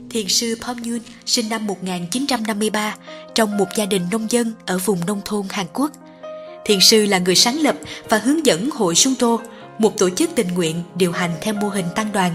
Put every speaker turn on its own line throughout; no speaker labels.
Thiền sư Phom Nhun sinh năm 1953 trong một gia đình nông dân ở vùng nông thôn Hàn Quốc. Thiền sư là người sáng lập và hướng dẫn Hội Sunto, một tổ chức tình nguyện điều hành theo mô hình tăng đoàn.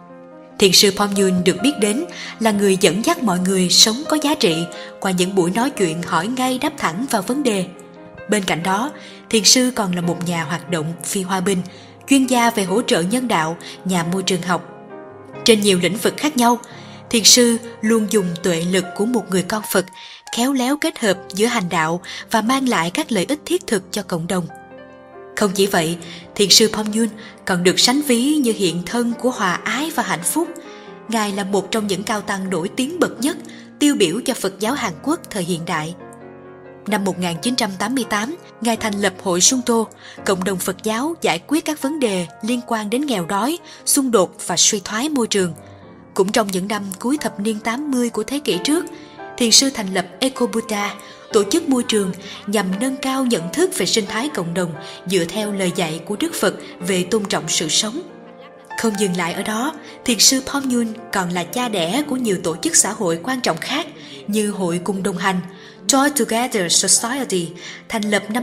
Thiền sư Phom Nhun được biết đến là người dẫn dắt mọi người sống có giá trị qua những buổi nói chuyện hỏi ngay đáp thẳng vào vấn đề. Bên cạnh đó, thiền sư còn là một nhà hoạt động vì hòa bình, chuyên gia về hỗ trợ nhân đạo, nhà môi trường học. Trên nhiều lĩnh vực khác nhau, thiền sư luôn dùng tuệ lực của một người con Phật, khéo léo kết hợp giữa hành đạo và mang lại các lợi ích thiết thực cho cộng đồng. Không chỉ vậy, thiền sư Phom Nhun còn được sánh ví như hiện thân của hòa ái và hạnh phúc. Ngài là một trong những cao tăng nổi tiếng bậc nhất, tiêu biểu cho Phật giáo Hàn Quốc thời hiện đại. Năm 1988, Ngài thành lập Hội Sunto, cộng đồng Phật giáo giải quyết các vấn đề liên quan đến nghèo đói, xung đột và suy thoái môi trường. Cũng trong những năm cuối thập niên 80 của thế kỷ trước, thiền sư thành lập Eco Buddha, tổ chức môi trường nhằm nâng cao nhận thức về sinh thái cộng đồng dựa theo lời dạy của Đức Phật về tôn trọng sự sống. Không dừng lại ở đó, thiền sư Phom Nhun còn là cha đẻ của nhiều tổ chức xã hội quan trọng khác như Hội Cùng Đồng Hành, Joy Together Society, thành lập năm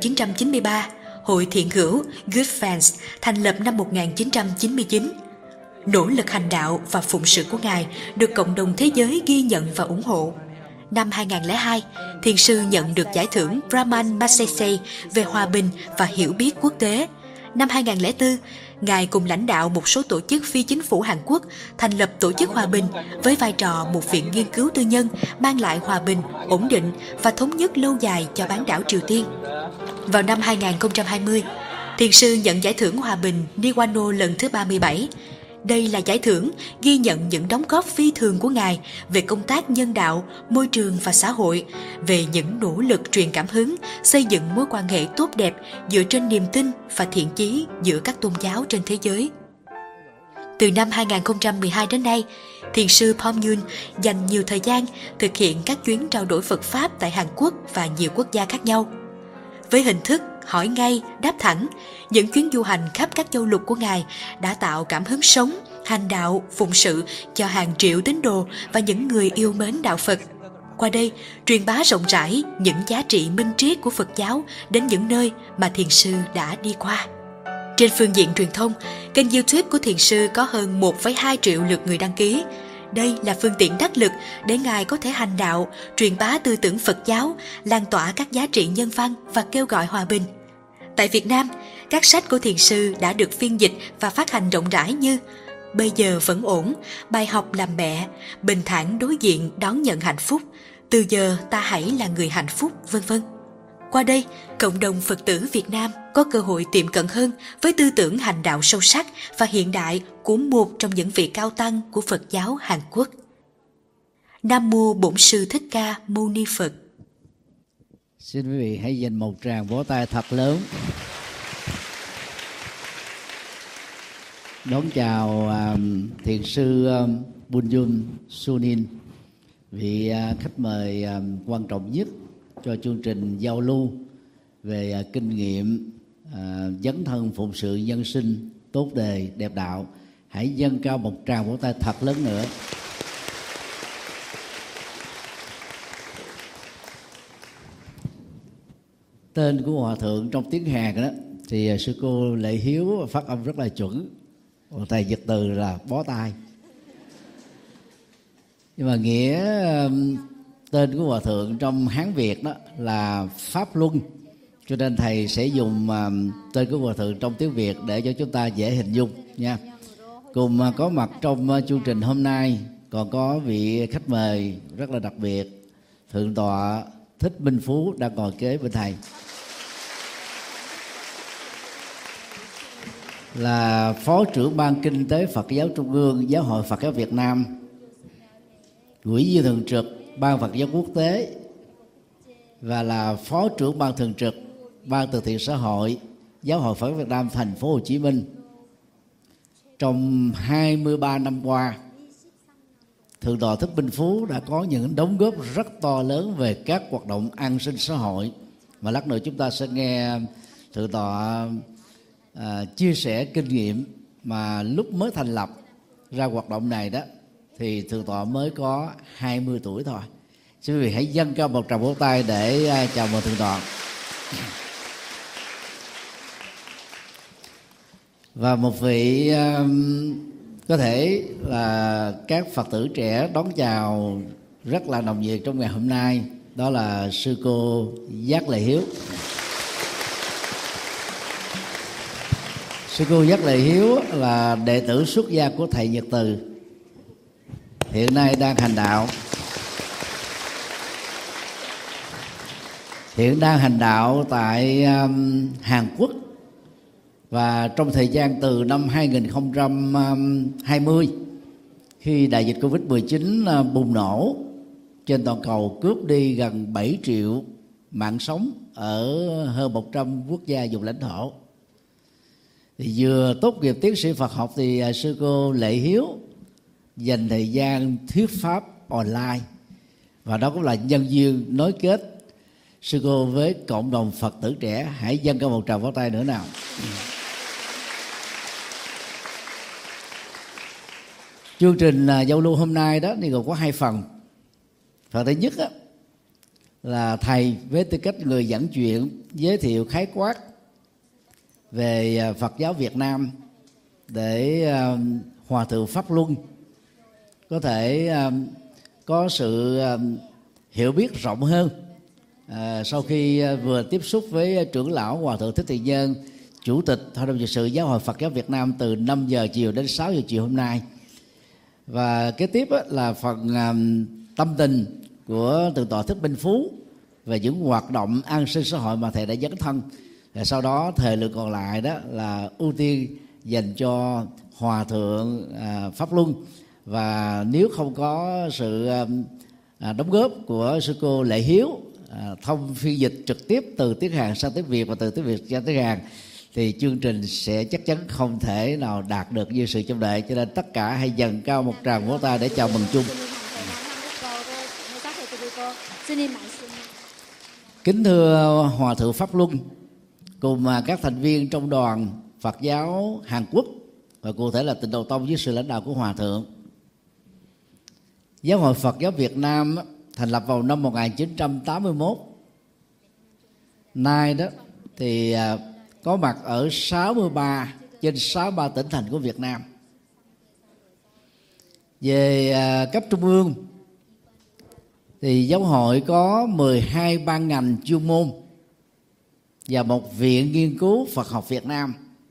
1993, Hội Thiện Hữu Good Friends, thành lập năm 1999. Nỗ lực hành đạo và phụng sự của Ngài được cộng đồng thế giới ghi nhận và ủng hộ. Năm 2002, thiền sư nhận được giải thưởng Brahman Magsaysay về hòa bình và hiểu biết quốc tế. Năm 2004, Ngài cùng lãnh đạo một số tổ chức phi chính phủ Hàn Quốc thành lập Tổ chức Hòa bình với vai trò một viện nghiên cứu tư nhân mang lại hòa bình, ổn định và thống nhất lâu dài cho bán đảo Triều Tiên. Vào năm 2020, thiền sư nhận giải thưởng Hòa bình Niwano lần thứ 37. Đây là giải thưởng ghi nhận những đóng góp phi thường của Ngài về công tác nhân đạo, môi trường và xã hội, về những nỗ lực truyền cảm hứng, xây dựng mối quan hệ tốt đẹp dựa trên niềm tin và thiện chí giữa các tôn giáo trên thế giới. Từ năm 2012 đến nay, thiền sư Phom Nhun dành nhiều thời gian thực hiện các chuyến trao đổi Phật Pháp tại Hàn Quốc và nhiều quốc gia khác nhau. Với hình thức hỏi ngay, đáp thẳng, những chuyến du hành khắp các châu lục của Ngài đã tạo cảm hứng sống, hành đạo, phụng sự cho hàng triệu tín đồ và những người yêu mến đạo Phật. Qua đây, truyền bá rộng rãi những giá trị minh triết của Phật giáo đến những nơi mà thiền sư đã đi qua. Trên phương diện truyền thông, kênh YouTube của thiền sư có hơn 1,2 triệu lượt người đăng ký. Đây là phương tiện đắc lực để Ngài có thể hành đạo, truyền bá tư tưởng Phật giáo, lan tỏa các giá trị nhân văn và kêu gọi hòa bình. Tại Việt Nam, các sách của thiền sư đã được phiên dịch và phát hành rộng rãi như Bây giờ vẫn ổn, Bài học làm mẹ, Bình thản đối diện đón nhận hạnh phúc, Từ giờ ta hãy là người hạnh phúc, vân vân. Qua đây, cộng đồng Phật tử Việt Nam có cơ hội tiệm cận hơn với tư tưởng hành đạo sâu sắc và hiện đại của một trong những vị cao tăng của Phật giáo Hàn Quốc. Nam Mô Bổn Sư Thích Ca Mâu Ni Phật.
Xin quý vị hãy dành một tràng vỗ tay thật lớn đón chào thiền sư Bunyun Sunin, vị khách mời quan trọng nhất cho chương trình giao lưu về kinh nghiệm dấn thân phụng sự nhân sinh tốt đề đẹp đạo. Hãy dâng cao một tràng vỗ tay thật lớn nữa. Tên của hòa thượng trong tiếng Hàn đó thì sư cô Lệ Hiếu phát âm rất là chuẩn. Thầy dịch từ là bó tay. Nhưng mà nghĩa tên của hòa thượng trong Hán Việt đó là Pháp Luân, cho nên thầy sẽ dùng tên của hòa thượng trong tiếng Việt để cho chúng ta dễ hình dung nha. Cùng có mặt trong chương trình hôm nay còn có vị khách mời rất là đặc biệt, Thượng tọa Thích Minh Phú đang ngồi kế bên thầy, là Phó trưởng Ban Kinh tế Phật giáo Trung ương Giáo hội Phật giáo Việt Nam, Ủy viên thường trực Ban Phật giáo Quốc tế và là Phó trưởng Ban thường trực Ban Từ thiện Xã hội Giáo hội Phật giáo Việt Nam Thành phố Hồ Chí Minh. Trong 23 năm qua, Thượng tọa Thích Minh Phú đã có những đóng góp rất to lớn về các hoạt động an sinh xã hội, mà lát nữa chúng ta sẽ nghe Thượng tọa chia sẻ kinh nghiệm mà lúc mới thành lập ra hoạt động này đó thì Thượng tọa mới có 20 tuổi thôi. Xin quý vị hãy dâng cao một tràng vỗ tay để chào mừng Thượng tọa. Và một vị có thể là các Phật tử trẻ đón chào rất là nồng nhiệt trong ngày hôm nay, đó là sư cô Giác Lệ Hiếu. Sư cô Giác Lệ Hiếu là đệ tử xuất gia của thầy Nhật Từ, hiện nay đang hành đạo. Hiện đang hành đạo tại Hàn Quốc, và trong thời gian từ năm 2020, khi đại dịch Covid-19 bùng nổ trên toàn cầu, cướp đi gần 7 triệu mạng sống ở hơn 100 quốc gia vùng lãnh thổ, thì vừa tốt nghiệp tiến sĩ Phật học thì sư cô Lệ Hiếu dành thời gian thuyết pháp online, và đó cũng là nhân duyên nối kết sư cô với cộng đồng Phật tử trẻ. Hãy dâng cao một tràng pháo tay nữa nào. Chương trình giao lưu hôm nay đó thì gồm có 2 phần. Phần thứ nhất đó, là thầy với tư cách người dẫn chuyện giới thiệu khái quát về Phật giáo Việt Nam để Hòa thượng Pháp Luân có thể có sự hiểu biết rộng hơn sau khi vừa tiếp xúc với trưởng lão Hòa thượng Thích Thiện Nhân, chủ tịch Hội đồng trị sự Giáo hội Phật giáo Việt Nam từ 5 giờ chiều đến 6 giờ chiều hôm nay. Và kế tiếp là phần tâm tình của Thượng tọa Thích Minh Phú về những hoạt động an sinh xã hội mà thầy đã dấn thân. Và sau đó thời lượng còn lại đó là ưu tiên dành cho Hòa thượng Pháp Luân. Và nếu không có sự đóng góp của sư cô Lệ Hiếu thông phiên dịch trực tiếp từ tiếng Hàn sang tiếng Việt và từ tiếng Việt sang tiếng Hàn, thì chương trình sẽ chắc chắn không thể nào đạt được như sự trông đợi. Cho nên tất cả hãy dâng cao một tràng vỗ tay để chào mừng chung. Kính thưa Hòa thượng Pháp Luân cùng các thành viên trong đoàn Phật giáo Hàn Quốc, và cụ thể là Tịnh Độ Tông dưới sự lãnh đạo của Hòa thượng, Giáo hội Phật giáo Việt Nam thành lập vào năm 1981. Nay đó thì có mặt ở 63 trên 63 tỉnh thành của Việt Nam. Về cấp trung ương thì giáo hội có 12 ban ngành chuyên môn và một viện nghiên cứu Phật học Việt Nam,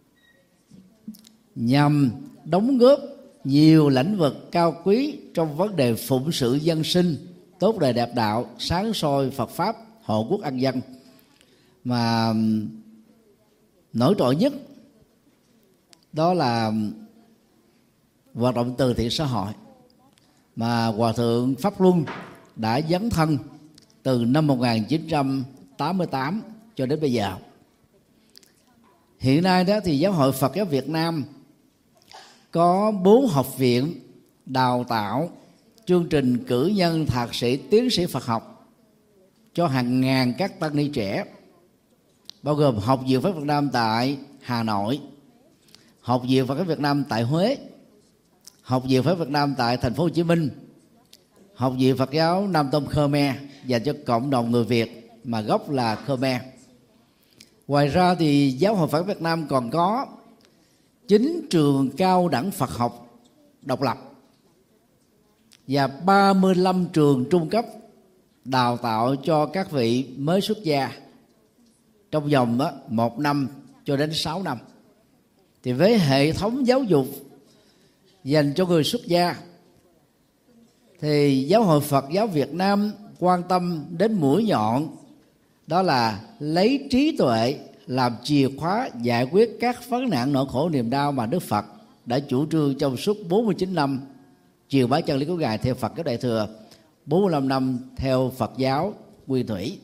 nhằm đóng góp nhiều lĩnh vực cao quý trong vấn đề phụng sự dân sinh, tốt đời đẹp đạo, sáng soi Phật pháp, hộ quốc an dân. Mà nổi trội nhất đó là hoạt động từ thiện xã hội mà Hòa thượng Pháp Luân đã dấn thân từ năm 1988 cho đến bây giờ. Hiện nay đó thì Giáo hội Phật giáo Việt Nam có 4 học viện đào tạo chương trình cử nhân thạc sĩ tiến sĩ Phật học cho hàng ngàn các tăng ni trẻ, bao gồm Học viện Phật giáo Việt Nam tại Hà Nội, Học viện Phật giáo Việt Nam tại Huế, Học viện Phật giáo Việt Nam tại Thành phố Hồ Chí Minh, Học viện Phật giáo Nam Tông Khmer dành cho cộng đồng người Việt mà gốc là Khmer. Ngoài ra thì Giáo hội Phật giáo Việt Nam còn có 9 trường cao đẳng Phật học độc lập và 35 trường trung cấp đào tạo cho các vị mới xuất gia trong vòng 1 năm cho đến 6 năm. Thì với hệ thống giáo dục dành cho người xuất gia thì Giáo hội Phật giáo Việt Nam quan tâm đến mũi nhọn, đó là lấy trí tuệ làm chìa khóa giải quyết các vấn nạn nỗi khổ niềm đau mà Đức Phật đã chủ trương trong suốt 49 năm truyền bá chân lý của Ngài theo Phật giáo Đại thừa, 45 năm theo Phật giáo Nguyên Thủy.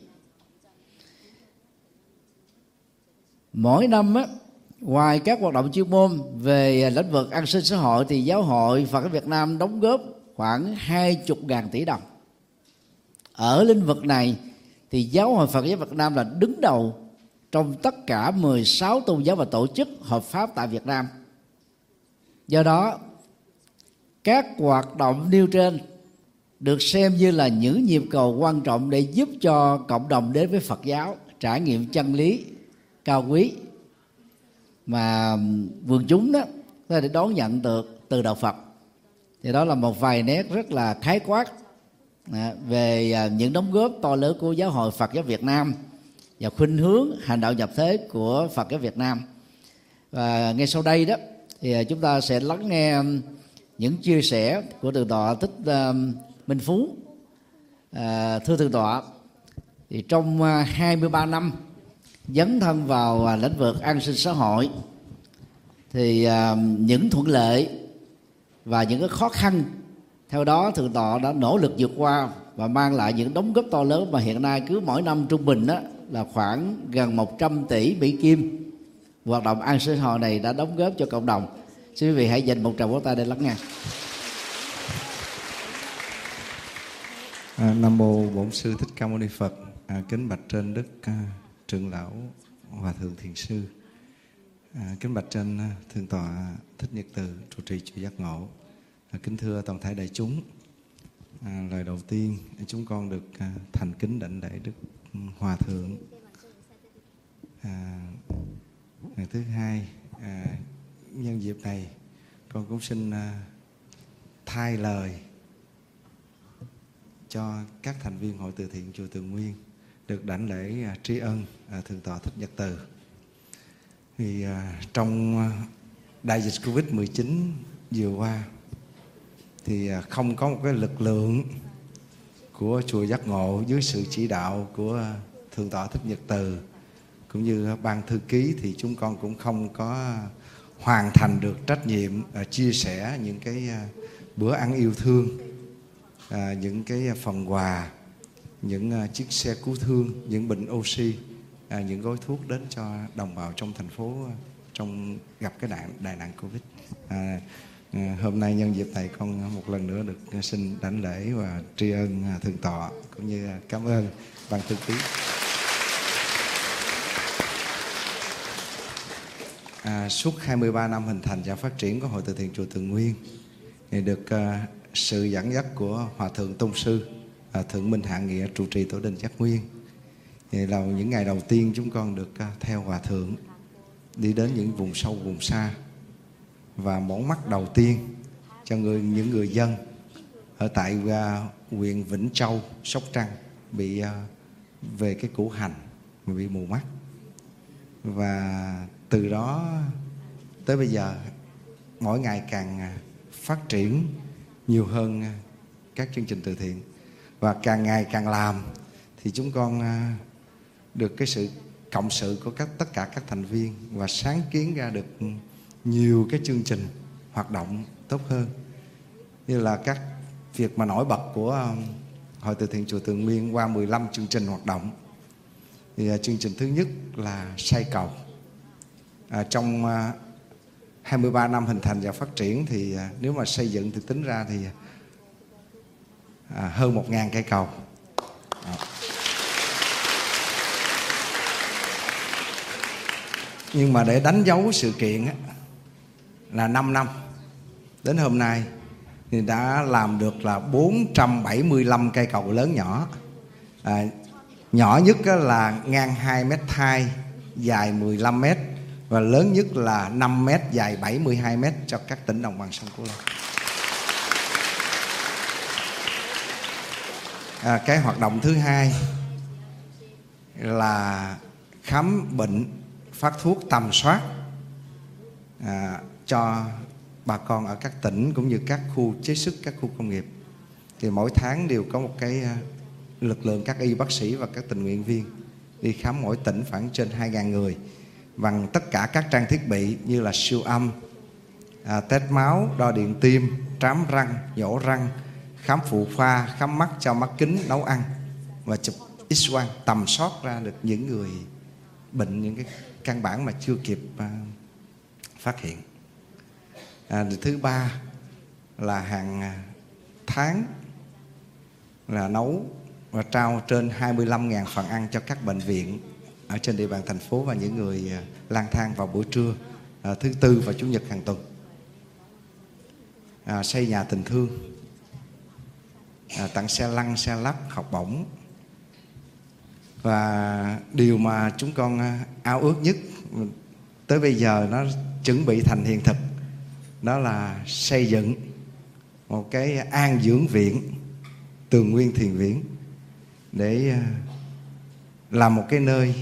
Mỗi năm ngoài các hoạt động chuyên môn về lĩnh vực an sinh xã hội thì Giáo hội Phật giáo Việt Nam đóng góp khoảng 20.000 tỷ đồng. Ở lĩnh vực này thì Giáo hội Phật giáo Việt Nam là đứng đầu trong tất cả 16 tôn giáo và tổ chức hợp pháp tại Việt Nam. Do đó Các hoạt động nêu trên được xem như là những nhịp cầu quan trọng để giúp cho cộng đồng đến với Phật giáo trải nghiệm chân lý cao quý mà quần chúng đó có thể đón nhận được từ đạo Phật. Thì đó là một vài nét rất là khái quát về những đóng góp to lớn của Giáo hội Phật giáo Việt Nam và khuynh hướng hành đạo nhập thế của Phật giáo Việt Nam. Và ngay sau đây đó thì chúng ta sẽ lắng nghe những chia sẻ của Thượng tọa Thích Minh Phú. Thưa Thượng tọa, thì trong 23 năm dấn thân vào lĩnh vực an sinh xã hội thì những thuận lợi và những cái khó khăn theo đó Thượng tọa đã nỗ lực vượt qua và mang lại những đóng góp to lớn mà hiện nay cứ mỗi năm trung bình đó là khoảng gần 100 tỷ Mỹ Kim. Hoạt động an sinh xã hội này đã đóng góp cho cộng đồng. Xin quý vị hãy dành một tràng vỗ tay để lắng nghe.
Nam mô Bổn Sư Thích Ca Mâu Ni Phật. Kính bạch trên đức trưởng lão Hòa thượng Thiền sư. Kính bạch trên Thượng tọa Thích Nhật Từ trụ trì chùa Giác Ngộ. Kính thưa toàn thể đại chúng. Lời đầu tiên chúng con được thành kính đảnh lễ đức Hòa thượng. Ngày thứ hai, nhân dịp này con cũng xin thay lời cho các thành viên hội từ thiện chùa Từ Nguyên được đảnh lễ tri ân Thượng tọa Thích Nhật Từ. Vì trong đại dịch Covid-19 vừa qua thì không có một cái lực lượng của chùa Giác Ngộ dưới sự chỉ đạo của Thượng tọa Thích Nhật Từ cũng như ban thư ký thì chúng con cũng không có hoàn thành được trách nhiệm chia sẻ những cái bữa ăn yêu thương, những cái phần quà, những chiếc xe cứu thương, những bình oxy, những gói thuốc đến cho đồng bào trong thành phố trong gặp cái đại nạn Covid. Hôm nay nhân dịp này con một lần nữa được xin đảnh lễ và tri ân Thượng tọa cũng như cảm ơn ban thư ký. Suốt 23 năm hình thành và phát triển của hội từ thiện chùa Từ Nguyên thì được sự dẫn dắt của Hòa thượng Tôn sư Thượng Minh Hạ Nghĩa trụ trì tổ đình Giác Nguyên. Thì là những ngày đầu tiên chúng con được theo Hòa thượng đi đến những vùng sâu vùng xa và mỏi mắt đầu tiên cho những người dân ở tại huyện Vĩnh Châu, Sóc Trăng bị về cái củ hành mà bị mù mắt. Và từ đó tới bây giờ mỗi ngày càng phát triển nhiều hơn các chương trình từ thiện và càng ngày càng làm thì chúng con được cái sự cộng sự của tất cả các thành viên và sáng kiến ra được nhiều cái chương trình hoạt động tốt hơn, như là các việc mà nổi bật của hội từ thiện chùa Từ Nguyên qua 15 chương trình hoạt động. Thì chương trình thứ nhất là xây cầu. Trong 23 năm hình thành và phát triển thì nếu mà xây dựng thì tính ra thì hơn 1.000 cây cầu. Nhưng mà để đánh dấu sự kiện là 5 năm đến hôm nay thì đã làm được là 475 cây cầu lớn nhỏ. Nhỏ nhất là ngang 2m2, dài 15m và lớn nhất là 5m, dài 72m cho các tỉnh đồng bằng sông Cửu Long. Cái hoạt động thứ hai là khám bệnh, phát thuốc tầm soát cho bà con ở các tỉnh cũng như các khu chế xuất, các khu công nghiệp. Thì mỗi tháng đều có một cái lực lượng các y bác sĩ và các tình nguyện viên đi khám mỗi tỉnh khoảng trên 2.000 người bằng tất cả các trang thiết bị như là siêu âm, test máu, đo điện tim, trám răng, nhổ răng, khám phụ khoa, khám mắt cho mắt kính, nấu ăn và chụp X-quang tầm soát ra được những người bệnh, những cái căn bản mà chưa kịp phát hiện. Thứ ba là hàng tháng là nấu và trao trên 25.000 phần ăn cho các bệnh viện ở trên địa bàn thành phố và những người lang thang vào buổi trưa thứ Tư và Chủ nhật hàng tuần. xây nhà tình thương, tặng xe lăn, xe lắp, học bổng. Và điều mà chúng con ao ước nhất tới bây giờ nó chuẩn bị thành hiện thực, đó là xây dựng một cái an dưỡng viện Tường Nguyên Thiền Viễn, để làm một cái nơi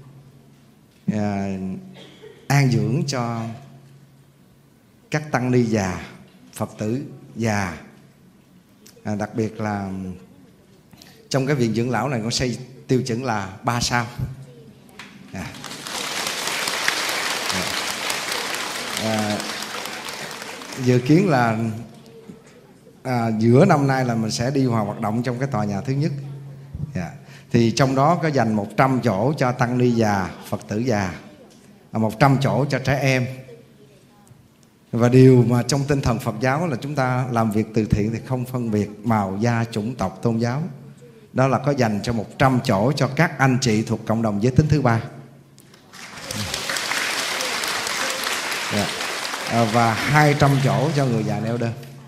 an dưỡng cho các tăng ni già, Phật tử già. Đặc biệt là trong cái viện dưỡng lão này con xây tiêu chuẩn là 3 sao. Dự kiến là giữa năm nay là mình sẽ đi vào hoạt động trong cái tòa nhà thứ nhất. Thì trong đó có dành 100 chỗ cho tăng ni già, Phật tử già, 100 chỗ cho trẻ em. Và điều mà trong tinh thần Phật giáo là chúng ta làm việc từ thiện thì không phân biệt màu da, chủng tộc, tôn giáo. Đó là có dành cho 100 chỗ cho các anh chị thuộc cộng đồng giới tính thứ ba. Và 200 chỗ cho người già neo đơn.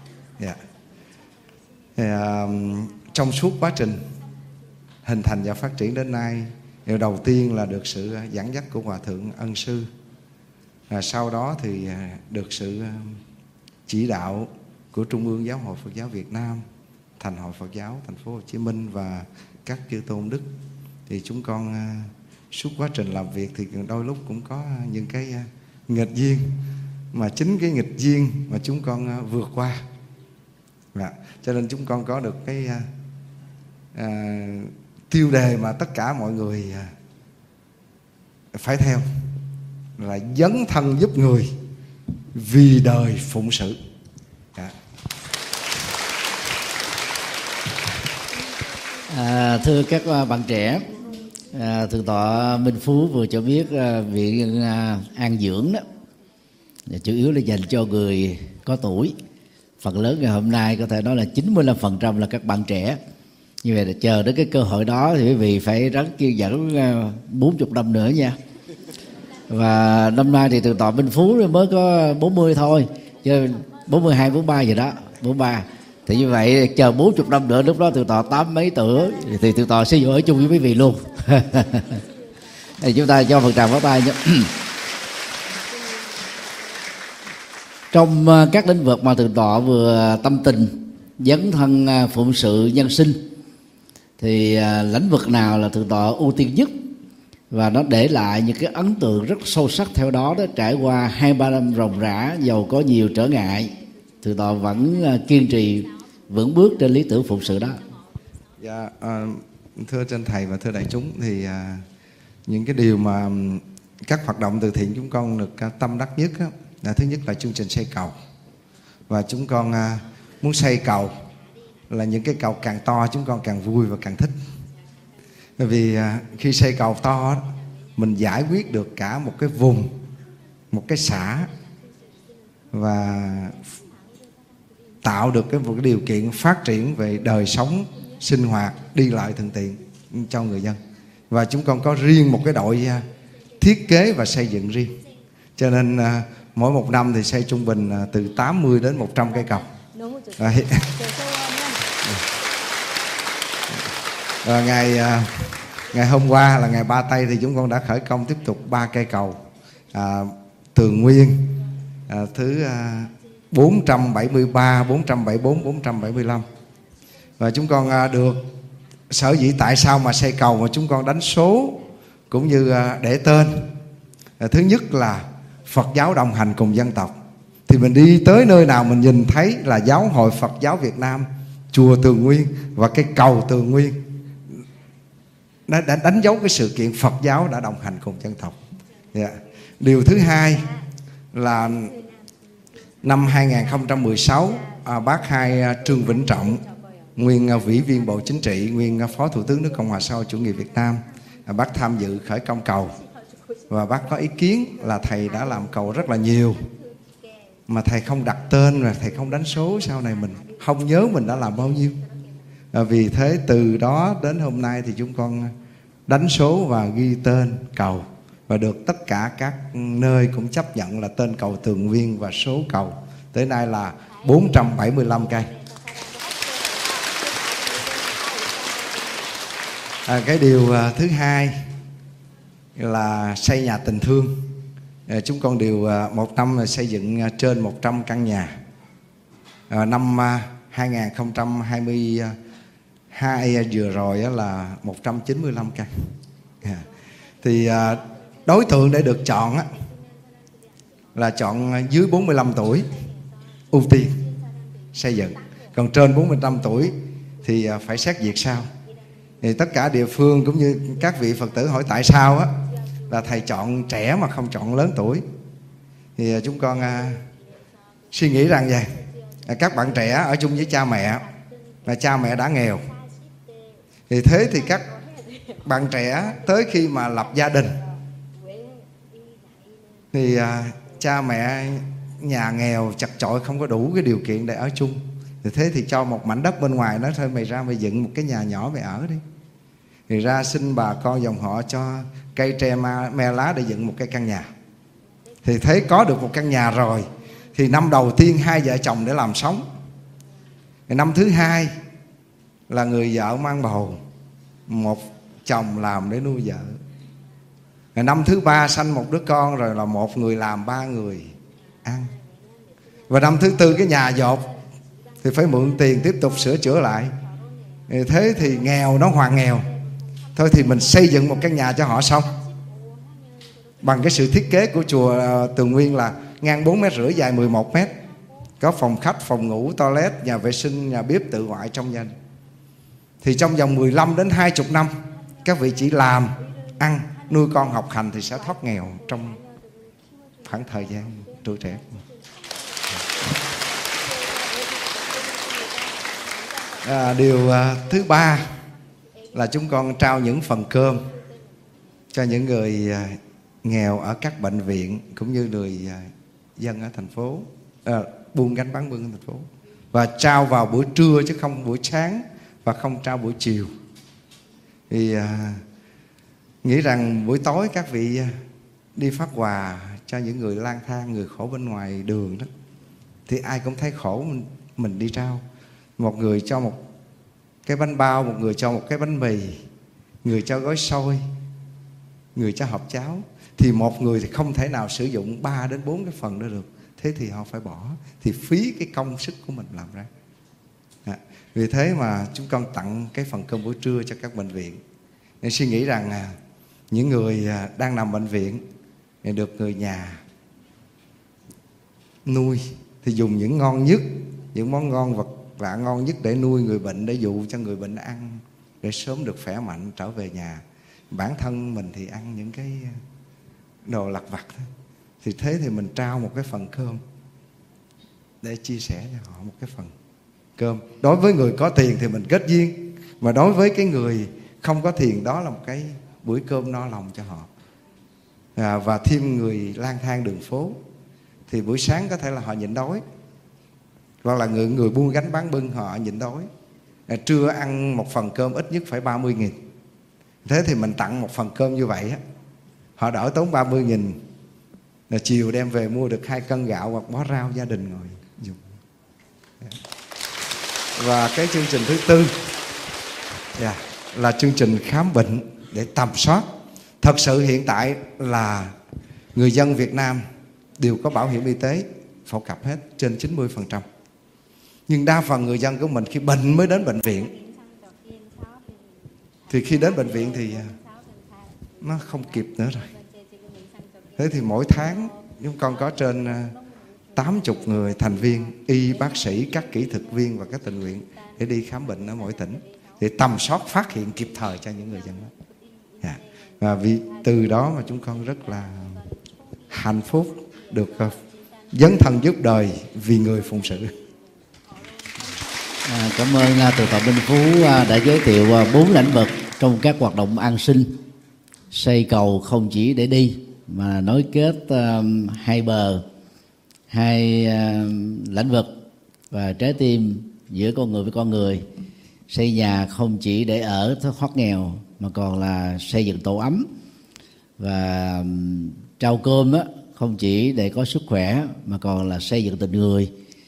Trong suốt quá trình hình thành và phát triển đến nay, điều đầu tiên là được sự dẫn dắt của Hòa Thượng Ân Sư. Sau đó thì được sự chỉ đạo của Trung ương Giáo hội Phật giáo Việt Nam, Thành hội Phật giáo Thành phố Hồ Chí Minh và các chư tôn đức. Thì chúng con suốt quá trình làm việc thì đôi lúc cũng có những cái nghịch duyên, mà chính cái nghịch duyên mà chúng con vượt qua. Cho nên chúng con có được cái tiêu đề mà tất cả mọi người phải theo, là dấn thân giúp người, vì đời phụng sự.
Thưa các bạn trẻ, Thượng tọa Minh Phú vừa cho biết viện an dưỡng đó chủ yếu là dành cho người có tuổi. Phần lớn ngày hôm nay có thể nói là 95% là các bạn trẻ. Như vậy là chờ đến cái cơ hội đó thì quý vị phải ráng kiên nhẫn 40 năm nữa nha. Và năm nay thì Thượng tọa Minh Phú mới có 40 thôi, chứ 42, 43 gì đó, 43. Thì như vậy chờ 40 năm nữa, lúc đó Thượng tọa 80 mấy tuổi thì Thượng tọa sẽ ở chung với quý vị luôn. Thì chúng ta cho phần tràng pháo tay nhé. Trong các lĩnh vực mà Thượng tọa vừa tâm tình dấn thân phụng sự nhân sinh, thì lĩnh vực nào là Thượng tọa ưu tiên nhất và nó để lại những cái ấn tượng rất sâu sắc theo đó? Đó trải qua 2-3 năm ròng rã, dầu có nhiều trở ngại, Thượng tọa vẫn kiên trì vững bước trên lý tưởng phụng sự đó.
Dạ, thưa trên thầy và thưa đại chúng, thì những cái điều mà các hoạt động từ thiện chúng con được tâm đắc nhất á, là thứ nhất là chương trình xây cầu. Và chúng con muốn xây cầu, là những cái cầu càng to chúng con càng vui và càng thích. Bởi vì khi xây cầu to, mình giải quyết được cả một cái vùng, một cái xã, và tạo được một cái điều kiện phát triển về đời sống, sinh hoạt, đi lại thuận tiện cho người dân. Và chúng con có riêng một cái đội thiết kế và xây dựng riêng. Cho nên mỗi một năm thì xây trung bình từ 80 đến 100 cây cầu. Ngày hôm qua là ngày Ba Tây thì chúng con đã khởi công tiếp tục 3 cây cầu Tường Nguyên thứ 473, 474, 475. Và chúng con được sở dĩ tại sao mà xây cầu mà chúng con đánh số cũng như để tên. Thứ nhất là Phật giáo đồng hành cùng dân tộc. Thì mình đi tới nơi nào mình nhìn thấy là Giáo hội Phật giáo Việt Nam, chùa Tường Nguyên và cái cầu Tường Nguyên, nó đã đánh dấu cái sự kiện Phật giáo đã đồng hành cùng dân tộc. Điều thứ hai là năm 2016, bác Hai Trương Vĩnh Trọng, nguyên Ủy viên Bộ Chính trị, nguyên Phó Thủ tướng nước Cộng hòa xã hội chủ nghĩa Việt Nam, bác tham dự khởi công cầu. Và bác có ý kiến là thầy đã làm cầu rất là nhiều, mà thầy không đặt tên và thầy không đánh số, sau này mình không nhớ mình đã làm bao nhiêu. Vì thế từ đó đến hôm nay thì chúng con đánh số và ghi tên cầu, và được tất cả các nơi cũng chấp nhận là tên cầu Tường Nguyên và số cầu. Tới nay là 475 cây. Cái điều thứ hai là xây nhà tình thương. Chúng con đều một năm là xây dựng trên 100 căn nhà. Năm 2022 vừa rồi là 195 căn. Thì đối tượng để được chọn là chọn dưới 45 tuổi ưu tiên xây dựng, còn trên 45 tuổi thì phải xét duyệt sau. Thì tất cả địa phương cũng như các vị Phật tử hỏi tại sao là thầy chọn trẻ mà không chọn lớn tuổi. Thì chúng con suy nghĩ rằng vậy, các bạn trẻ ở chung với cha mẹ, mà cha mẹ đã nghèo, thì thế thì các bạn trẻ tới khi mà lập gia đình thì cha mẹ nhà nghèo chật chội, không có đủ cái điều kiện để ở chung. Thì thế thì cho một mảnh đất bên ngoài, nói thôi mày ra mày dựng một cái nhà nhỏ mày ở đi. Thì ra xin bà con dòng họ cho cây tre me lá để dựng một cái căn nhà. Thì thấy có được một căn nhà rồi, thì năm đầu tiên hai vợ chồng để làm sống. Thì năm thứ hai là người vợ mang bầu, một chồng làm để nuôi vợ. Rồi năm thứ ba sanh một đứa con rồi là một người làm, ba người ăn. Và năm thứ tư cái nhà dột thì phải mượn tiền tiếp tục sửa chữa lại. Thế thì nghèo nó hoàn nghèo. Thôi thì mình xây dựng một căn nhà cho họ xong. Bằng cái sự thiết kế của chùa Tường Nguyên là ngang 4,5 mét, dài 11 mét. Có phòng khách, phòng ngủ, toilet, nhà vệ sinh, nhà bếp tự ngoại trong gia đình. Thì trong vòng 15 đến 20 năm các vị chỉ làm, ăn, nuôi con học hành thì sẽ thoát nghèo trong khoảng thời gian tuổi trẻ. Điều thứ ba là chúng con trao những phần cơm cho những người nghèo ở các bệnh viện cũng như người dân ở thành phố, buôn gánh bán bưng ở thành phố. Và trao vào buổi trưa chứ không buổi sáng, và không trao buổi chiều. Thì nghĩ rằng buổi tối các vị đi phát quà cho những người lang thang, người khổ bên ngoài đường đó, thì ai cũng thấy khổ, mình đi trao. Một người cho một cái bánh bao, một người cho một cái bánh mì, người cho gói xôi, người cho hộp cháo. Thì một người thì không thể nào sử dụng 3 đến 4 cái phần đó được. Thế thì họ phải bỏ, thì phí cái công sức của mình làm ra. Vì thế mà chúng con tặng cái phần cơm buổi trưa cho các bệnh viện. Nên suy nghĩ rằng những người đang nằm bệnh viện được người nhà nuôi, thì dùng những ngon nhất, những món ngon vật vả ngon nhất để nuôi người bệnh, để dụ cho người bệnh ăn, để sớm được khỏe mạnh trở về nhà. Bản thân mình thì ăn những cái đồ lặt vặt thôi. Thì thế thì mình trao một cái phần cơm để chia sẻ cho họ một cái phần cơm. Đối với người có tiền thì mình kết duyên, mà đối với cái người không có tiền, đó là một cái bữa cơm no lòng cho họ. Và thêm người lang thang đường phố thì buổi sáng có thể là họ nhịn đói, hoặc là người buôn gánh bán bưng họ nhịn đói. Trưa ăn một phần cơm ít nhất phải 30.000. Thế thì mình tặng một phần cơm như vậy họ đỡ tốn 30.000. Chiều đem về mua được 2 cân gạo hoặc bó rau gia đình ngồi dùng. Và cái chương trình thứ tư là chương trình khám bệnh để tầm soát. Thật sự hiện tại là người dân Việt Nam đều có bảo hiểm y tế phổ cập hết, trên 90%. Nhưng đa phần người dân của mình khi bệnh mới đến bệnh viện, thì khi đến bệnh viện thì nó không kịp nữa rồi. Thế thì mỗi tháng chúng con có trên 80 người thành viên, y, bác sĩ, các kỹ thuật viên và các tình nguyện để đi khám bệnh ở mỗi tỉnh, để tầm soát phát hiện kịp thời cho những người dân đó. Và vì từ đó mà chúng con rất là hạnh phúc được dấn thân giúp đời vì người phụng sự.
Cảm ơn Từ Phạm Minh Phú đã giới thiệu 4 lĩnh vực trong các hoạt động an sinh. Xây cầu không chỉ để đi mà nối kết hai bờ, hai lĩnh vực và trái tim giữa con người với con người. Xây nhà không chỉ để ở thoát nghèo mà còn là xây dựng tổ ấm. Và trao cơm không chỉ để có sức khỏe mà còn là xây dựng tình người.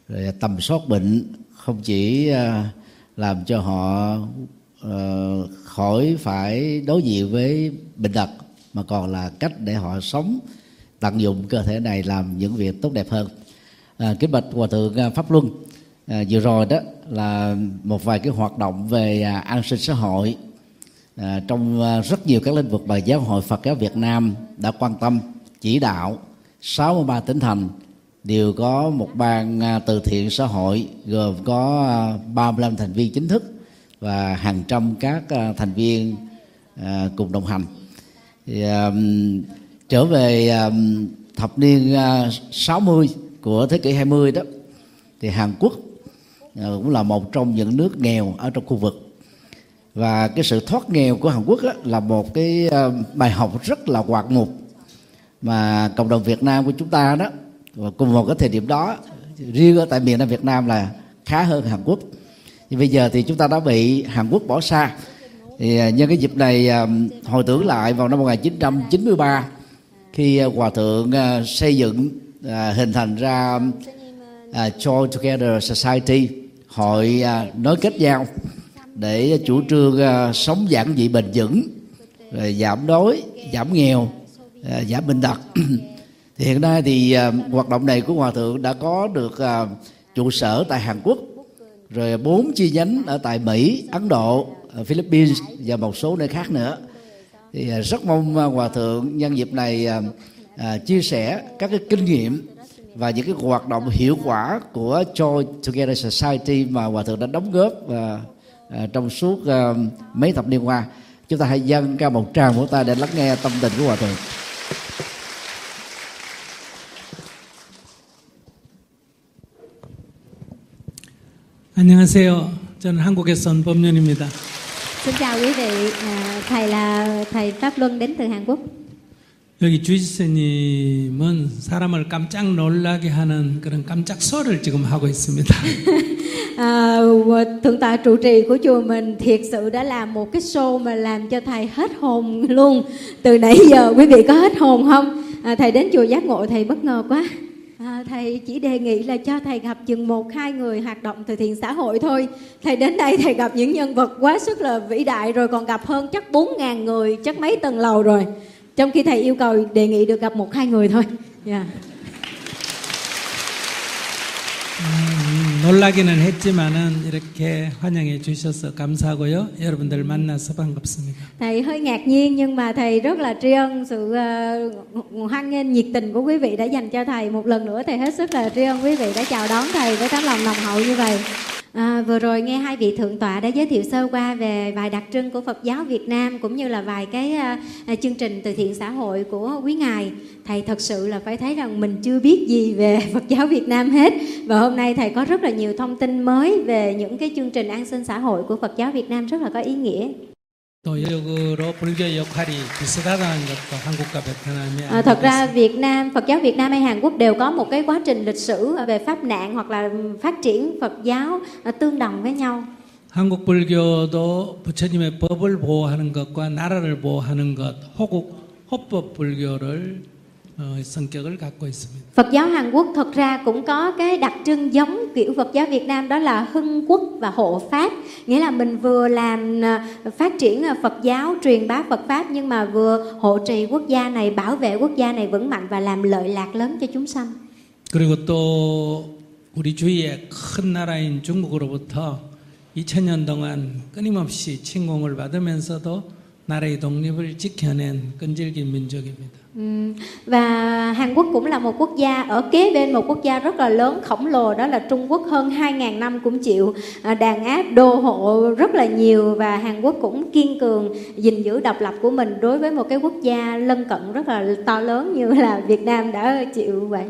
Rồi tầm soát bệnh không chỉ làm cho họ khỏi phải đối diện với bệnh tật, mà còn là cách để họ sống, tận dụng cơ thể này làm những việc tốt đẹp hơn. Kính bạch Hòa thượng Pháp Luân, vừa rồi đó là một vài cái hoạt động về an sinh xã hội trong rất nhiều các lĩnh vực mà Giáo hội Phật giáo Việt Nam đã quan tâm chỉ đạo. 63 tỉnh thành đều có một ban từ thiện xã hội gồm có 35 thành viên chính thức và hàng trăm các thành viên cùng đồng hành. Thì, trở về thập niên 60 của thế kỷ 20 đó, thì Hàn Quốc cũng là một trong những nước nghèo ở trong khu vực. Và cái sự thoát nghèo của Hàn Quốc là một cái bài học rất là ngoạn mục mà cộng đồng Việt Nam của chúng ta đó, và cùng một cái thời điểm đó, riêng ở tại miền Nam Việt Nam là khá hơn Hàn Quốc. thì bây giờ thì chúng ta đã bị Hàn Quốc bỏ xa. Thì nhân cái dịp này hồi tưởng lại vào năm 1993 khi Hòa thượng xây dựng hình thành ra Join Together Society, hội nối kết nhau để chủ trương sống giản dị bền vững, rồi giảm đói, giảm nghèo, giảm bệnh tật. Thì hiện nay thì hoạt động này của Hòa thượng đã có được trụ sở tại Hàn Quốc, rồi 4 chi nhánh ở tại Mỹ, Ấn Độ, Philippines và một số nơi khác nữa. Thì rất mong Hòa thượng nhân dịp này chia sẻ các cái kinh nghiệm và những cái hoạt động hiệu quả của Join Together Society mà Hòa thượng đã đóng góp trong suốt mấy thập niên qua. Chúng ta hãy dâng cao một tràng vỗ tay để lắng nghe tâm tình của Hòa thượng.
안녕하세요. 저는 한국에서 온 법륜입니다.
Xin chào quý vị, thầy là thầy Pháp Luân đến từ Hàn Quốc.
여기 주지스님은 사람을 깜짝 놀라게 하는 그런 깜짝 쇼를 지금 하고 있습니다.
Thượng tọa trụ trì của chùa mình thiệt sự đã làm một cái show mà làm cho thầy hết hồn luôn. Từ nãy giờ quý vị có hết hồn không? Thầy đến chùa Giác Ngộ thầy bất ngờ quá. Thầy chỉ đề nghị là cho thầy gặp chừng 1-2 người hoạt động từ thiện xã hội thôi. Thầy đến đây thầy gặp những nhân vật quá sức là vĩ đại rồi, còn gặp hơn chắc 4.000 người, chắc mấy tầng lầu rồi. Trong khi thầy yêu cầu đề nghị được gặp 1-2 người thôi. Yeah.
놀라기는 했지만은 이렇게 환영해 주셔서 감사하고요. 여러분들 만나서 반갑습니다.
Thầy hơi ngạc nhiên nhưng mà thầy rất là tri ân sự hoan nghênh nhiệt tình của quý vị đã dành cho thầy. Một lần nữa thầy hết sức là tri ân quý vị đã chào đón thầy với tấm lòng nồng hậu như vậy. Vừa rồi nghe hai vị thượng tọa đã giới thiệu sơ qua về vài đặc trưng của Phật giáo Việt Nam cũng như là vài cái chương trình từ thiện xã hội của quý ngài. Thầy thật sự là phải thấy rằng mình chưa biết gì về Phật giáo Việt Nam hết. Và hôm nay thầy có rất là nhiều thông tin mới về những cái chương trình an sinh xã hội của Phật giáo Việt Nam rất là có ý nghĩa. Thật ra Việt Nam, Phật giáo Việt Nam hay Hàn Quốc đều có một cái quá trình lịch sử về pháp nạn hoặc là phát triển Phật giáo tương đồng với nhau.
한국 불교도 부처님의 법을 보호하는 것과 나라를 보호하는 것, 호법 불교를 성격을 갖고 있습니다.
Phật giáo Hàn Quốc thật ra cũng có cái đặc trưng giống kiểu Phật giáo Việt Nam, đó là hưng quốc và hộ pháp. Nghĩa là mình vừa làm phát triển Phật giáo, truyền bá Phật pháp, nhưng mà vừa hộ trì quốc gia này, bảo vệ quốc gia này vững mạnh và làm lợi lạc lớn cho chúng sanh.
그리고 또 우리 주위의 큰 나라인 중국으로부터 2000년 동안 끊임없이 침공을 받으면서도 나라의 독립을 지켜낸 끈질긴 민족입니다.
Và Hàn Quốc cũng là một quốc gia ở kế bên một quốc gia rất là lớn khổng lồ, đó là Trung Quốc. Hơn 2.000 năm cũng chịu đàn áp đô hộ rất là nhiều, và Hàn Quốc cũng kiên cường gìn giữ độc lập của mình đối với một cái quốc gia lân cận rất là to lớn như là Việt Nam đã chịu vậy.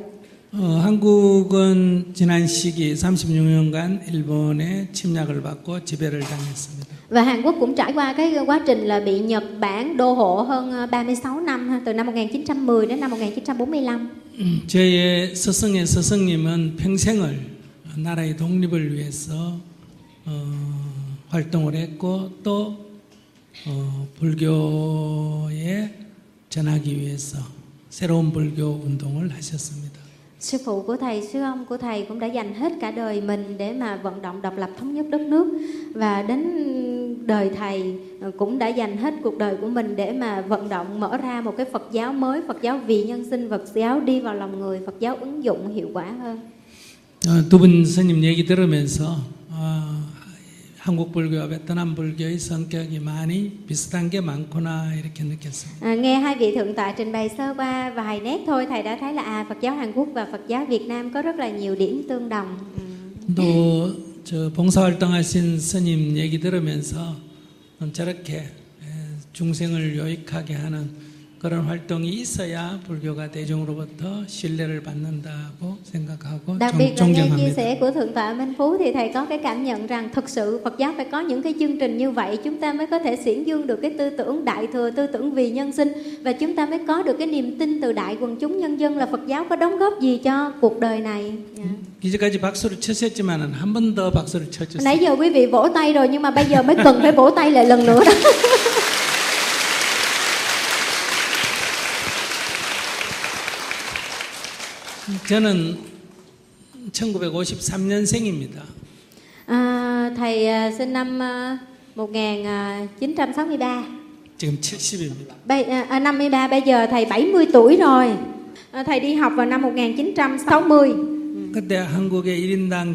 한국은 지난 시기 36년간 일본의 침략을 받고 지배를 당했습니다.
Và Hàn Quốc cũng trải qua cái quá trình là bị Nhật Bản đô hộ hơn 36 năm, từ năm 1910 đến năm 1945.
저의 스승의 스승님은 평생을 나라의 독립을 위해서 활동을 했고 또 불교에 전하기 위해서 새로운 불교 운동을 하셨습니다.
Sư phụ của thầy, sư ông của thầy cũng đã dành hết cả đời mình để mà vận động độc lập thống nhất đất nước, và đến đời thầy cũng đã dành hết cuộc đời của mình để mà vận động mở ra một cái Phật giáo mới, Phật giáo vì nhân sinh, Phật giáo đi vào lòng người, Phật giáo ứng dụng hiệu quả hơn.
두 분 스님 얘기 들으면서 한국 불교와 베트남 불교의 성격이 많이 비슷한 게 많구나 이렇게 느꼈습니다.
Nghe hai vị thượng tọa trình bày sơ qua vài nét thôi, thầy đã thấy là Phật giáo Hàn Quốc và Phật giáo Việt Nam có rất là nhiều điểm tương đồng.
또 저 봉사활동하신 스님 얘기 들으면서 저렇게 중생을 유익하게 하는 그런 활동이 있어야 불교가 대중으로부터 신뢰를 받는다고 생각하고
Đặc biệt là nghe chia
존경합니다.
sẻ của thượng tọa Minh Phú thì thầy có cái cảm nhận rằng thực sự Phật giáo phải có những cái chương trình như vậy, chúng ta mới có thể xiển dương được cái tư tưởng đại thừa, tư tưởng vì nhân sinh, và chúng ta mới có được cái niềm tin từ đại quần chúng nhân dân là Phật giáo có đóng góp gì cho cuộc đời này.
이제까지 박수를 쳤었지만은 한 번 더 박수를 쳐주세요.
Nãy giờ quý vị vỗ tay rồi, nhưng mà bây giờ mới cần phải vỗ tay lại lần nữa đó.
저는 1953년생입니다.
Thầy sinh năm 1963.
지금 70입니다.
53, bây giờ thầy 70 tuổi rồi. Thầy đi học vào năm 1960.
그때 한국의 1인당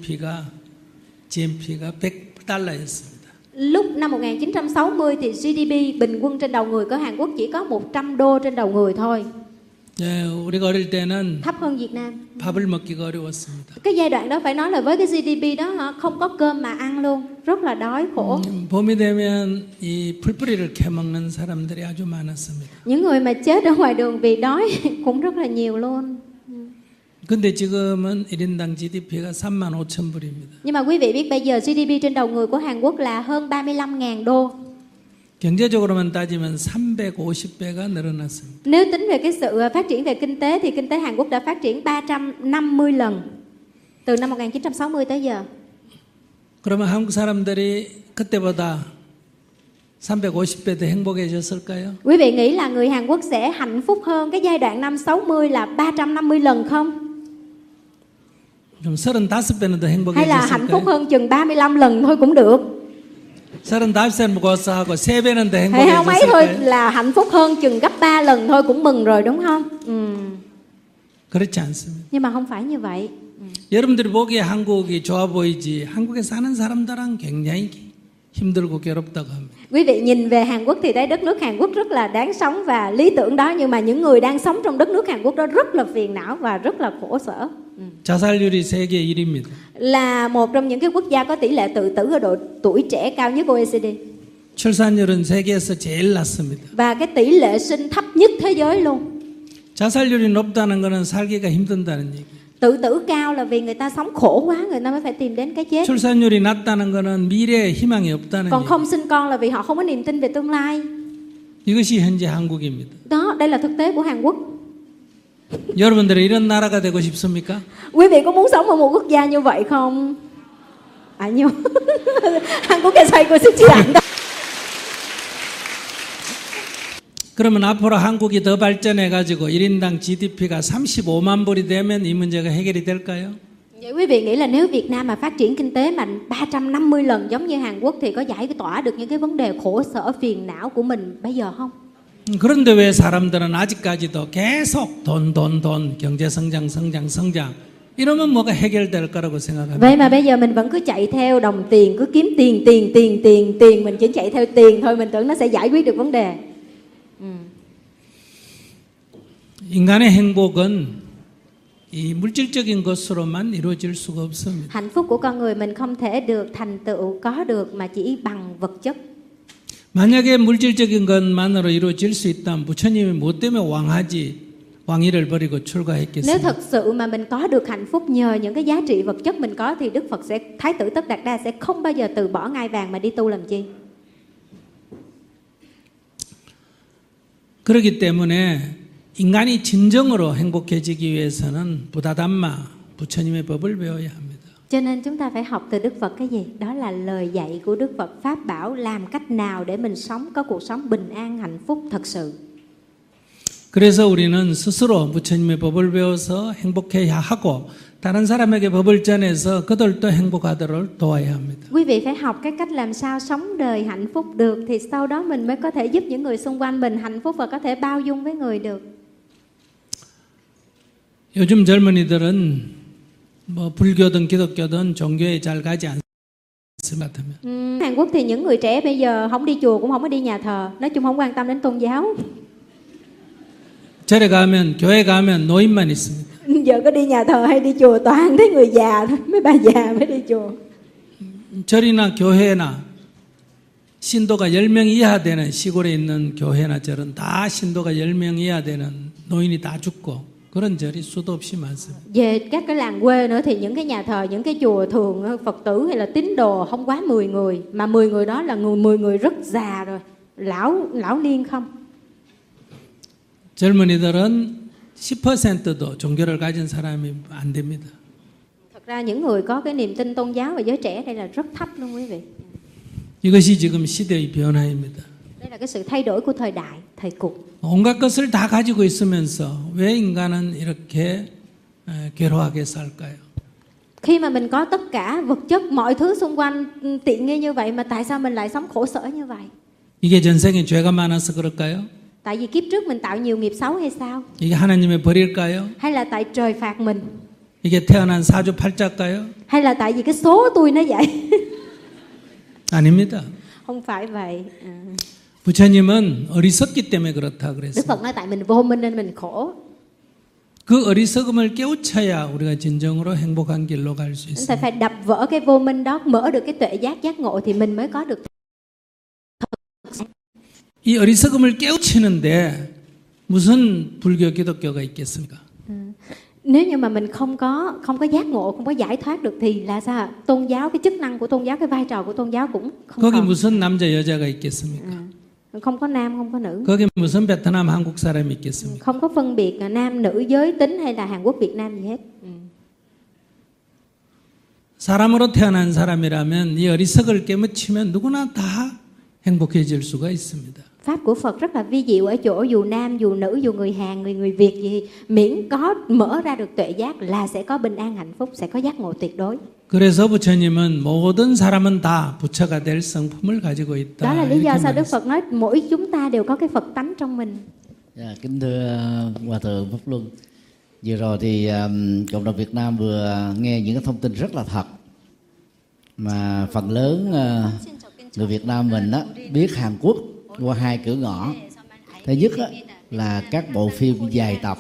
GMP가 100달러였습니다.
Lúc năm 1960 thì GDP bình quân trên đầu người của Hàn Quốc chỉ có 100 đô trên đầu người thôi.
네, 우리가 어릴 때는
Thấp hơn Việt Nam.
밥을 먹기가 어려웠습니다.
Cái giai đoạn đó phải nói là với cái GDP đó không có cơm mà ăn luôn, rất là đói khổ.
봄이 되면 이 풀뿌리를 캐먹는 사람들이 아주 많았습니다.
Những người mà chết ở ngoài đường vì đói cũng rất là nhiều luôn.
근데 지금은 1인당 GDP가 35,000불입니다.
Nhưng mà quý vị biết bây giờ GDP trên đầu người của Hàn Quốc là hơn 35.000 đô.
경제적으로만 따지면 350배가 늘어났습니다.
Nếu tính về cái sự phát triển về kinh tế thì kinh tế Hàn Quốc đã phát triển 350 lần từ năm 1960 tới giờ.
그러면 한국 사람들이 그때보다 350배 더 행복해졌을까요?
Quý vị nghĩ là người Hàn Quốc sẽ hạnh phúc hơn cái giai đoạn năm 60 là 350 lần không?
좀 35배는 더
Hay là hạnh phúc
행복해졌을까요?
hơn chừng 35 lần thôi cũng được.
35살 먹어서 하고 3배는 더
Hay không mấy thôi
행복해졌을까요?
là hạnh phúc hơn chừng gấp 3 lần thôi cũng mừng rồi, đúng không?
그렇지 않습니다.
Nhưng mà không phải như vậy.
여러분들이 보기에 한국이 좋아 보이지 한국에 사는 사람들은 굉장히 힘들고 괴롭다고 합니다.
Quý vị nhìn về Hàn Quốc thì thấy đất nước Hàn Quốc rất là đáng sống và lý tưởng đó, nhưng mà những người đang sống trong đất nước Hàn Quốc đó rất là phiền não và rất là khổ sở.
자살률이 세계 1위입니다.
Là một trong những cái quốc gia có tỷ lệ tự tử ở độ tuổi trẻ cao nhất OECD.
출산율은 세계에서 제일 낮습니다.
Và cái tỷ lệ sinh thấp nhất thế giới luôn.
자살률이 높다는 것은 살기가 힘든다는 얘기.
Tự tử cao là vì người ta sống khổ quá, người ta mới phải tìm đến cái chết.
출산율이 낮다는 것은 미래에 희망이 없다는
Còn
얘기.
không sinh con là vì họ không có niềm tin về tương lai.
이것이 현재 한국입니다.
Đó, đây là thực tế của Hàn Quốc.
여러분들은 이런 나라가 되고 싶습니까?
Quý vị có muốn sống ở một quốc gia như vậy không? 아니요. 한국에 살고 싶지 않다.
그러면 앞으로 한국이 더 발전해 가지고 1인당 GDP가 35만 불이 되면 이 문제가 해결이 될까요?
Vậy quý vị nghĩ là nếu Việt Nam mà phát triển kinh tế mạnh 350 lần giống như Hàn Quốc thì có giải tỏa được những cái vấn đề khổ sở phiền não của mình bây giờ không?
그런데 왜 사람들은 아직까지도 계속 돈 경제 성장 이러면 뭐가 해결될 거라고 생각합니다.
Vậy mà bây giờ mình vẫn cứ chạy theo đồng tiền, cứ kiếm tiền, mình chỉ chạy theo tiền thôi, mình tưởng nó sẽ giải quyết được vấn đề.
인간의 행복은 이 물질적인 것으로만 이루어질 수가 없습니다.
Hạnh phúc của con người mình không thể được thành tựu có được mà chỉ bằng vật chất.
만약에 물질적인 것만으로 이루어질 수 있다면 부처님이 뭐 때문에 왕위를 버리고
Nếu
출가했겠습니까?
thật sự mà mình có được hạnh phúc nhờ những cái giá trị vật chất mình có thì Đức Phật Thái tử Tất Đạt Đa sẽ không bao giờ từ bỏ ngai vàng mà đi tu làm chi.
그렇기 때문에 인간이 진정으로 행복해지기 위해서는 부다담마 부처님의 법을 배워야 합니다.
Cho nên chúng ta phải học từ Đức Phật cái gì? Đó là lời dạy của Đức Phật, pháp bảo làm cách nào để mình sống có cuộc sống bình an hạnh phúc thật sự.
그래서 우리는 스스로 부처님의 법을 배워서 행복해야 하고 다른 사람에게 법을 전해서 그들도 행복하도록 도와야 합니다.
Quý vị phải học cái cách làm sao sống đời hạnh phúc được, thì sau đó mình mới có thể giúp những người xung quanh mình hạnh phúc và có thể bao dung với người được.
요즘 젊은이들은 뭐 불교든 기독교든 종교에 잘 가지 않습니다.
Hàn Quốc thì những người trẻ bây giờ không đi chùa cũng không có đi nhà thờ, nói chung không quan tâm đến tôn giáo.
절에 가면 교회 가면 노인만 있습니다.
Giờ có đi nhà thờ hay đi chùa toàn thấy người già thôi, mấy bà già mới đi chùa.
절이나 교회나 신도가 10명 이하 되는 시골에 있는 교회나 절은 다 신도가 10명 이하 되는 노인이 다 죽고 그런 절이 수도 없이 많습니다.
Về các cái làng quê nữa thì những cái nhà thờ, những cái chùa thường Phật tử hay là tín đồ không quá 10 người, mà 10 người đó là 10 người rất già rồi, lão niên không.
젊은이들은 10%도 종교를 가진 사람이 안 됩니다.
Thật ra những người có cái niềm tin tôn giáo và giới trẻ đây là rất thấp luôn quý vị.
이것이 지금 시대의 변화입니다.
Đây là cái sự thay đổi của thời đại, thời cuộc.
온갖 것을 다 가지고 있으면서 왜 인간은 이렇게 괴로워하게 살까요?
Khi mà mình có tất cả vật chất, mọi thứ xung quanh tiện nghi như vậy mà tại sao mình lại sống khổ sở như vậy?
이게 전생에 죄가 많아서 그럴까요?
Tại vì kiếp trước mình tạo nhiều nghiệp xấu hay sao?
이게 하나님의 벌일까요?
Hay là tại trời phạt mình?
이게 태어난 사주팔자일까요?
Hay là tại vì cái số tôi nó vậy?
아닙니다.
Không phải vậy.
부처님은 어리석기 때문에 그렇다
Đức
그랬어요.
Phật nói tại mình vô minh nên mình khổ.
그 어리석음을 깨우쳐야 우리가 진정으로 행복한 길로 갈 수
Thầy
있습니다.
phải đập vỡ cái vô minh đó, mở được cái tuệ giác, giác ngộ thì mình mới có được.
이 어리석음을 깨우치는데 무슨 불교 기독교가 있겠습니까?
Nếu như mà mình không có giác ngộ, không có giải thoát được thì là sao? Tôn giáo, cái chức năng của tôn giáo, cái vai trò của tôn giáo cũng không
거기
còn.
무슨 남자 여자가 있겠습니까?
Không có nam, không có nữ.
거기 무슨 베트남 한국 사람이 있겠습니까?
Không có phân biệt nam nữ giới tính hay là Hàn Quốc Việt Nam gì hết.
사람으로 태어난 사람이라면 이 어리석을 깨무치면 누구나 다 행복해질 수가 있습니다.
Pháp của Phật rất là vi diệu ở chỗ dù nam, dù nữ, dù người Hàn, người Việt gì, miễn có mở ra được tuệ giác là sẽ có bình an hạnh phúc, sẽ có giác ngộ tuyệt đối.
그래서 부처님은 모든 사람은 다 부처가 될 성품을 가지고 있다.
Đó là lý do
이렇게
sao Đức
말했어요.
Phật nói mỗi chúng ta đều có cái Phật tánh trong mình.
Kính thưa Hòa Thượng Pháp Luân, vừa rồi thì cộng đồng Việt Nam vừa nghe những cái thông tin rất là thật mà phần lớn người Việt Nam mình á, biết Hàn Quốc qua hai cửa ngõ. Thứ nhất á, là các bộ phim dài tập,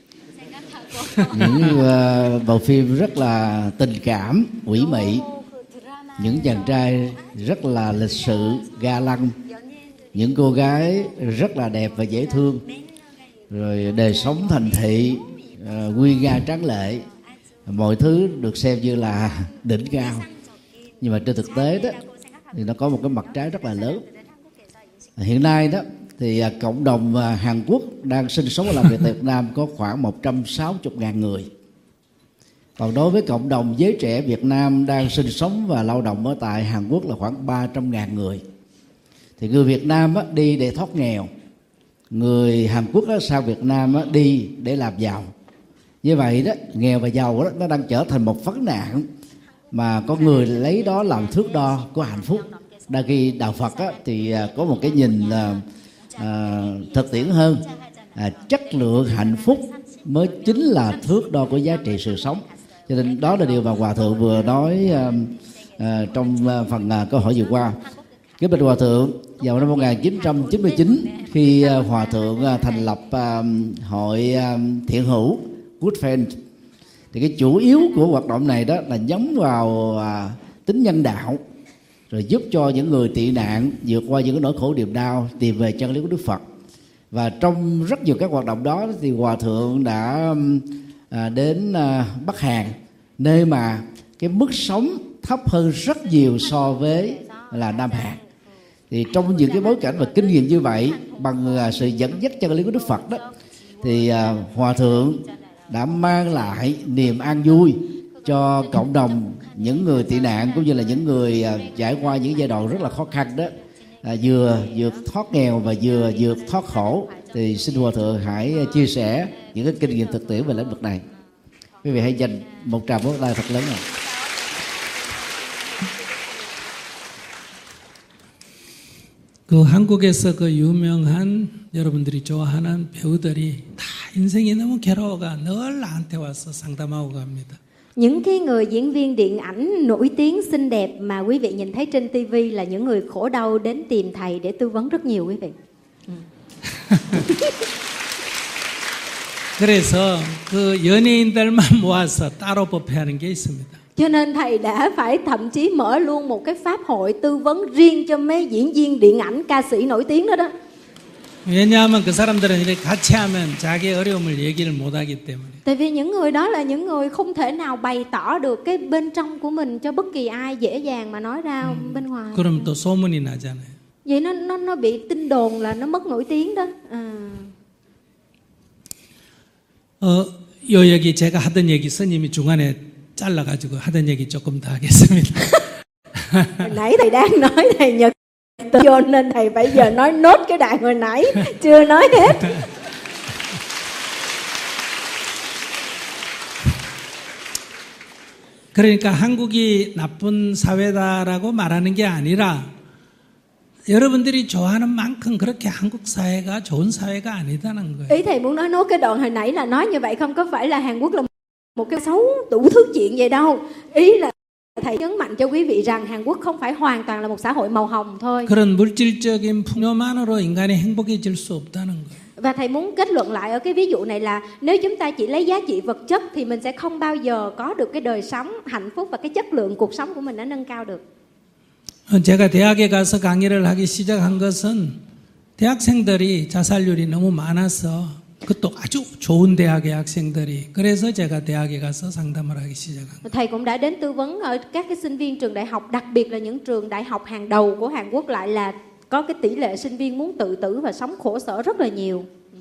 những bộ phim rất là tình cảm, ủy mị, những chàng trai rất là lịch sự, ga lăng, những cô gái rất là đẹp và dễ thương, rồi đời sống thành thị nguy nga tráng lệ, mọi thứ được xem như là đỉnh cao. Nhưng mà trên thực tế đó thì nó có một cái mặt trái rất là lớn. Hiện nay đó thì cộng đồng Hàn Quốc đang sinh sống và làm việc tại Việt Nam có khoảng 160.000 người. Còn đối với cộng đồng giới trẻ Việt Nam đang sinh sống và lao động ở tại Hàn Quốc là khoảng 300.000 người. Thì người Việt Nam á, đi để thoát nghèo, người Hàn Quốc á, sang Việt Nam á, đi để làm giàu. Như vậy đó, nghèo và giàu đó, nó đang trở thành một vấn nạn mà có người lấy đó làm thước đo của hạnh phúc. Đa khi đạo Phật á, thì có một cái nhìn thực tiễn hơn, chất lượng hạnh phúc mới chính là thước đo của giá trị sự sống. Cho nên đó là điều mà Hòa Thượng vừa nói trong phần câu hỏi vừa qua. Kính bạch Hòa Thượng, vào năm 1999 khi Hòa Thượng thành lập hội thiện hữu Good Friend, thì cái chủ yếu của hoạt động này đó là nhắm vào tính nhân đạo, rồi giúp cho những người tị nạn vượt qua những cái nỗi khổ niềm đau, tìm về chân lý của Đức Phật. Và trong rất nhiều các hoạt động đó thì Hòa Thượng đã đến Bắc Hàn, nơi mà cái mức sống thấp hơn rất nhiều so với là Nam Hàn. Thì trong những cái bối cảnh và kinh nghiệm như vậy, bằng sự dẫn dắt chân lý của Đức Phật đó, thì Hòa Thượng đã mang lại niềm an vui cho cộng đồng những người tị nạn cũng như là những người trải qua những giai đoạn rất là khó khăn đó, vừa vượt thoát nghèo và vừa vượt thoát khổ, thì xin Hòa Thượng hãy chia sẻ những cái kinh nghiệm thực tiễn về lĩnh vực này. Quý vị hãy dành một tràng vỗ tay thật lớn nào.
그 한국에서 그 유명한 여러분들이 좋아하는 배우들이 다 인생이 너무 괴로워가 늘 나한테 와서 상담하고 갑니다.
Những cái người diễn viên điện ảnh nổi tiếng xinh đẹp mà quý vị nhìn thấy trên TV là những người khổ đau đến tìm thầy để tư vấn rất nhiều quý vị.
그래서 그 연예인들만 모아서 따로 법회하는 게 있습니다.
Cho nên thầy đã phải thậm chí mở luôn một cái pháp hội tư vấn riêng cho mấy diễn viên điện ảnh, ca sĩ nổi tiếng đó đó.
왜냐하면 그 사람들은 이렇게 같이 하면 자기 어려움을 얘기를 못하기 때문에.
Tại vì những người đó là những người không thể nào bày tỏ được cái bên trong của mình cho bất kỳ ai dễ dàng mà nói ra bên ngoài.
그럼 또 소문이 나잖아요.
Vậy nó bị tin đồn là nó mất nổi tiếng đó.
요 얘기 제가 하던 얘기 스님이 중간에 잘라가지고 하던 얘기 조금 더 하겠습니다.
Nãy thầy đang nói thầy Nhật cho nên thầy bây giờ nói nốt cái đoạn hồi nãy chưa nói hết.
그러니까 한국이 나쁜 사회다라고 말하는 게 아니라 여러분들이 좋아하는 만큼 그렇게 한국 사회가 좋은 사회가 아니다는 거예요.
Ý thầy muốn nói nốt cái đoạn hồi nãy là nói như vậy không có phải là Hàn Quốc là một cái xấu đủ thứ chuyện vậy đâu. Ý là thầy nhấn mạnh cho quý vị rằng Hàn Quốc không phải hoàn toàn là một xã hội màu hồng thôi.
그런 물질적인 풍요만으로 인간이 행복해질 수 없다는 거예요.
Và thầy muốn kết luận lại ở cái ví dụ này là nếu chúng ta chỉ lấy giá trị vật chất thì mình sẽ không bao giờ có được cái đời sống hạnh phúc và cái chất lượng cuộc sống của mình nó nâng cao được.
제가 대학에 가서 강의를 하기 시작한 것은 대학생들이 자살률이 너무 많아서 그것도 아주 좋은 대학의 학생들이 그래서 제가 대학에 가서 상담을 하기 시작한 거예요.
Thầy cũng đã đến tư vấn ở các cái sinh viên trường đại học, đặc biệt là những trường đại học hàng đầu của Hàn Quốc lại là có cái tỷ lệ sinh viên muốn tự tử và sống khổ sở rất là nhiều.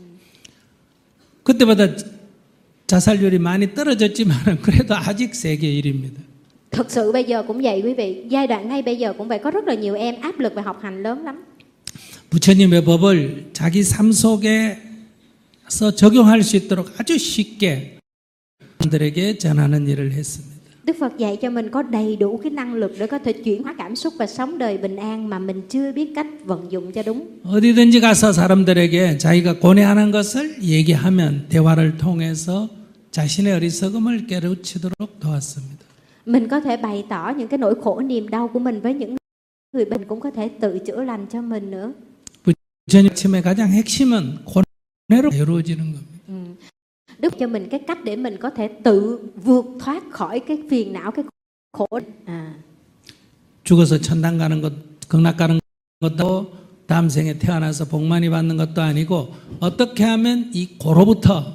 그때보다 자살률이 많이 떨어졌지만 그래도 아직 세계 1위입니다.
Thực sự bây giờ cũng vậy quý vị, giai đoạn ngay bây giờ cũng vậy, có rất là nhiều em áp lực về học hành lớn lắm.
부처님의 법을 자기 삶 속에서 적용할 수 있도록 아주 쉽게 사람들에게 전하는 일을 했습니다.
Đức Phật dạy cho mình có đầy đủ cái năng lực để có thể chuyển hóa cảm xúc và sống đời bình an mà mình chưa biết cách vận dụng cho đúng.
어디든지 가서 사람들에게 자기가 고뇌하는 것을 얘기하면 대화를 통해서 자신의 어리석음을 깨우치도록 도왔습니다.
Mình có thể bày tỏ những cái nỗi khổ niềm đau của mình với những người bệnh, cũng có thể tự chữa lành cho mình nữa.
부처님 아침의 가장 핵심은 고뇌로 이루어지는 겁니다.
Đức cho mình cái cách để mình có thể tự vượt thoát khỏi cái phiền não, cái khổ.
죽어서 천당 가는 것, 극락 가는 것도 다음 생에 태어나서 복 많이 받는 것도 아니고 어떻게 하면 이 고로부터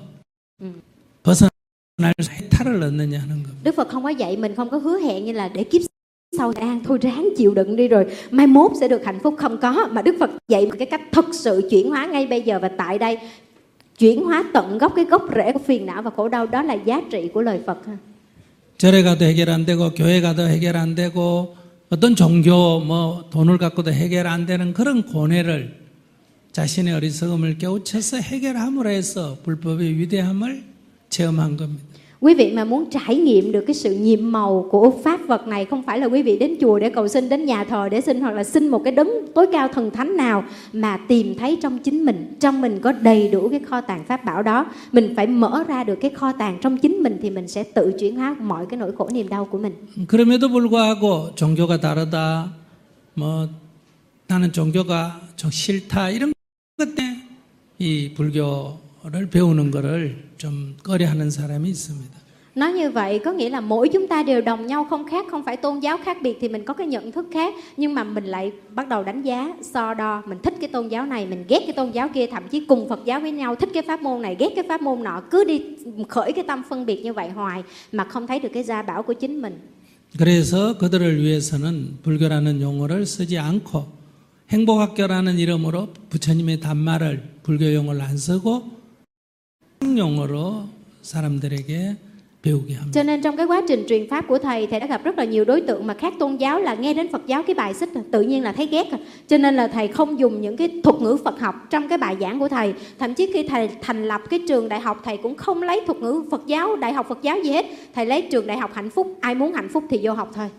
벗어날 해탈을 얻느냐 하는 겁니다.
Đức Phật không có dạy mình, không có hứa hẹn như là để kiếp sau an thôi ráng chịu đựng đi rồi mai mốt sẽ được hạnh phúc, không có, mà Đức Phật dạy cái cách thực sự chuyển hóa ngay bây giờ và tại đây, chuyển hóa tận gốc cái gốc rễ của phiền não và khổ đau. Đó là giá trị của lời Phật.
절에 가도 해결 안 되고 교회 가도 해결 안 되고 어떤 종교 뭐 돈을 갖고도 해결 안 되는 그런 고뇌를 자신의 어리석음을 깨우쳐서 해결함으로 해서 불법의 위대함을 체험한 겁니다.
Quý vị mà muốn trải nghiệm được cái sự nhiệm màu của pháp vật này, không phải là quý vị đến chùa để cầu xin, đến nhà thờ để xin, hoặc là xin một cái đấng tối cao thần thánh nào, mà tìm thấy trong chính mình, trong mình có đầy đủ cái kho tàng pháp bảo đó. Mình phải mở ra được cái kho tàng trong chính mình thì mình sẽ tự chuyển hóa mọi cái nỗi khổ niềm đau của mình.
그럼에도 불구하고 종교가 다르다, 뭐 나는 종교가 좀 싫다 이런 것 때문에 이 불교를 배우는 거를 좀 꺼려하는 사람이 있습니다.
Nói như vậy có nghĩa là mỗi chúng ta đều đồng nhau, không khác, không phải tôn giáo khác biệt thì mình có cái nhận thức khác, nhưng mà mình lại bắt đầu đánh giá, so đo, mình thích cái tôn giáo này, mình ghét cái tôn giáo kia, thậm chí cùng Phật giáo với nhau, thích cái pháp môn này, ghét cái pháp môn nọ, cứ đi khởi cái tâm phân biệt như vậy hoài mà không thấy được cái gia bảo của chính mình.
그래서 그들을 위해서는 불교라는 용어를 쓰지 않고 행복학교라는 이름으로 부처님의 단말을 불교 용어를 안 쓰고 용어로 사람들에게 배우게 합니다.
Cho nên trong cái quá trình truyền pháp của thầy đã gặp rất là nhiều đối tượng mà khác tôn giáo là nghe đến Phật giáo cái bài xích tự nhiên là thấy ghét. Cho nên là thầy không dùng những cái thuật ngữ Phật học trong cái bài giảng của thầy. Thậm chí khi thầy thành lập cái trường đại học, thầy cũng không lấy thuật ngữ Phật giáo, đại học Phật giáo gì hết. Thầy lấy trường đại học hạnh phúc, ai muốn hạnh phúc thì vô học thôi.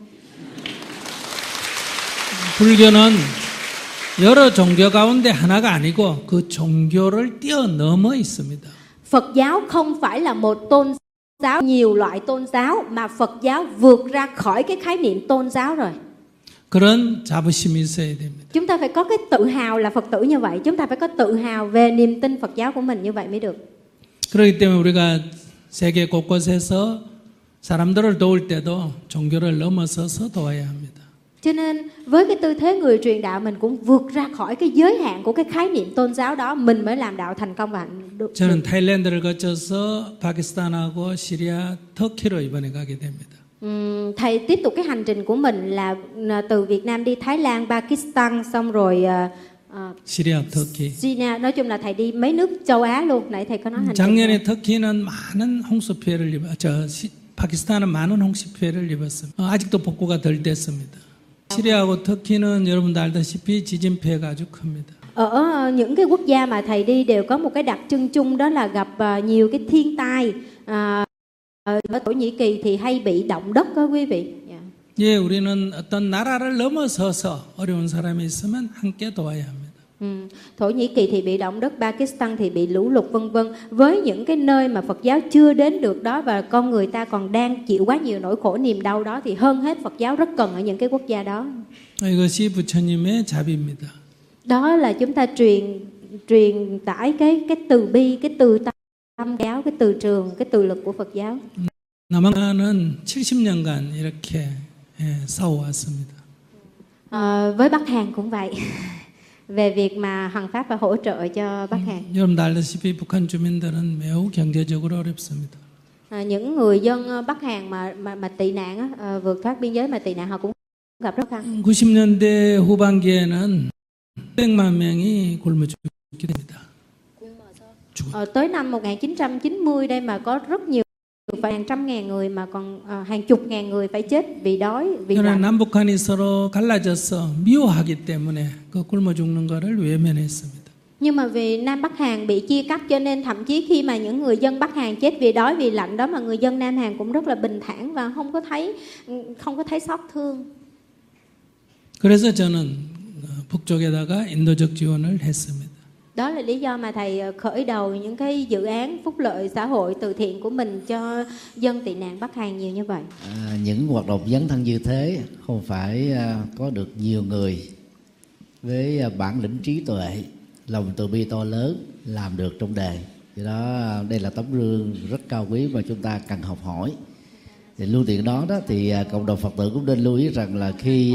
불교는 여러 종교 가운데 하나가 아니고 그 종교를 뛰어넘어 있습니다.
Phật giáo không phải là một tôn giáo, nhiều loại tôn giáo, mà Phật giáo vượt ra khỏi cái khái niệm tôn giáo rồi.
그런 자부심이 있어야 됩니다.
Chúng ta phải có cái tự hào là Phật tử như vậy. Chúng ta phải có tự hào về niềm tin Phật giáo của mình như vậy mới được.
그렇기 때문에 우리가 세계 곳곳에서 사람들을 도울 때도 종교를 넘어서서 도와야 합니다.
Cho nên với cái tư thế người truyền đạo, mình cũng vượt ra khỏi cái giới hạn của cái khái niệm tôn giáo đó, mình mới làm đạo thành công và hạnh được.
저는 타일랜드를 거쳐서 파키스탄하고 시리아, 터키로 이번에 가게 됩니다.
Thầy tiếp tục cái hành trình của mình là từ Việt Nam đi Thái Lan, Pakistan, xong rồi
시리아, 터키.
Syria. Nói chung là thầy đi mấy nước châu Á luôn. Nãy thầy có nói hành trình.
작년에 터키는 많은 홍수 피해를 파키스탄은 많은 홍수 피해를 입었습니다. 아직도 복구가 덜 됐습니다. 시리아하고 터키는 여러분도 알다시피 지진 피해가 아주 큽니다.
Ở những cái quốc gia mà thầy đi đều có một cái đặc trưng chung, đó là gặp nhiều cái thiên tai. Ở Thổ Nhĩ Kỳ thì hay bị động đất đó quý vị.
예, 우리는 어떤 나라를 넘어서서 어려운 사람이 있으면 함께 도와야 합니다.
Thổ Nhĩ Kỳ thì bị động đất, Pakistan thì bị lũ lụt vân vân. Với những cái nơi mà Phật giáo chưa đến được đó và con người ta còn đang chịu quá nhiều nỗi khổ niềm đau đó, thì hơn hết Phật giáo rất cần ở những cái quốc gia đó.
이것이 부처님의 자비입니다.
Đó là chúng ta truyền tải cái từ bi, cái từ tâm giáo, cái từ trường, cái từ lực của Phật giáo.
남한은 70년간 이렇게 싸워왔습니다.
Với Bắc Hàn cũng vậy. Về việc mà Hằng Pháp phải hỗ trợ cho Bắc Hàn.
여러분도 알다시피 북한 주민들은 매우 경제적으로 어렵습니다.
Những người dân Bắc Hàn mà tị nạn vượt thoát biên giới mà tị nạn, họ cũng gặp rất khó khăn.
90년대 후반기에는 100만 명이 굶어 죽게 됩니다.
Tới năm 1990 đây mà có rất nhiều, hàng trăm ngàn người mà còn hàng chục ngàn người phải chết vì đói, vì
그러나
lạnh.
남북한이 서로 갈라져서 미워하기 때문에 그 굶어 죽는 것을 외면했습니다.
Nhưng mà vì Nam Bắc Hàn bị chia cắt, cho nên thậm chí khi mà những người dân Bắc Hàn chết vì đói vì lạnh đó, mà người dân Nam Hàn cũng rất là bình thản và không có thấy xót thương.
그래서 저는 북쪽에다가 인도적 지원을 했습니다.
Đó là lý do mà thầy khởi đầu những cái dự án phúc lợi xã hội từ thiện của mình cho dân tị nạn Bắc Hàn nhiều như vậy.
Những hoạt động dấn thân như thế không phải có được nhiều người với bản lĩnh trí tuệ, lòng từ bi to lớn làm được trong đời. Do đó đây là tấm gương rất cao quý mà chúng ta cần học hỏi. Thì lưu tiện đó thì cộng đồng Phật tử cũng nên lưu ý rằng là khi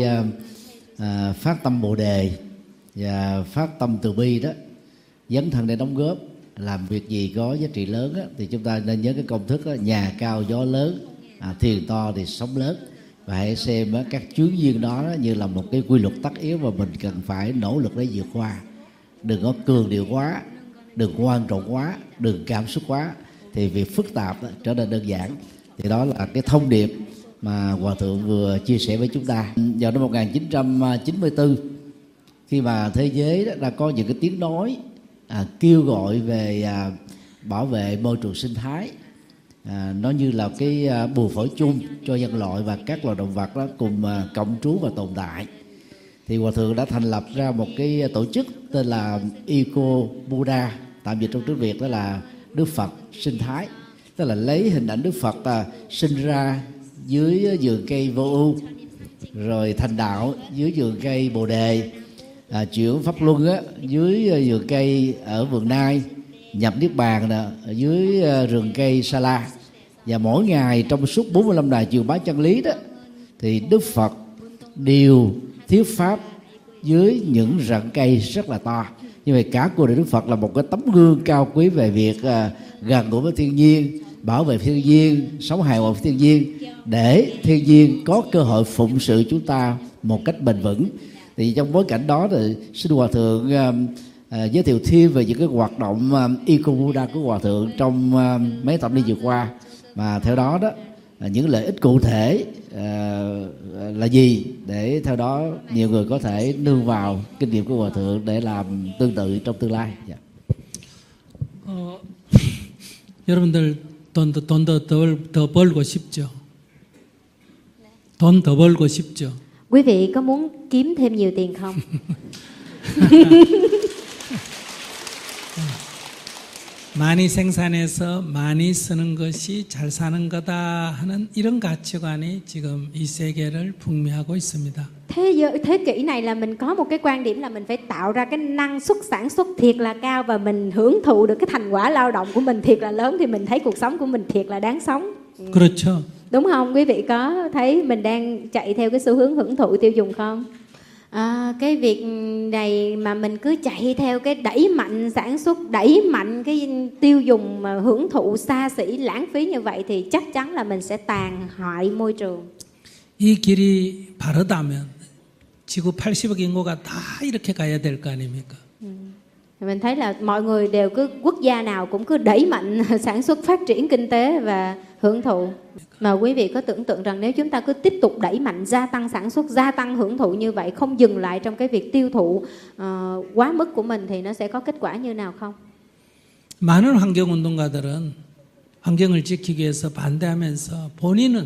phát tâm Bồ đề và phát tâm từ bi đó, dấn thân để đóng góp, làm việc gì có giá trị lớn á, thì chúng ta nên nhớ cái công thức á, nhà cao gió lớn, thuyền to thì sóng lớn. Và hãy xem á, các chuyến duyên đó như là một cái quy luật tất yếu mà mình cần phải nỗ lực để vượt qua. Đừng có cường điệu quá, đừng quan trọng quá, đừng cảm xúc quá, thì việc phức tạp đó, trở nên đơn giản. Thì đó là cái thông điệp mà Hòa Thượng vừa chia sẻ với chúng ta. Vào năm 1994, khi mà thế giới đó đã có những cái tiếng nói kêu gọi về bảo vệ môi trường sinh thái, nó như là cái bùa phổi chung cho nhân loại và các loài động vật đó cùng cộng trú và tồn tại, thì Hòa Thượng đã thành lập ra một cái tổ chức tên là Eco Buddha, tạm dịch trong tiếng Việt đó là Đức Phật sinh thái. Tức là lấy hình ảnh Đức Phật sinh ra dưới vườn cây vô ưu, rồi thành đạo dưới vườn cây Bồ đề, chuyển pháp luân dưới vườn cây ở vườn Nai, nhập niết bàn ở dưới rừng cây Sa La. Và mỗi ngày trong suốt 45 ngày truyền bá chân lý đó, thì Đức Phật đều thuyết pháp dưới những rặng cây rất là to. Như vậy cả cuộc đời Đức Phật là một cái tấm gương cao quý về việc gần gũi với thiên nhiên, bảo vệ thiên nhiên, sống hài hòa với thiên nhiên, để thiên nhiên có cơ hội phụng sự chúng ta một cách bền vững. Thì trong bối cảnh đó thì xin Hòa Thượng giới thiệu thêm về những cái hoạt động Eco Buddha của Hòa Thượng trong mấy thập niên vừa qua, Mà theo đó đó những lợi ích cụ thể là gì, để theo đó nhiều người có thể nương vào kinh nghiệm của Hòa thượng để làm tương tự trong tương lai.
여러분들 돈 더 벌고 싶죠? 돈 더 벌고 싶죠?
Quý vị có muốn kiếm thêm nhiều tiền không?
많이 생산해서 많이 쓰는 것이 잘 사는 거다 하는 이런 가치관이 지금 이 세계를 풍미하고 있습니다.
Thế kỷ này là mình có một cái quan điểm là mình phải tạo ra cái năng suất sản xuất thiệt là cao và mình hưởng thụ được cái thành quả lao động của mình thiệt là lớn, thì mình thấy cuộc sống của mình thiệt là đáng sống.
그렇죠.
Đúng không? Quý vị có thấy mình đang chạy theo cái xu hướng hưởng thụ tiêu dùng không? Cái việc này mà mình cứ chạy theo cái đẩy mạnh sản xuất, đẩy mạnh cái tiêu dùng mà hưởng thụ xa xỉ, lãng phí như vậy thì chắc chắn là mình sẽ tàn hại môi trường.
이 길이 바르다면 지구 80억 인구가 다 이렇게 가야 될 거 아닙니까?
Mình thấy là mọi người đều cứ, quốc gia nào cũng cứ đẩy mạnh sản xuất, phát triển kinh tế và hưởng thụ. Mà quý vị có tưởng tượng rằng nếu chúng ta cứ tiếp tục đẩy mạnh, gia tăng sản xuất, gia tăng hưởng thụ như vậy, không dừng lại trong cái việc tiêu thụ quá mức của mình, thì nó sẽ có kết quả như nào không?
많은 환경운동가들은 환경을 지키기 위해서 반대하면서 본인은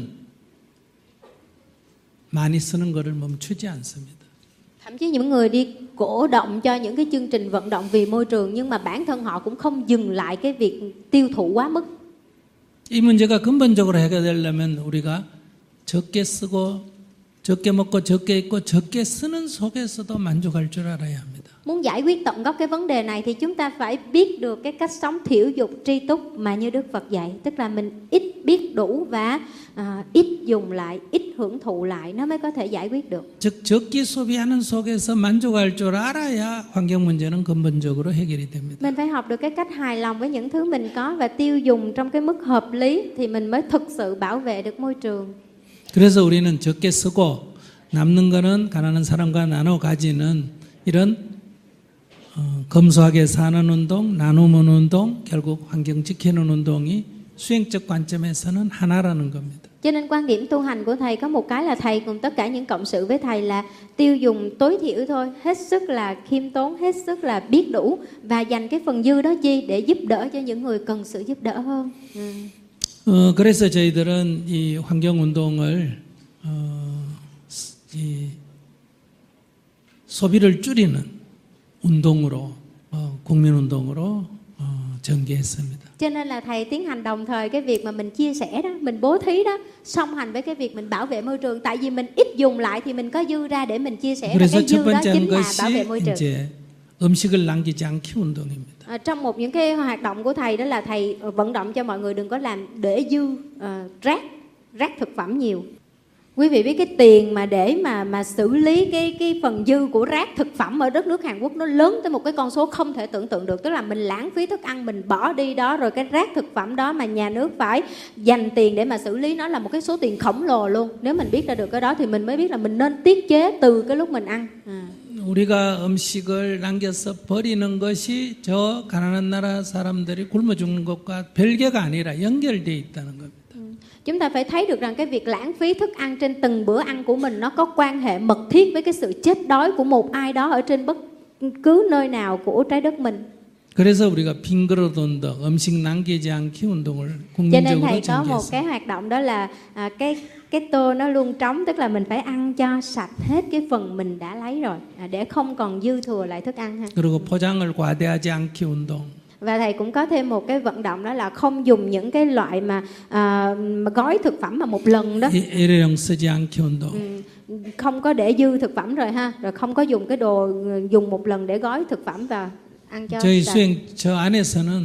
많이 쓰는 것을 멈추지 않습니다.
Thậm chí những người đi cổ động cho những cái chương trình vận động vì môi trường, nhưng mà bản thân họ cũng không dừng lại cái việc tiêu thụ quá mức.
이 문제가 근본적으로 해결되려면 우리가 적게 쓰고 적게 먹고 적게 입고 적게 쓰는 속에서도 만족할 줄 알아야 합니다.
Muốn giải quyết tận gốc cái vấn đề này thì chúng ta phải biết được cái cách sống thiểu dục tri túc mà như Đức Phật dạy, tức là mình ít biết đủ và ít dùng lại, ít hưởng thụ lại, nó mới có thể giải quyết được.
즉 적게 소비하는 속에서 만족할 줄 알아야 환경 문제는 근본적으로 해결이 됩니다.
Mình phải học được cái cách hài lòng với những thứ mình có và tiêu dùng trong cái mức hợp lý thì mình mới thực sự bảo vệ được môi trường.
그래서 우리는 적게 쓰고 남는 거는 가난한 사람과 나눠 가지는 이런 검소하게 사는 운동, 나누는 운동, 결국 환경 지키는 운동이 수행적 관점에서는 하나라는 겁니다.
Cho nên quan điểm tu hành của thầy có một cái là thầy cùng tất cả những cộng sự với thầy là tiêu dùng tối thiểu thôi, hết sức là khiêm tốn, hết sức là biết đủ và dành cái phần dư đó chi để giúp đỡ cho những người cần sự giúp đỡ hơn.
그래서 저희들은 이 환경 운동을 이 소비를 줄이는 운동으로 국민 운동으로 전개했습니다.
Cho nên là thầy tiến hành đồng thời cái việc mà mình chia sẻ đó, mình bố thí đó, song hành với cái việc mình bảo vệ môi trường. Tại vì mình ít dùng lại thì mình có dư ra để mình chia sẻ, và cái dư đó chính là bảo vệ môi trường.
음식을 남기지 않기 운동입니다.
Trong một những cái hoạt động của thầy đó là thầy vận động cho mọi người đừng có làm để dư rác thực phẩm nhiều. Quý vị biết cái tiền mà để mà xử lý cái phần dư của rác thực phẩm ở đất nước Hàn Quốc nó lớn tới một cái con số không thể tưởng tượng được. Tức là mình lãng phí thức ăn mình bỏ đi đó, rồi cái rác thực phẩm đó mà nhà nước phải dành tiền để mà xử lý nó là một cái số tiền khổng lồ luôn. Nếu mình biết ra được cái đó thì mình mới biết là mình nên tiết chế từ cái lúc mình ăn.
우리가 음식을 남겨서 버리는 것이 저 가난한 나라 사람들이 굶어 죽는 것과 별개가 아니라 연결되어 있다는 겁니다.
Chúng ta phải thấy được rằng cái việc lãng phí thức ăn trên từng bữa ăn của mình nó có quan hệ mật thiết với cái sự chết đói của một ai đó ở trên bất cứ nơi nào của trái đất mình.
그래서 우리가 빈 그릇 운동, 음식 남기지 않기 운동을 국민적으로
Cho nên thầy có một cái hoạt động đó là cái tô nó luôn trống, tức là mình phải ăn cho sạch hết cái phần mình đã lấy rồi để không còn dư thừa lại thức ăn ha.
그리고 포장을 과대하지 않기 운동.
Và thầy cũng có thêm một cái vận động đó là không dùng những cái loại mà gói thực phẩm mà một lần đó.
일회용 쓰지 않기 운동.
Không có để dư thực phẩm rồi ha, rồi không có dùng cái đồ dùng một lần để gói thực phẩm và ăn cho
저희 수행 저 안에서는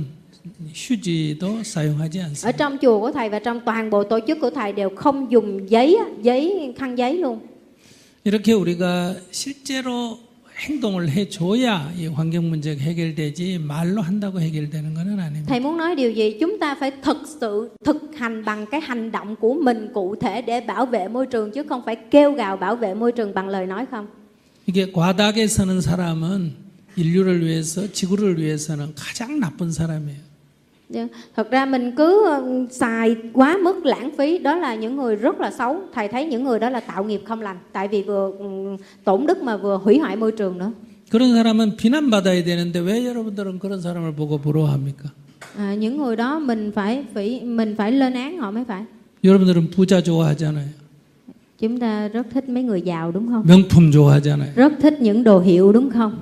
휴지도 사용하지 않습니다.
Ở trong chùa của thầy và trong toàn bộ tổ chức của thầy đều không dùng khăn giấy luôn.
이렇게 우리가 실제로 행동을 해줘야 이 환경 문제가 해결되지 말로 한다고 해결되는 것은 아닙니다.
Thầy muốn nói điều gì? Chúng ta phải thực sự thực hành bằng cái hành động của mình cụ thể để bảo vệ môi trường, chứ không phải kêu gào bảo vệ môi trường bằng lời nói không.
이게 과다하게 쓰는 사람은 인류를 위해서, 지구를 위해서는 가장 나쁜 사람이에요.
Thật ra mình cứ xài quá mức lãng phí, đó là những người rất là xấu. Thầy thấy những người đó là tạo nghiệp không lành, tại vì vừa tổn đức mà vừa hủy hoại môi trường nữa.
그런 사람은 비난받아야 되는데 왜 여러분들은 그런 사람을 보고 부러워합니까?
Những người đó mình phải lên án họ mới phải.
여러분들은 부자 좋아하잖아요.
Chúng ta rất thích mấy người giàu đúng không?
명품 좋아하잖아요.
Rất thích những đồ hiệu đúng không?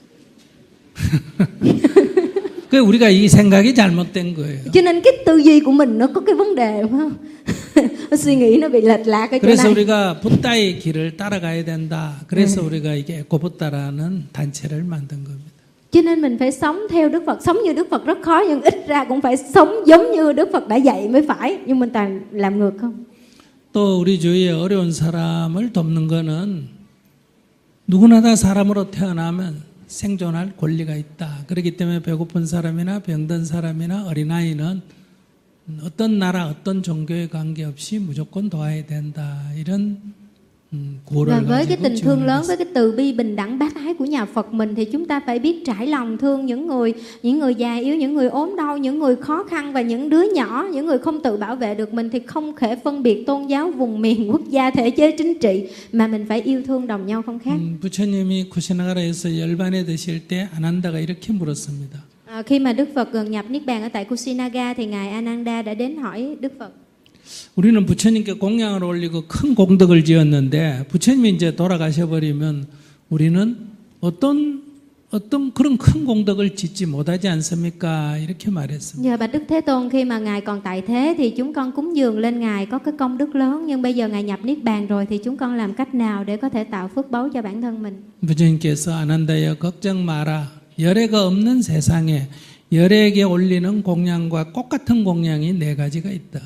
그 우리가 이 생각이 잘못된 거예요.
Cho nên cái tư duy của mình nó có cái vấn đề phải không? 수익이 nó bị lệch lạc ở chỗ
그래서
này.
우리가 붓다의 길을 따라가야 된다. 그래서 우리가 이게 에코붓다라는 단체를 만든 겁니다.
Cho nên mình phải sống theo Đức Phật. Sống như Đức Phật rất khó, nhưng ít ra cũng phải sống giống như Đức Phật đã dạy mới phải. Nhưng mình toàn làm ngược không?
또 우리 주위에 어려운 사람을 돕는 거는 누구나 다 사람으로 태어나면 생존할 권리가 있다. 그렇기 때문에 배고픈 사람이나 병든 사람이나 어린아이는 어떤 나라, 어떤 종교에 관계없이 무조건 도와야 된다. 이런
Và với cái tình thương lớn, với cái từ bi bình đẳng bác ái của nhà Phật mình, thì chúng ta phải biết trải lòng thương những người già yếu, những người ốm đau, những người khó khăn và những đứa nhỏ, những người không tự bảo vệ được mình, thì không thể phân biệt tôn giáo, vùng miền, quốc gia, thể chế chính trị, mà mình phải yêu thương đồng nhau không khác.
부처님이 쿠시나가라에서 열반에 드실 때 아난다가 이렇게 물었습니다.
Khi mà Đức Phật gần nhập Niết Bàn ở tại Kusinaga thì ngài Ananda đã đến hỏi Đức Phật.
우리는 부처님께 공양을 올리고 큰 공덕을 지었는데 부처님이 이제 돌아가셔 버리면 우리는 어떤 그런 큰 공덕을 짓지 못하지 않습니까? 이렇게 말했습니다.
Giờ bạch Đức Thế Tôn, khi mà ngài còn tại thế thì chúng con cúng dường lên ngài có cái công đức lớn, nhưng bây giờ ngài nhập Niết Bàn rồi thì chúng con làm cách nào để có thể tạo phước báu cho bản thân mình?
부처님께서 아난다여 걱정 마라. 열애가 없는 세상에 열애에게 올리는 공양과 똑같은 공양이 4가지가 있다.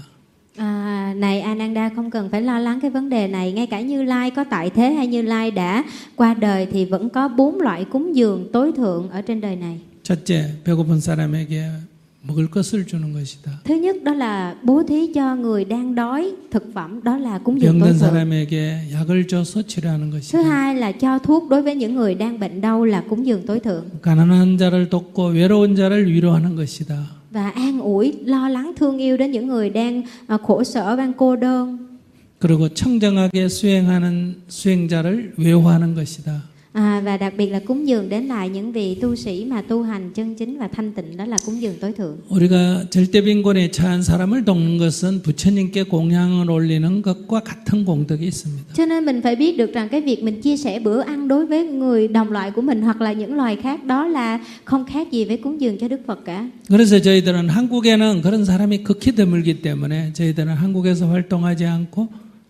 Này Ananda, không cần phải lo lắng cái vấn đề này. Ngay cả Như Lai có tại thế hay Như Lai đã qua đời thì vẫn có 4 loại cúng dường tối thượng ở trên đời này.
첫째, 배고픈 사람에게 먹을 것을 주는 것이다.
Thứ nhất đó là bố thí cho người đang đói thực phẩm, đó là cúng dường tối
병든
thượng.
사람에게 약을 줘서 치료하는 것이다.
Thứ hai là cho thuốc đối với những người đang bệnh đau, là cúng dường tối thượng.
가난한 자를 돕고 외로운 자를 위로하는 것이다.
Và an ủi, lo lắng, thương yêu đến những người đang khổ sở, đang cô đơn.
그리고 청정하게 수행하는 수행자를 외호하는 것이다.
Và đặc biệt là cúng dường đến lại những vị tu sĩ mà tu hành chân chính và thanh tịnh, đó là cúng dường tối thượng.
우리가 절대빈곤에 처한 사람을 돕는 것은 부처님께 공양을 올리는 것과 같은 공덕이 있습니다.
Cho nên mình phải biết được rằng cái việc mình chia sẻ bữa ăn đối với người đồng loại của mình hoặc là những loài khác, đó là không khác gì với cúng dường cho Đức Phật cả.
그래서 저희들은 한국에는 그런 사람이 극히 드물기 때문에 저희들은 한국에서 활동하지 않고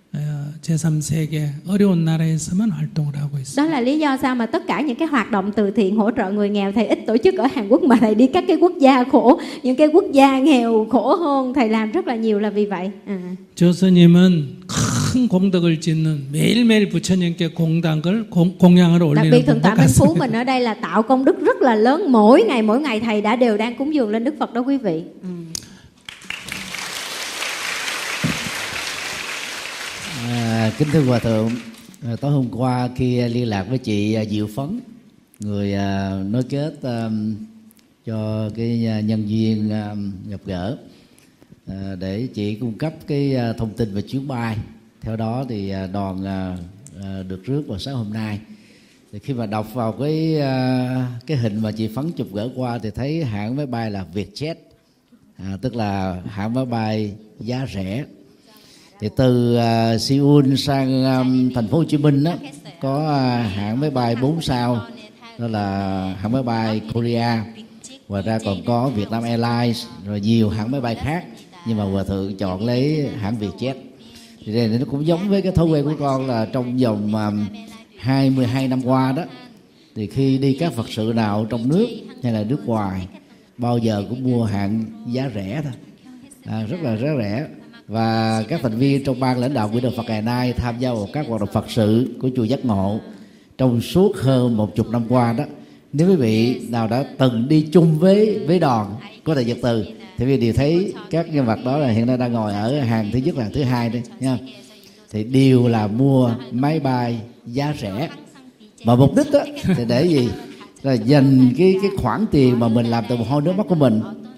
제3세계 어려운 나라에서만 활동을 하고 있습니다.
Đó là lý do sao mà tất cả những cái hoạt động từ thiện hỗ trợ người nghèo thầy ít tổ chức ở Hàn Quốc, mà thầy đi các cái quốc gia khổ, những cái quốc gia nghèo khổ hơn, thầy làm rất là nhiều là vì vậy.
조스님은 큰 공덕을 짓는 매일매일 부처님께 공양을
Đặc
올리는
biệt thượng tọa
분도
Minh Phú
같습니다.
mình ở đây là tạo công đức rất là lớn, mỗi ngày thầy đã đều đang cúng dường lên Đức Phật đó quý vị.
Kính thưa Hòa Thượng, tối hôm qua khi liên lạc với chị Diệu Phấn, người nối kết cho cái nhân duyên gặp gỡ, để chị cung cấp cái thông tin về chuyến bay. Theo đó thì đoàn được rước vào sáng hôm nay. Thì khi mà đọc vào cái hình mà chị Phấn chụp gửi qua thì thấy hãng máy bay là Vietjet, tức là hãng máy bay giá rẻ. Thì từ Seoul sang thành phố Hồ Chí Minh đó, có hãng máy bay 4 sao, đó là hãng máy bay Korea. Ngoài ra còn có Vietnam Airlines, rồi nhiều hãng máy bay khác, nhưng mà Hòa Thượng chọn lấy hãng Vietjet. Thì đây nó cũng giống với cái thói quen của con là trong vòng 22 năm qua đó, thì khi đi các Phật sự nào trong nước hay là nước ngoài, bao giờ cũng mua hạng giá rẻ thôi, rất là rẻ. Và các thành viên trong ban lãnh đạo của Đạo Phật ngày nay tham gia vào các hoạt động Phật sự của chùa Giác Ngộ trong suốt hơn 10 năm qua đó. Nếu quý vị nào đã từng đi chung với đoàn có Đại Nhật Từ thì quý vị đều thấy các nhân vật đó là hiện nay đang ngồi ở hàng thứ nhất là thứ hai đây nha. Thì đều là mua máy bay giá rẻ, mà mục đích đó thì để gì? Là dành cái khoản tiền mà mình làm từ mồ hôi nước mắt của mình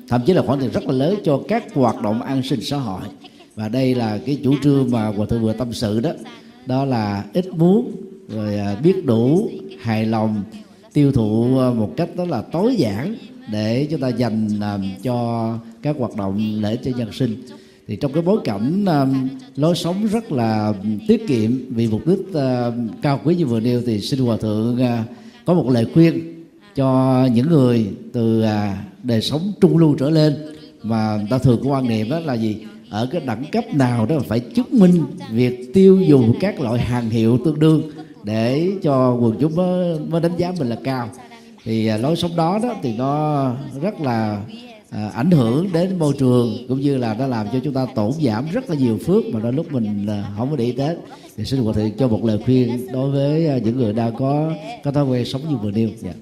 thậm chí là khoản tiền rất là lớn cho các hoạt động an sinh xã hội. Và đây là cái chủ trương mà Hòa Thượng vừa tâm sự đó, đó là ít muốn, rồi biết đủ, hài lòng, tiêu thụ một cách đó là tối giản để chúng ta dành cho các hoạt động lợi ích cho nhân sinh. Thì trong cái bối cảnh lối sống rất là tiết kiệm vì mục đích cao quý như vừa nêu, thì xin Hòa Thượng có một lời khuyên cho những người từ đời sống trung lưu trở lên mà ta thường có quan niệm đó là gì, ở cái đẳng cấp nào đó phải chứng minh việc tiêu dùng các loại hàng hiệu tương đương để cho quần chúng mới đánh giá mình là cao. Thì lối sống đó thì nó rất là ảnh hưởng đến môi trường, cũng như là nó làm cho chúng ta tổn giảm rất là nhiều phước mà đôi lúc mình không có để ý đến. Thì xin Hòa Thượng cho một lời khuyên đối với những người đang có thói quen sống như vừa nêu. Dạ.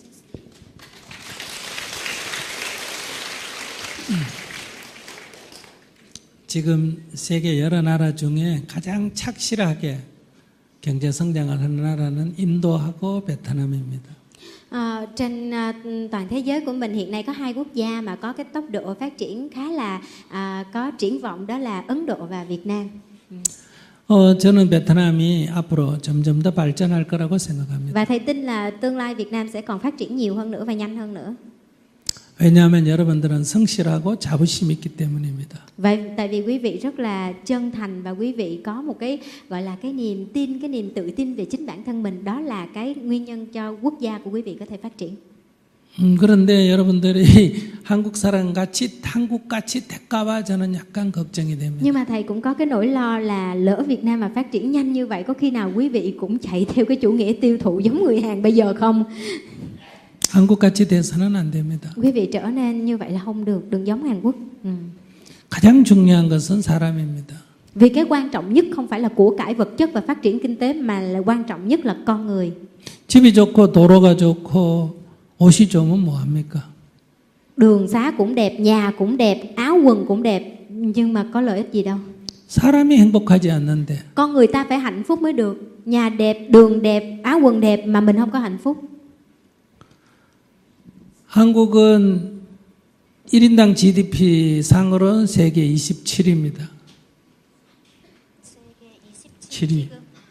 지금 세계 여러 나라 중에 가장 착실하게 경제 성장을 하는 나라는 인도하고 베트남입니다.
Trên toàn thế giới của mình hiện nay có 2 quốc gia mà có cái tốc độ phát triển khá là có triển vọng, đó là Ấn Độ và Việt Nam.
저는 베트남이 앞으로 점점 더 발전할 거라고 생각합니다.
Và thầy tin là tương lai Việt Nam sẽ còn phát triển nhiều hơn nữa và nhanh hơn nữa.
왜냐하면 여러분들은 성실하고 자부심이 있기 때문입니다.
Vậy tại vì quý vị rất là chân thành và quý vị có một cái gọi là cái niềm tin, cái niềm tự tin về chính bản thân mình, đó là cái nguyên nhân cho quốc gia của quý vị có thể phát triển.
그런데 여러분들이 한국 사람 같이 될까봐 저는 약간 걱정이 됩니다.
Nhưng mà thầy cũng có cái nỗi lo là lỡ Việt Nam mà phát triển nhanh như vậy, có khi nào quý vị cũng chạy theo cái chủ nghĩa tiêu thụ giống người Hàn bây giờ không?
한국같이 돼서는 안 됩니다.
Quý vị trở nên như vậy là không được, đừng giống Hàn Quốc.
가장 중요한 것은 사람입니다.
Vì cái quan trọng nhất không phải là của cải vật chất và phát triển kinh tế, mà là quan trọng nhất là con người.
집이 좋고 도로가 좋고 옷이 좋으면 뭐 합니까?
Đường xá cũng đẹp, nhà cũng đẹp, áo quần cũng đẹp, nhưng mà có lợi ích gì đâu.
사람이 행복하지 않는데.
Con người ta phải hạnh phúc mới được. Nhà đẹp, đường đẹp, áo quần đẹp mà mình không có hạnh phúc.
한국은 1인당 GDP 상으로는 세계 27위입니다. 7위.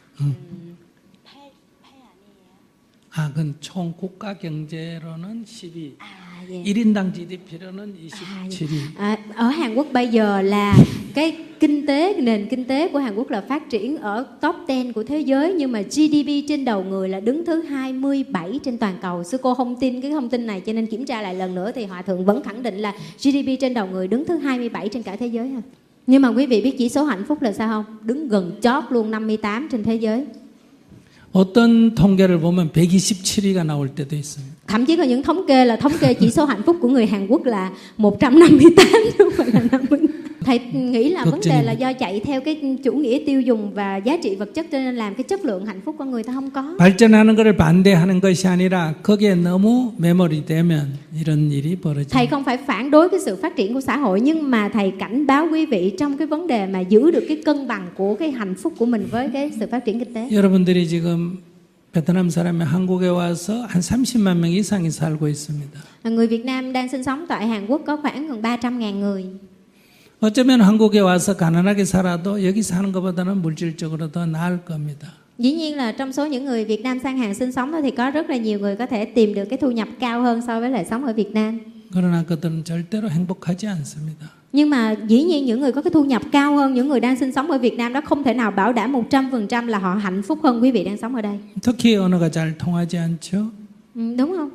그건 총 국가 경제로는 10위. 1인당 GDP로는 27위.
Ở Hàn Quốc bây giờ là cái nền kinh tế của Hàn Quốc là phát triển ở top 10 của thế giới, nhưng mà GDP trên đầu người là đứng thứ 27 trên toàn cầu. Sư cô không tin cái thông tin này cho nên kiểm tra lại lần nữa thì Hòa Thượng vẫn khẳng định là GDP trên đầu người đứng thứ 27 trên cả thế giới ha. Nhưng mà quý vị biết chỉ số hạnh phúc là sao không? Đứng gần chót luôn, 58 trên thế giới.
어떤 통계를 보면 127위가 나올 때도 있습니다.
Thậm chí có những thống kê là thống kê chỉ số hạnh phúc của người Hàn Quốc là 158 chứ không phải là 50. Thầy nghĩ là vấn đề là do chạy theo cái chủ nghĩa tiêu dùng và giá trị vật chất cho nên làm cái chất lượng hạnh phúc của người ta không có.
발전하는 것을 반대하는 것이 아니라 거기에 너무 매몰이 되면 이런 일이 벌어집니다.
Thầy không phải phản đối cái sự phát triển của xã hội, nhưng mà thầy cảnh báo quý vị trong cái vấn đề mà giữ được cái cân bằng của cái hạnh phúc của mình với cái sự phát triển kinh tế.
여러분들이 지금 베트남 사람이 한국에 와서 한 30만 명 이상이 살고 있습니다.
Người Việt Nam đang sinh sống tại Hàn Quốc có khoảng gần 300.000 người.
어쩌면 한국에 와서 가난하게 살아도 여기 사는 것보다는 물질적으로 더 나을 겁니다.
Dĩ nhiên là trong số những người Việt Nam sang Hàn sinh sống thì có rất là nhiều người có thể tìm được cái thu nhập cao hơn so với lại sống ở Việt Nam.
그러나 그들은 절대로 행복하지 않습니다.
Nhưng mà dĩ nhiên những người có cái thu nhập cao hơn những người đang sinh sống ở Việt Nam đó không thể nào bảo đảm 100% là họ hạnh phúc hơn quý vị đang sống ở đây.
특히 언어가 잘 통하지 않죠?
Đúng không?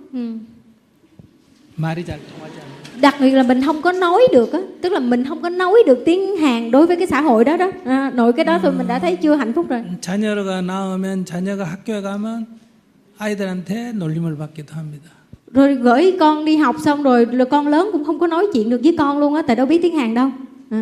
말이 잘 통하지 않죠.
Đặc biệt là mình không có nói được á, tức là mình không có nói được tiếng Hàn đối với cái xã hội đó đó. Nội cái đó thôi mình đã thấy chưa hạnh phúc rồi.
자녀가 낳으면 자녀가 학교에 가면 아이들한테 놀림을 받기도 합니다.
Rồi gửi con đi học xong rồi con lớn cũng không có nói chuyện được với con luôn á, tại đâu biết tiếng Hàn đâu.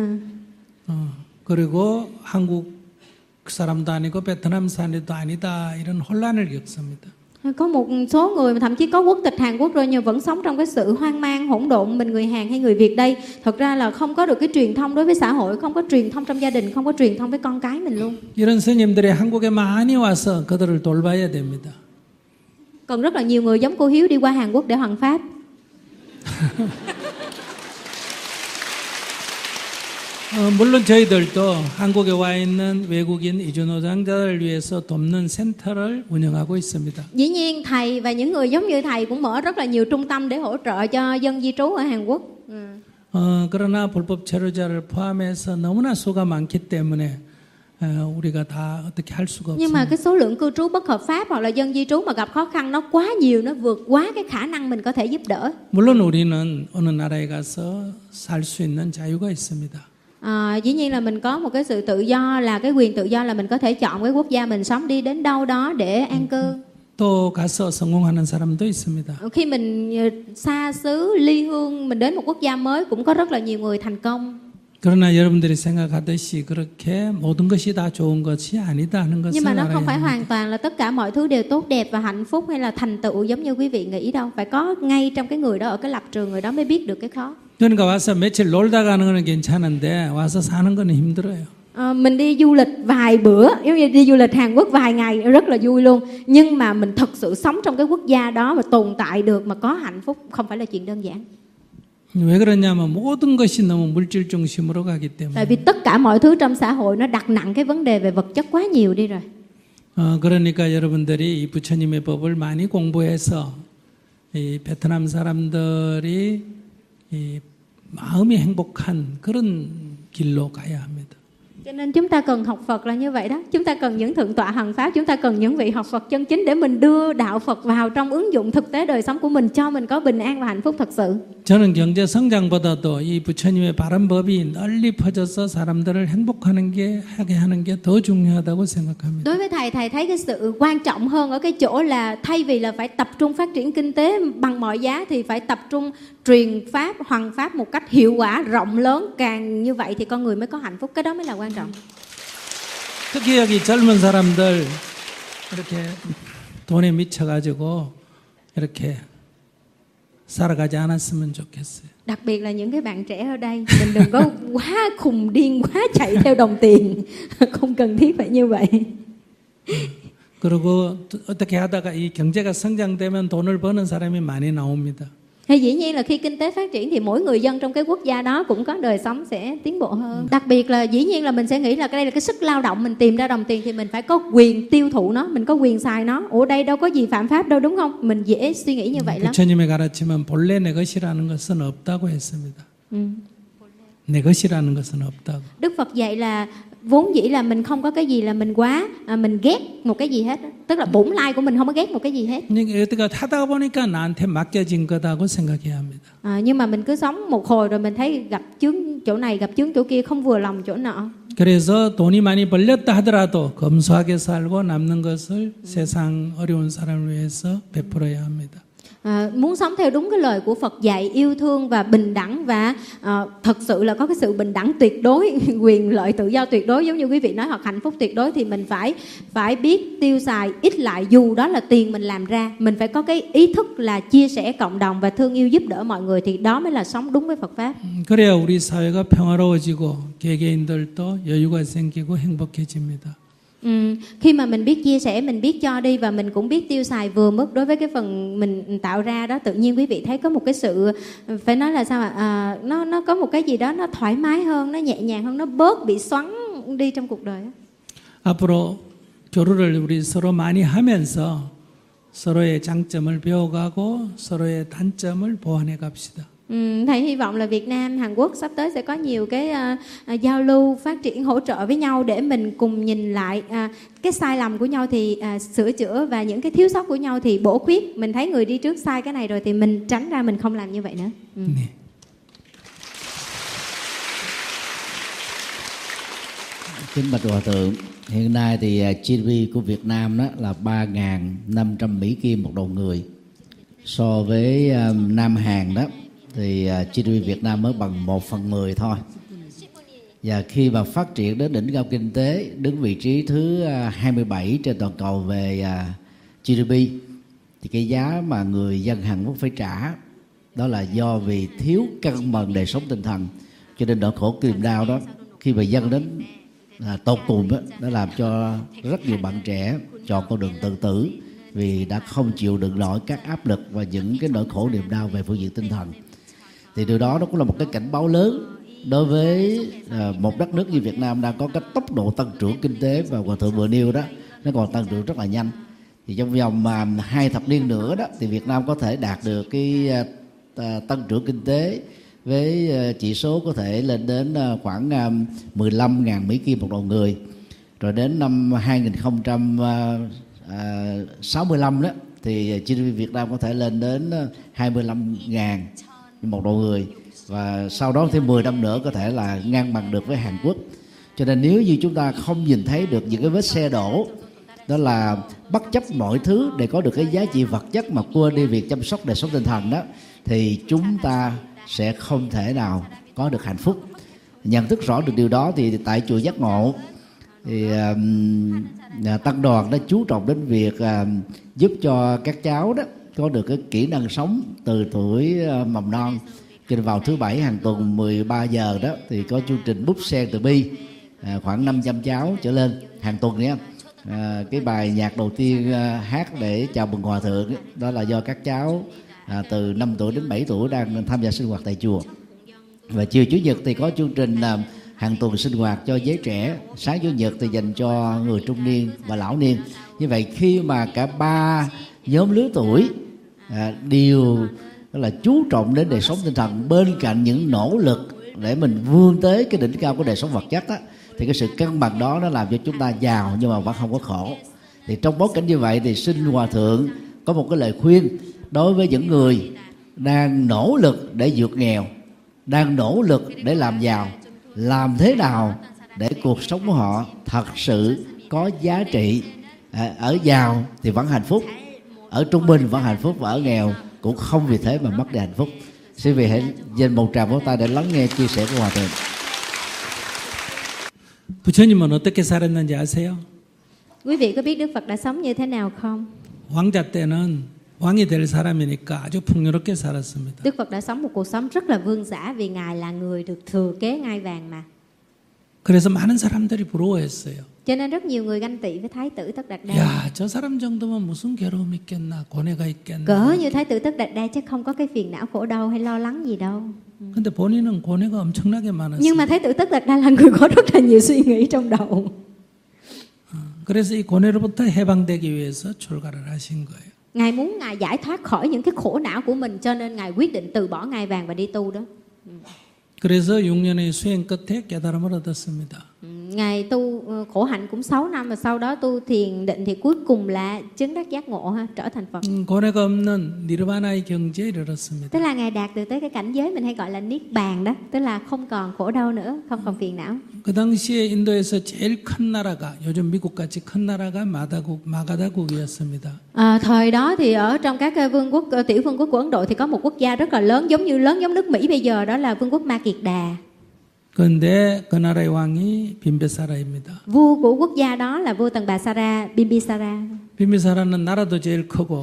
그리고 한국 사람도 아니고 베트남 사람도 아니다 이런 혼란을 겪습니다.
Có một số người mà thậm chí có quốc tịch Hàn Quốc rồi nhưng vẫn sống trong cái sự hoang mang hỗn độn. Mình người Hàn hay người Việt đây thật ra là không có được cái truyền thông đối với xã hội, không có truyền thông trong gia đình, không có truyền thông với con cái mình luôn.
이런 스님들이 한국에 많이 와서 그들을 돌봐야 됩니다.
Còn rất là nhiều người giống cô Hiếu đi qua Hàn Quốc để hoằng pháp.
물론 저희들도 한국에 와 있는 외국인 이주노동자들을 위해서 돕는 센터를 운영하고 있습니다.
Dĩ nhiên thầy và những người giống như thầy cũng mở rất là nhiều trung tâm để hỗ trợ cho dân di trú ở Hàn Quốc.
그러나 불법 체류자를 포함해서 너무나 수가 많기 때문에 우리가 다 어떻게 할 수가
Nhưng mà
없습니다.
cái số lượng cư trú bất hợp pháp hoặc là dân di trú mà gặp khó khăn nó quá nhiều, nó vượt quá cái khả năng mình có thể giúp đỡ.
물론 우리는 어느 나라에 가서 살 수 있는 자유가 있습니다.
Dĩ nhiên là mình có một cái sự tự do, là cái quyền tự do là mình có thể chọn cái quốc gia mình sống, đi đến đâu đó để an cư.
또 가서 성공하는 사람도 있습니다.
Khi mình xa xứ ly hương, mình đến một quốc gia mới cũng có rất là nhiều người thành công.
그러나 여러분들이 생각하듯이 그렇게 모든 것이 다 좋은 것이 아니다 하는 것을
Nhưng mà nó không
알아야
phải
합니다.
hoàn toàn là tất cả mọi thứ đều tốt đẹp và hạnh phúc hay là thành tựu giống như quý vị nghĩ đâu. Phải có ngay trong cái người đó, ở cái lập trường người đó mới biết được cái khó.
그러니까 와서 며칠 놀다 가는 거는 괜찮은데 와서 사는 거는 힘들어요.
Mình đi du lịch vài bữa, giống như đi du lịch Hàn Quốc vài ngày rất là vui luôn. Nhưng mà mình thật sự sống trong cái quốc gia đó mà tồn tại được, mà có hạnh phúc không phải là chuyện đơn giản.
왜 그러냐면 모든 것이 너무 물질 중심으로 가기 때문에.
Tại vì tất cả mọi thứ trong xã hội nó đặt nặng cái vấn đề về vật chất quá nhiều đi rồi.
그러니까 여러분들이 이 부처님의 법을 많이 공부해서 이 베트남 사람들이 이 마음이 행복한 그런 길로 가야 합니다.
Cho nên chúng ta cần học Phật là như vậy đó. Chúng ta cần những thượng tọa hành pháp, chúng ta cần những vị học Phật chân chính để mình đưa đạo Phật vào trong ứng dụng thực tế đời sống của mình, cho mình có bình an và hạnh phúc thật sự.
저는 경제 성장보다도 이 부처님의 바른 법이 널리 퍼져서 사람들을 하게 하는 게 더 중요하다고 생각합니다.
Đối với thầy thấy cái sự quan trọng hơn ở cái chỗ là thay vì là phải tập trung phát triển kinh tế bằng mọi giá thì phải tập trung truyền pháp, hoằng pháp một cách hiệu quả, rộng lớn. Càng như vậy thì con người mới có hạnh phúc. Cái đó mới là quan trọng.
특히 여기 젊은 사람들 이렇게 돈에 미쳐가지고 이렇게 살아가지 않았으면 좋겠어요.
Đặc biệt là những cái bạn trẻ ở đây, mình đừng có quá khùng điên, quá chạy theo đồng tiền. Không cần thiết phải như vậy.
그리고 어떻게 하다가 이 경제가 성장되면 돈을 버는 사람이 많이 나옵니다.
Hay dĩ nhiên là khi kinh tế phát triển thì mỗi người dân trong cái quốc gia đó cũng có đời sống sẽ tiến bộ hơn. Đặc biệt là dĩ nhiên là mình sẽ nghĩ là đây là cái sức lao động, mình tìm ra đồng tiền thì mình phải có quyền tiêu thụ nó, mình có quyền xài nó. Ủa đây đâu có gì phạm pháp đâu, đúng không? Mình dễ suy nghĩ như vậy lắm.
부처님의 가르침은 본래 내 것이라는 것은 없다고 했습니다. 내 것이라는 것은 없다고.
Đức Phật dạy là vốn dĩ là mình không có cái gì là mình quá, mình ghét một cái gì hết. Tức là bổn lai của mình không có ghét một cái gì hết.
그러니까 하다 보니까 나한테 맡겨진 거다고 생각해야 합니다.
Nhưng mà mình cứ sống một hồi rồi mình thấy gặp chướng chỗ này, gặp chướng chỗ kia, không vừa lòng chỗ nọ.
그래서 돈이 많이 벌렸다 하더라도 검소하게 살고 남는 것을 세상 어려운 사람을 위해서 베풀어야 합니다.
Muốn sống theo đúng cái lời của Phật dạy, yêu thương và bình đẳng, và thật sự là có cái sự bình đẳng tuyệt đối, quyền lợi tự do tuyệt đối giống như quý vị nói, hoặc hạnh phúc tuyệt đối, thì mình phải biết tiêu xài ít lại, dù đó là tiền mình làm ra. Mình phải có cái ý thức là chia sẻ cộng đồng và thương yêu giúp đỡ mọi người, thì đó mới là sống đúng với Phật pháp.
그래야 우리 사회가 평화로워지고 개개인들도 여유가 생기고 행복해집니다.
Khi mà mình biết chia sẻ, mình biết cho đi và mình cũng biết tiêu xài vừa mức đối với cái phần mình tạo ra đó, tự nhiên quý vị thấy có một cái sự, phải nói là sao ạ, nó có một cái gì đó nó thoải mái hơn, nó nhẹ nhàng hơn, nó bớt bị xoắn đi trong cuộc đời.
앞으로 교류를 우리 서로 많이 하면서 서로의 장점을 배워가고 서로의 단점을 보완해 갑시다.
Thầy hy vọng là Việt Nam, Hàn Quốc sắp tới sẽ có nhiều cái giao lưu, phát triển, hỗ trợ với nhau để mình cùng nhìn lại cái sai lầm của nhau thì sửa chữa, và những cái thiếu sót của nhau thì bổ khuyết. Mình thấy người đi trước sai cái này rồi thì mình tránh ra, mình không làm như vậy nữa.
네.
Kính bạch Hòa Thượng, hiện nay thì GDP của Việt Nam đó là 3.500 Mỹ Kim một đầu người. So với Nam Hàn đó thì GDP Việt Nam mới bằng 1/10 thôi. Và khi mà phát triển đến đỉnh cao kinh tế, đứng vị trí thứ 27 trên toàn cầu về GDP, thì cái giá mà người dân Hàn Quốc phải trả đó là do vì thiếu cân bằng đời sống tinh thần. Cho nên nỗi khổ niềm đau đó khi mà dân đến tột cùng đó, đã làm cho rất nhiều bạn trẻ chọn con đường tự tử, vì đã không chịu đựng nổi các áp lực và những cái nỗi khổ niềm đau về phương diện tinh thần. Thì điều đó nó cũng là một cái cảnh báo lớn đối với một đất nước như Việt Nam đang có cái tốc độ tăng trưởng kinh tế và Hòa thượng vừa nêu đó, nó còn tăng trưởng rất là nhanh. Thì trong vòng 2 thập niên nữa đó thì Việt Nam có thể đạt được cái tăng trưởng kinh tế với chỉ số có thể lên đến khoảng 15.000 Mỹ Kim một đầu người. Rồi đến năm 2065 đó thì GDP Việt Nam có thể lên đến 25.000 một đầu người, và sau đó thêm 10 năm nữa có thể là ngang bằng được với Hàn Quốc. Cho nên nếu như chúng ta không nhìn thấy được những cái vết xe đổ, đó là bất chấp mọi thứ để có được cái giá trị vật chất mà quên đi việc chăm sóc đời sống tinh thần đó, thì chúng ta sẽ không thể nào có được hạnh phúc. Nhận thức rõ được điều đó thì tại chùa Giác Ngộ thì tăng đoàn đã chú trọng đến việc giúp cho các cháu đó có được cái kỹ năng sống từ tuổi mầm non. Cho nên vào thứ Bảy hàng tuần 13 giờ đó thì có chương trình búp sen từ bi, khoảng 500 cháu trở lên hàng tuần nhé. Cái bài nhạc đầu tiên hát để chào mừng Hòa thượng đó là do các cháu từ 5 tuổi đến 7 tuổi đang tham gia sinh hoạt tại chùa. Và chiều Chủ nhật thì có chương trình hàng tuần sinh hoạt cho giới trẻ, sáng Chủ nhật thì dành cho người trung niên và lão niên. Như vậy khi mà cả 3 nhóm lứa tuổi đều là chú trọng đến đời sống tinh thần bên cạnh những nỗ lực để mình vươn tới cái đỉnh cao của đời sống vật chất đó, thì cái sự cân bằng đó nó làm cho chúng ta giàu nhưng mà vẫn không có khổ. Thì trong bối cảnh như vậy thì xin Hòa thượng có một cái lời khuyên đối với những người đang nỗ lực để vượt nghèo, đang nỗ lực để làm giàu, làm thế nào để cuộc sống của họ thật sự có giá trị. Ở giàu thì vẫn hạnh phúc, ở trung bình vẫn hạnh phúc, và ở nghèo cũng không vì thế mà mất đi hạnh phúc. Xin vị hãy dành một tràng vỗ tay để lắng nghe chia sẻ của Hòa thượng.
부처님은 어떻게 살았는지 아세요?
Quý vị có biết Đức Phật đã sống như thế nào không?
왕자 때는 왕이 될 사람이니까 아주 풍요롭게 살았습니다.
Đức Phật đã sống một cuộc sống rất là vương giả vì Ngài là người được thừa kế ngai vàng mà.
그래서 많은 사람들이 부러워했어요.
Cho nên rất nhiều người ganh tị với Thái tử Tất Đạt Đa.
야, 저 사람 정도면 무슨 괴로움 있겠나, 고뇌가 있겠나.
Cỡ như Thái tử Tất Đạt Đa chắc không có cái phiền não khổ đau hay lo lắng gì đâu.
근데 본인은 고뇌가 엄청나게 많았어요.
Nhưng mà Thái tử Tất Đạt Đa là người có rất là nhiều suy nghĩ trong đầu.
그래서 이 고뇌로부터 해방되기 위해서 출가를 하신 거예요.
Ngài muốn Ngài giải thoát khỏi những cái khổ não của mình, cho nên Ngài quyết định từ bỏ ngai vàng và đi tu đó.
그래서 6년의 수행 끝에 깨달음을 얻었습니다.
Ngài tu khổ hạnh cũng 6 năm và sau đó tu thiền định thì cuối cùng là chứng đắc giác ngộ ha, trở thành Phật.
고뇌가 없는 니르바나의 경지에 이르렀습니다.
Tức là Ngài đạt được tới cái cảnh giới mình hay gọi là niết bàn đó, tức là không còn khổ đau nữa, không còn phiền não.
그 당시에 인도에서 제일 큰 나라가 요즘 미국같이 큰 나라가 마가다국이었습니다.
Thời đó thì ở trong các vương quốc tiểu vương quốc của Ấn Độ thì có một quốc gia rất là lớn giống nước Mỹ bây giờ, đó là vương quốc Ma Kiệt Đà.
그런데 그 나라의 왕이 빈비사라입니다.
Vua của quốc gia đó là vua Tần Bà Sara, Bimbisara.
빈비사라는 나라도 제일 크고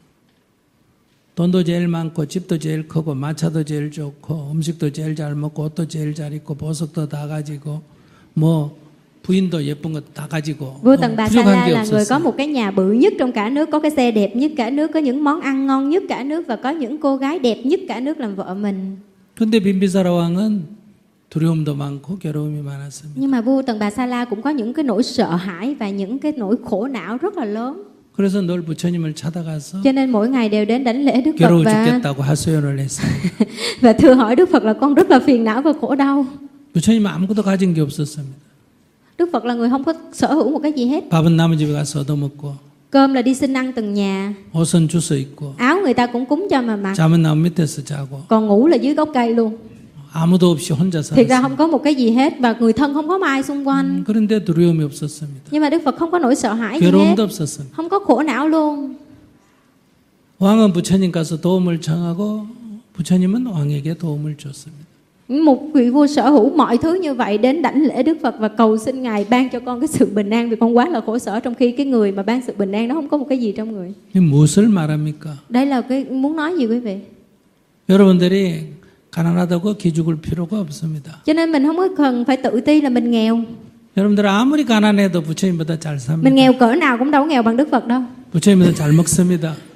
돈도 제일 많고 집도 제일 크고 마차도 제일 좋고 음식도 제일 잘 먹고 옷도 제일 잘 입고 보석도 다 가지고 뭐 부인도 예쁜 것 다 가지고.
Vua Tần Bà Sara là người có một cái nhà bự nhất trong cả nước, có cái xe đẹp nhất cả nước, có những món ăn ngon nhất cả nước và có những cô gái đẹp nhất cả nước làm vợ mình.
근데 빈비사라 왕은 두려움도 많고 괴로움이 많았습니다.
Nhưng mà vua Tần Bà Sala cũng có những cái nỗi sợ hãi và những cái nỗi khổ não rất là lớn.
그래서 늘 부처님을 찾아가서
Cho nên mỗi ngày đều đến đảnh lễ Đức Phật
괴로워 죽겠다고 하소연을 했어요.
và thưa hỏi Đức Phật là con rất là phiền não và khổ đau.
부처님 아무것도 가진 게 없었습니다.
Đức Phật là người không có sở hữu một cái gì hết.
밥은 남의 집에 가서 얻어먹고
Cơm là đi xin ăn từng nhà.
옷은 주워 입고
Áo người ta cũng cúng cho mà mặc.
잠은 나무 밑에서 자고.
Còn ngủ là dưới gốc cây luôn.
아무도 없이 혼자
Thực ra
살았어요.
không có một cái gì hết và người thân không có ai xung quanh.
그런데 두려움이 없었습니다.
Nhưng mà Đức Phật không có nỗi sợ hãi gì hết.
괴로움도 없었습니다.
Không có khổ não luôn.
왕은 부처님 가서 도움을 청하고 부처님은 왕에게 도움을 줬습니다.
Một vị vua sở hữu mọi thứ như vậy đến đảnh lễ Đức Phật và cầu xin Ngài ban cho con cái sự bình an vì con quá là khổ sở, trong khi cái người mà ban sự bình an nó không có một cái gì trong người.
무엇을 말합니까?
Đây là cái muốn nói gì quý vị?
여러분들이 가난하다고 기죽을 필요가 없습니다.
Cho nên mình không có cần phải tự ti là mình nghèo.
여러분들 아무리 가난해도 부처님보다 잘
Mình
삽니다.
nghèo cỡ nào cũng đâu có nghèo bằng Đức Phật đâu.
부처님보다 잘 먹습니다.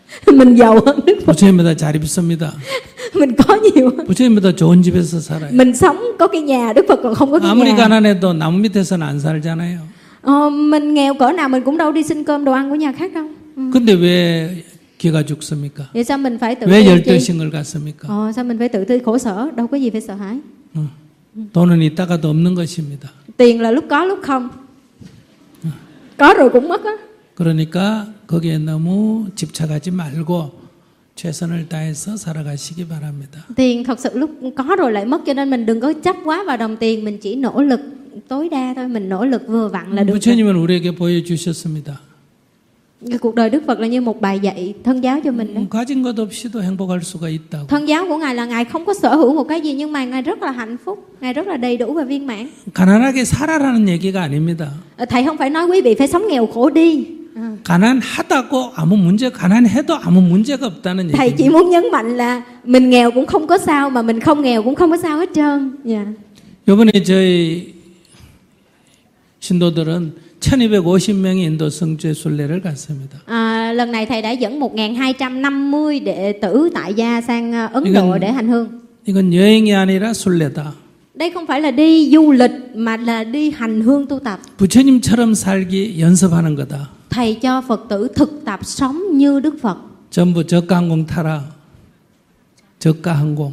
Mình giàu hơn Đức Phật.
부처님보다 잘 입습니다.
Mình có nhiều hơn.
부처님보다 좋은 집에서 살아요.
Mình sống có cái nhà, Đức Phật còn không có cái
아무리
nhà.
가난해도 나무 밑에서는 안 살잖아요.
Mình nghèo cỡ nào mình cũng đâu đi xin cơm đồ ăn của nhà khác đâu.
근데 왜 기가 죽습니까?
Vậy sao mình phải tự
왜
ti chi?
열등심을 갖습니까?
Sao mình phải tự ti khổ sở? Đâu có gì phải sợ hãi.
돈은 있다가도 없는 것입니다.
Tiền là lúc có lúc không. Có rồi cũng mất á.
그러니까 거기에 너무 집착하지 말고 최선을 다해서 살아가시기 바랍니다.
Tiền thật sự lúc có rồi lại mất, cho nên mình đừng có chấp quá vào đồng tiền, mình chỉ nỗ lực tối đa thôi, mình nỗ lực vừa vặn là được.
부처님은 우리에게 보여주셨습니다.
Cái cuộc đời Đức Phật là như một bài dạy thân giáo cho mình đó.
가진 것 없이도 행복할 수가 있다고.
Thân giáo của Ngài là Ngài không có sở hữu một cái gì, nhưng mà Ngài rất là hạnh phúc, Ngài rất là đầy đủ và viên mãn.
가난하게 살아라는 얘기가 아닙니다.
Thầy không phải nói quý vị phải sống nghèo khổ đi.
가난하다고 아무 문제, 가난해도 아무 문제가 없다는
Thầy
얘기입니다.
chỉ muốn nhấn mạnh là mình nghèo cũng không có sao, mà mình không nghèo cũng không có sao hết trơn.
이번에 저희 신도들은 1250명이 인도 성주에 순례를 갔습니다.
Lần này thầy đã dẫn 1250 đệ tử tại gia sang Ấn Độ để hành hương.
이건 여행이 아니라 순례다.
Đây không phải là đi du lịch mà là đi hành hương tu tập.
부처님처럼 살기 연습하는 거다.
Thầy cho Phật tử thực tập sống như Đức Phật.
전부 저가 항공 타라. 저가 항공.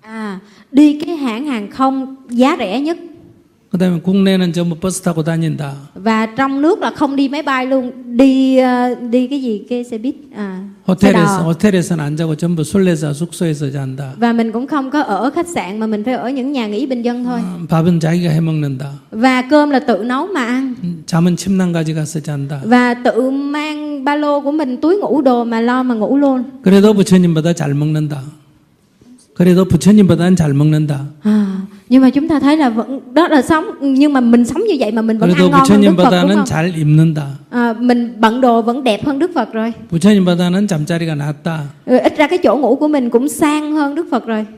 Đi cái hãng hàng không giá rẻ nhất.
그다음에 국내는 전부 버스 타고 다닌다.
Và trong nước là không đi máy bay luôn, đi cái gì, cái xe buýt,
호텔에서는 안 자고 전부 순례자 숙소에서 잔다.
Và mình cũng không có ở khách sạn mà mình phải ở những nhà nghỉ bình dân thôi.
밥은 자기가 해 먹는다.
Và cơm là tự nấu mà ăn.
잠은 침낭 가져가서 잔다.
Và tự mang ba lô của mình, túi ngủ đồ mà lo mà ngủ luôn.
그래도 부처님보다 잘 먹는다. 그래도 부처님보다는 잘 먹는다.
Nhưng mà chúng ta thấy là vẫn đó là sống, nhưng mà mình sống như vậy mà mình vẫn ăn ngon hơn Đức Phật, đúng không?
잘 입는다.
Mình bận đồ vẫn đẹp hơn Đức Phật rồi.
부처님보다는 잠자리가 낫다.
Ít ra cái chỗ ngủ của mình cũng sang hơn Đức Phật rồi.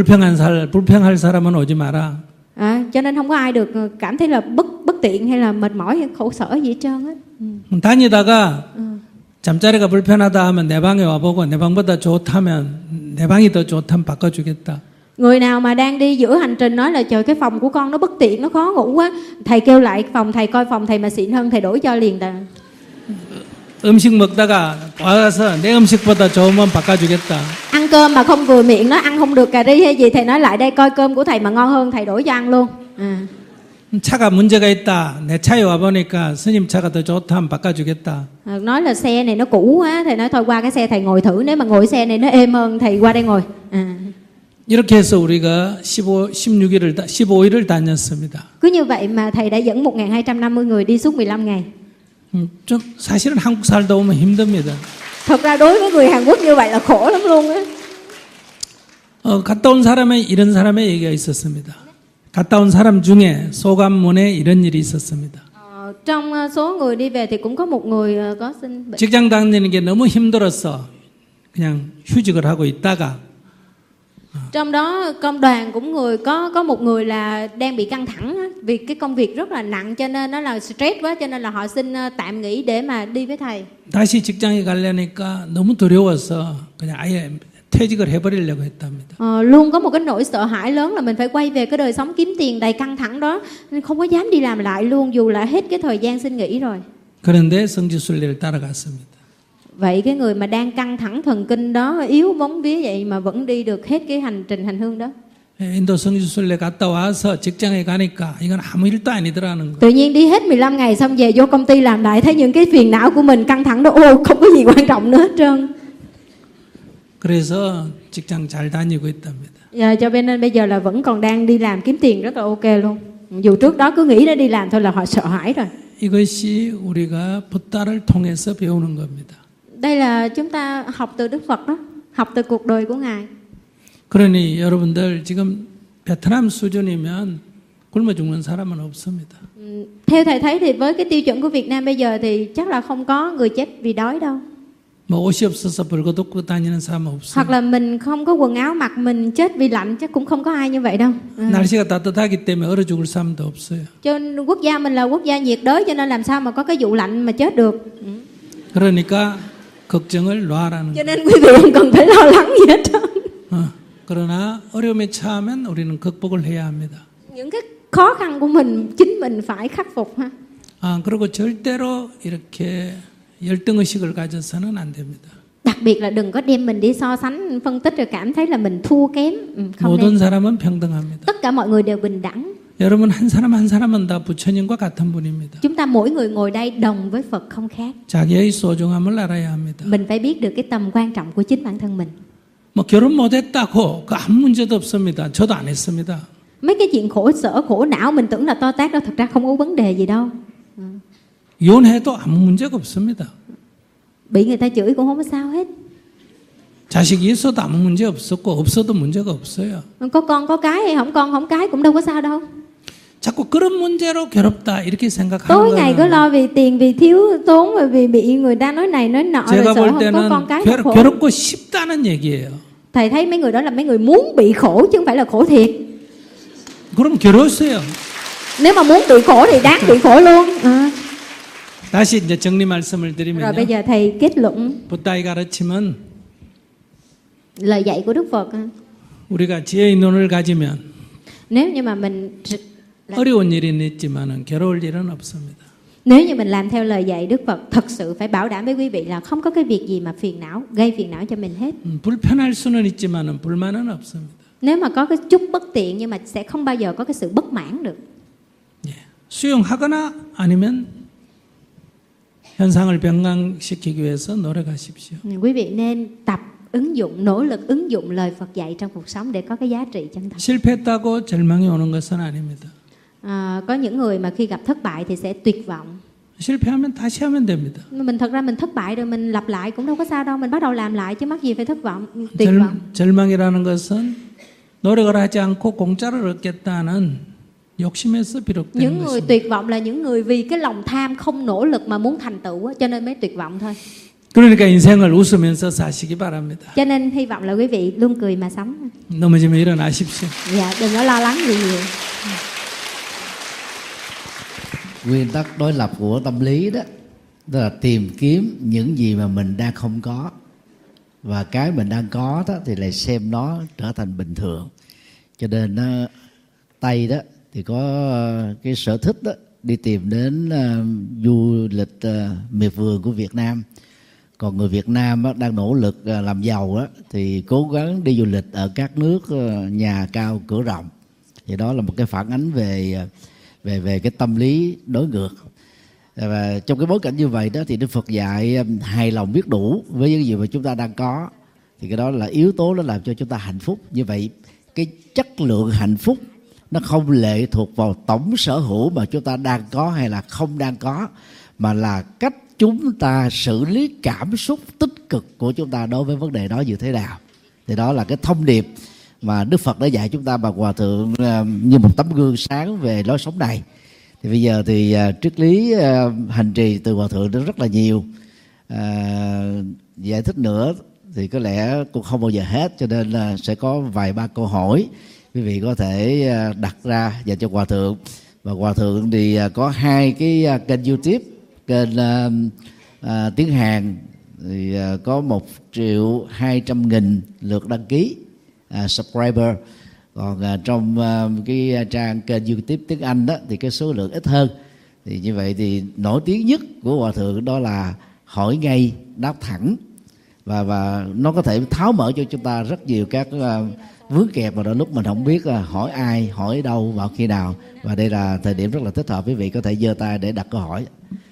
불평할 사람은 오지 마라.
Cho nên không có ai được cảm thấy là bất tiện hay là mệt mỏi hay khổ sở gì hết trơn á.
다니다가 잠자리가 불편하다 하면 내 방에 와보고 내 방보다 좋다면 내 방이 더 좋다면 바꿔주겠다.
Người nào mà đang đi giữa hành trình nói là trời cái phòng của con nó bất tiện, nó khó ngủ quá, thầy kêu lại phòng thầy coi phòng thầy mà xịn hơn thầy đổi cho liền.
음식 먹다가 와서 내 음식보다 좋으면 바꿔주겠다.
Ăn cơm mà không vừa miệng, nó ăn không được cà ri hay gì, thầy nói lại đây coi cơm của thầy mà ngon hơn thầy đổi cho ăn luôn.
차가 문제가 있다. 내 차에 와보니까 스님 차가 더 좋다면 바꿔주겠다.
Nói là xe này nó cũ quá, thầy nói thôi qua cái xe thầy ngồi thử, nếu mà ngồi xe này nó êm hơn thầy qua đây ngồi.
이렇게 해서 우리가 15일을 다녔습니다.
Cứ như vậy mà thầy đã dẫn 1250 người đi suốt 15 ngày.
좀 사실은 한국 살다 오면 힘듭니다.
Thật ra đối với người Hàn Quốc như vậy là khổ lắm luôn á.
갔다 온 사람의 이런 사람의 얘기가 있었습니다. 갔다 온 사람 중에 소감문에 이런 일이 있었습니다.
Trong số người đi về thì cũng có một người có sinh bệnh.
직장 다니는 게 너무 힘들어서 그냥 휴직을 하고 있다가
Trong đó công đoàn cũng có một người là đang bị căng thẳng á, vì cái công việc rất là nặng cho nên nó là stress quá, cho nên là họ xin tạm nghỉ để mà đi với thầy.
다시 직장에 가려니까 너무 두려워서 그냥 아예 퇴직을 해버리려고 했답니다.
Luôn có một cái nỗi sợ hãi lớn là mình phải quay về cái đời sống kiếm tiền đầy căng thẳng đó, nên không có dám đi làm lại luôn dù là hết cái thời gian xin nghỉ rồi.
그런데 성지순례를 따라갔습니다.
Vậy cái người mà đang căng thẳng thần kinh đó, yếu bóng vía vậy mà vẫn đi được hết cái hành trình hành hương đó.
인도 성지순례 갔다 와서 직장에 가니까 이건 아무 일도 아니더라는 거.
Tự nhiên đi hết 15 ngày xong về vô công ty làm lại, thấy những cái phiền não của mình căng thẳng đó, không có gì quan trọng nữa hết trơn.
그래서 직장 잘 다니고 있답니다.
Cho nên bây giờ là vẫn còn đang đi làm kiếm tiền rất là ok luôn. Dù trước đó cứ nghĩ đã đi làm thôi là họ sợ hãi rồi.
이것이 우리가 붓다를 통해서 배우는 겁니다.
Đây là chúng ta học từ Đức Phật đó, học từ cuộc đời của Ngài.
그러니 여러분들 지금 베트남 수준이면 굶어 죽는 사람은 없습니다.
Theo thầy thấy thì với cái tiêu chuẩn của Việt Nam bây giờ thì chắc là không có người chết vì đói đâu.
뭐 옷이 없어서 벌거벗고 다니는 사람 없어요.
Hoặc là mình không có quần áo mặc mình chết vì lạnh chắc cũng không có ai như vậy đâu.
날씨가 따뜻하기 때문에 얼어 죽을 사람도 없어요.
Cho nên quốc gia mình là quốc gia nhiệt đới cho nên làm sao mà có cái vụ lạnh mà chết được.
그러니까 걱정을 놔라는
Cho nên quý vị không cần phải lo lắng gì hết trơn.
그러나 어려움에 처하면 우리는 극복을 해야 합니다.
Những cái khó khăn của mình chính mình phải khắc phục ha.
그리고 절대로 이렇게 열등의식을 가져서는 안 됩니다.
Đặc biệt là đừng có đem mình đi so sánh, phân tích rồi cảm thấy là mình thua kém. Không
모든
nên.
사람은 평등합니다.
Tất cả mọi người đều bình đẳng.
여러분 한 사람 한 사람은 다 부처님과 같은 분입니다.
Chúng ta mỗi người ngồi đây đồng với Phật không khác.
자기의 소중함을 알아야 합니다.
Mình phải biết được cái tầm quan trọng của chính bản thân mình.
뭐 결혼 못했다고 그 아무 문제도 없습니다. 저도 안 했습니다.
Mấy cái chuyện khổ sở, khổ não mình tưởng là to tát đâu, thật ra không có vấn đề gì đâu.
이혼해도 아무 문제가 없습니다.
Bị người ta chửi cũng không có sao hết.
자식이 있어도 아무 문제 없었고 없어도 문제가 없어요.
Có con có cái hay không cái cũng đâu có sao đâu.
자꾸 그런 문제로 괴롭다 이렇게 생각하는
Tối ngày cứ
거예요.
lo vì tiền, vì thiếu tốn, vì bị người ta nói này nói nọ, rồi
제가
sợ
볼
không có
때는
con cái không khổ.
괴롭고 싶다는 얘기예요.
Thầy thấy mấy người đó là mấy người muốn bị khổ chứ không phải là khổ thiệt.
그럼 괴로웠어요.
Nếu mà muốn bị khổ thì đáng bị khổ luôn.
다시 이제 정리 말씀을
Rồi bây
드리면요.
giờ thầy kết luận
부다의 가르침은
lời dạy của Đức Phật.
우리가 지혜의 눈을 가지면
Nếu như mà mình
어려운 일은 있지만은 괴로울 일은 없습니다.
Nếu như mình làm theo lời dạy Đức Phật, thật sự phải bảo đảm với quý vị là không có cái việc gì mà phiền não, gây phiền não cho mình hết.
불편할 수는 있지만은 불만은 없습니다.
Nếu mà có cái chút bất tiện nhưng mà sẽ không bao giờ có cái sự bất mãn được.
예. 수용하거나 아니면 현상을 변강시키기 위해서 노력하십시오.
Quý vị nên tập ứng dụng, nỗ lực ứng dụng lời Phật dạy trong cuộc sống để có cái giá trị chân thật.
실패했다고 절망이 오는 것은 아닙니다.
Có những người mà khi gặp thất bại thì sẽ tuyệt vọng.
실패하면 다시 하면 됩니다.
Mình thật ra mình thất bại rồi mình lặp lại cũng đâu có sao đâu, mình bắt đầu làm lại chứ mắc gì phải thất vọng, tuyệt vọng.
절망이라는 것은 노력을 하지 않고 공짜를 얻겠다는 욕심에서 비롯된
Những người
것입니다.
tuyệt vọng là những người vì cái lòng tham không nỗ lực mà muốn thành tựu cho nên mới tuyệt vọng thôi.
그러니까 인생을 웃으면서 사시기 바랍니다.
Cho nên hy vọng là quý vị luôn cười mà sống.
넘어지면 일어나십시오.
Dạ, đừng có lo lắng gì nhiều.
Nguyên tắc đối lập của tâm lý đó là tìm kiếm những gì mà mình đang không có, và cái mình đang có đó thì lại xem nó trở thành bình thường. Cho nên Tây đó thì có cái sở thích đó đi tìm đến du lịch miệt vườn của Việt Nam. Còn người Việt Nam đó, đang nỗ lực làm giàu đó, thì cố gắng đi du lịch ở các nước nhà cao cửa rộng. Thì đó là một cái phản ánh về cái tâm lý đối ngược. Và trong cái bối cảnh như vậy đó thì Đức Phật dạy hài lòng biết đủ với những gì mà chúng ta đang có, thì cái đó là yếu tố nó làm cho chúng ta hạnh phúc. Như vậy cái chất lượng hạnh phúc nó không lệ thuộc vào tổng sở hữu mà chúng ta đang có hay là không đang có, mà là cách chúng ta xử lý cảm xúc tích cực của chúng ta đối với vấn đề đó như thế nào. Thì đó là cái thông điệp mà Đức Phật đã dạy chúng ta, bằng Hòa Thượng như một tấm gương sáng về lối sống này. Thì bây giờ thì triết lý hành trì từ Hòa Thượng nó rất là nhiều, giải thích nữa thì có lẽ cũng không bao giờ hết, cho nên là sẽ có vài ba câu hỏi quý vị có thể đặt ra dành cho Hòa Thượng. Và Hòa Thượng thì có hai cái kênh YouTube, kênh tiếng Hàn thì có 1.200.000 lượt đăng ký subscriber. Còn trong cái trang kênh YouTube tiếng Anh đó thì cái số lượng ít hơn. Thì như vậy thì nổi tiếng nhất của Hòa Thượng đó là hỏi ngay đáp thẳng, và nó có thể tháo mở cho chúng ta rất nhiều các vướng kẹp mà đôi lúc mình không biết hỏi ai, hỏi đâu, vào khi nào. Và đây là thời điểm rất là thích hợp, quý vị có thể giơ tay để đặt câu hỏi.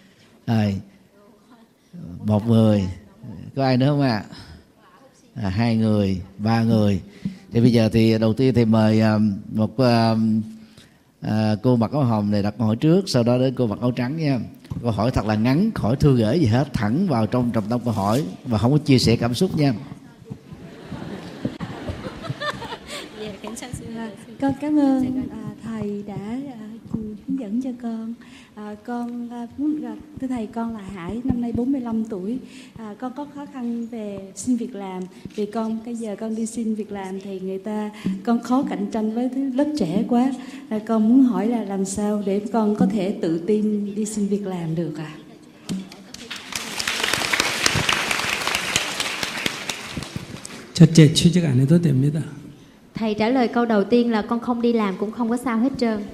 Một người, có ai nữa không ạ? Hai người, ba người. Thì bây giờ thì đầu tiên thì mời một cô mặc áo hồng này đặt câu hỏi trước, sau đó đến cô mặc áo trắng nha. Câu hỏi thật là ngắn, khỏi thư gửi gì hết, thẳng vào trong trọng tâm câu hỏi và không có chia sẻ cảm xúc nha.
Con cảm ơn thầy đã hướng dẫn cho con. Con muốn thưa thầy, con là Hải, năm nay 45 tuổi. Con có khó khăn về xin việc làm. Vì bây giờ con đi xin việc làm thì con khó cạnh tranh với lớp trẻ quá. Con muốn hỏi là làm sao để con có thể tự tin đi xin việc làm được ạ?
첫째 취직 안 해도 됩니다.
Thầy trả lời câu đầu tiên là con không đi làm cũng không có sao hết trơn.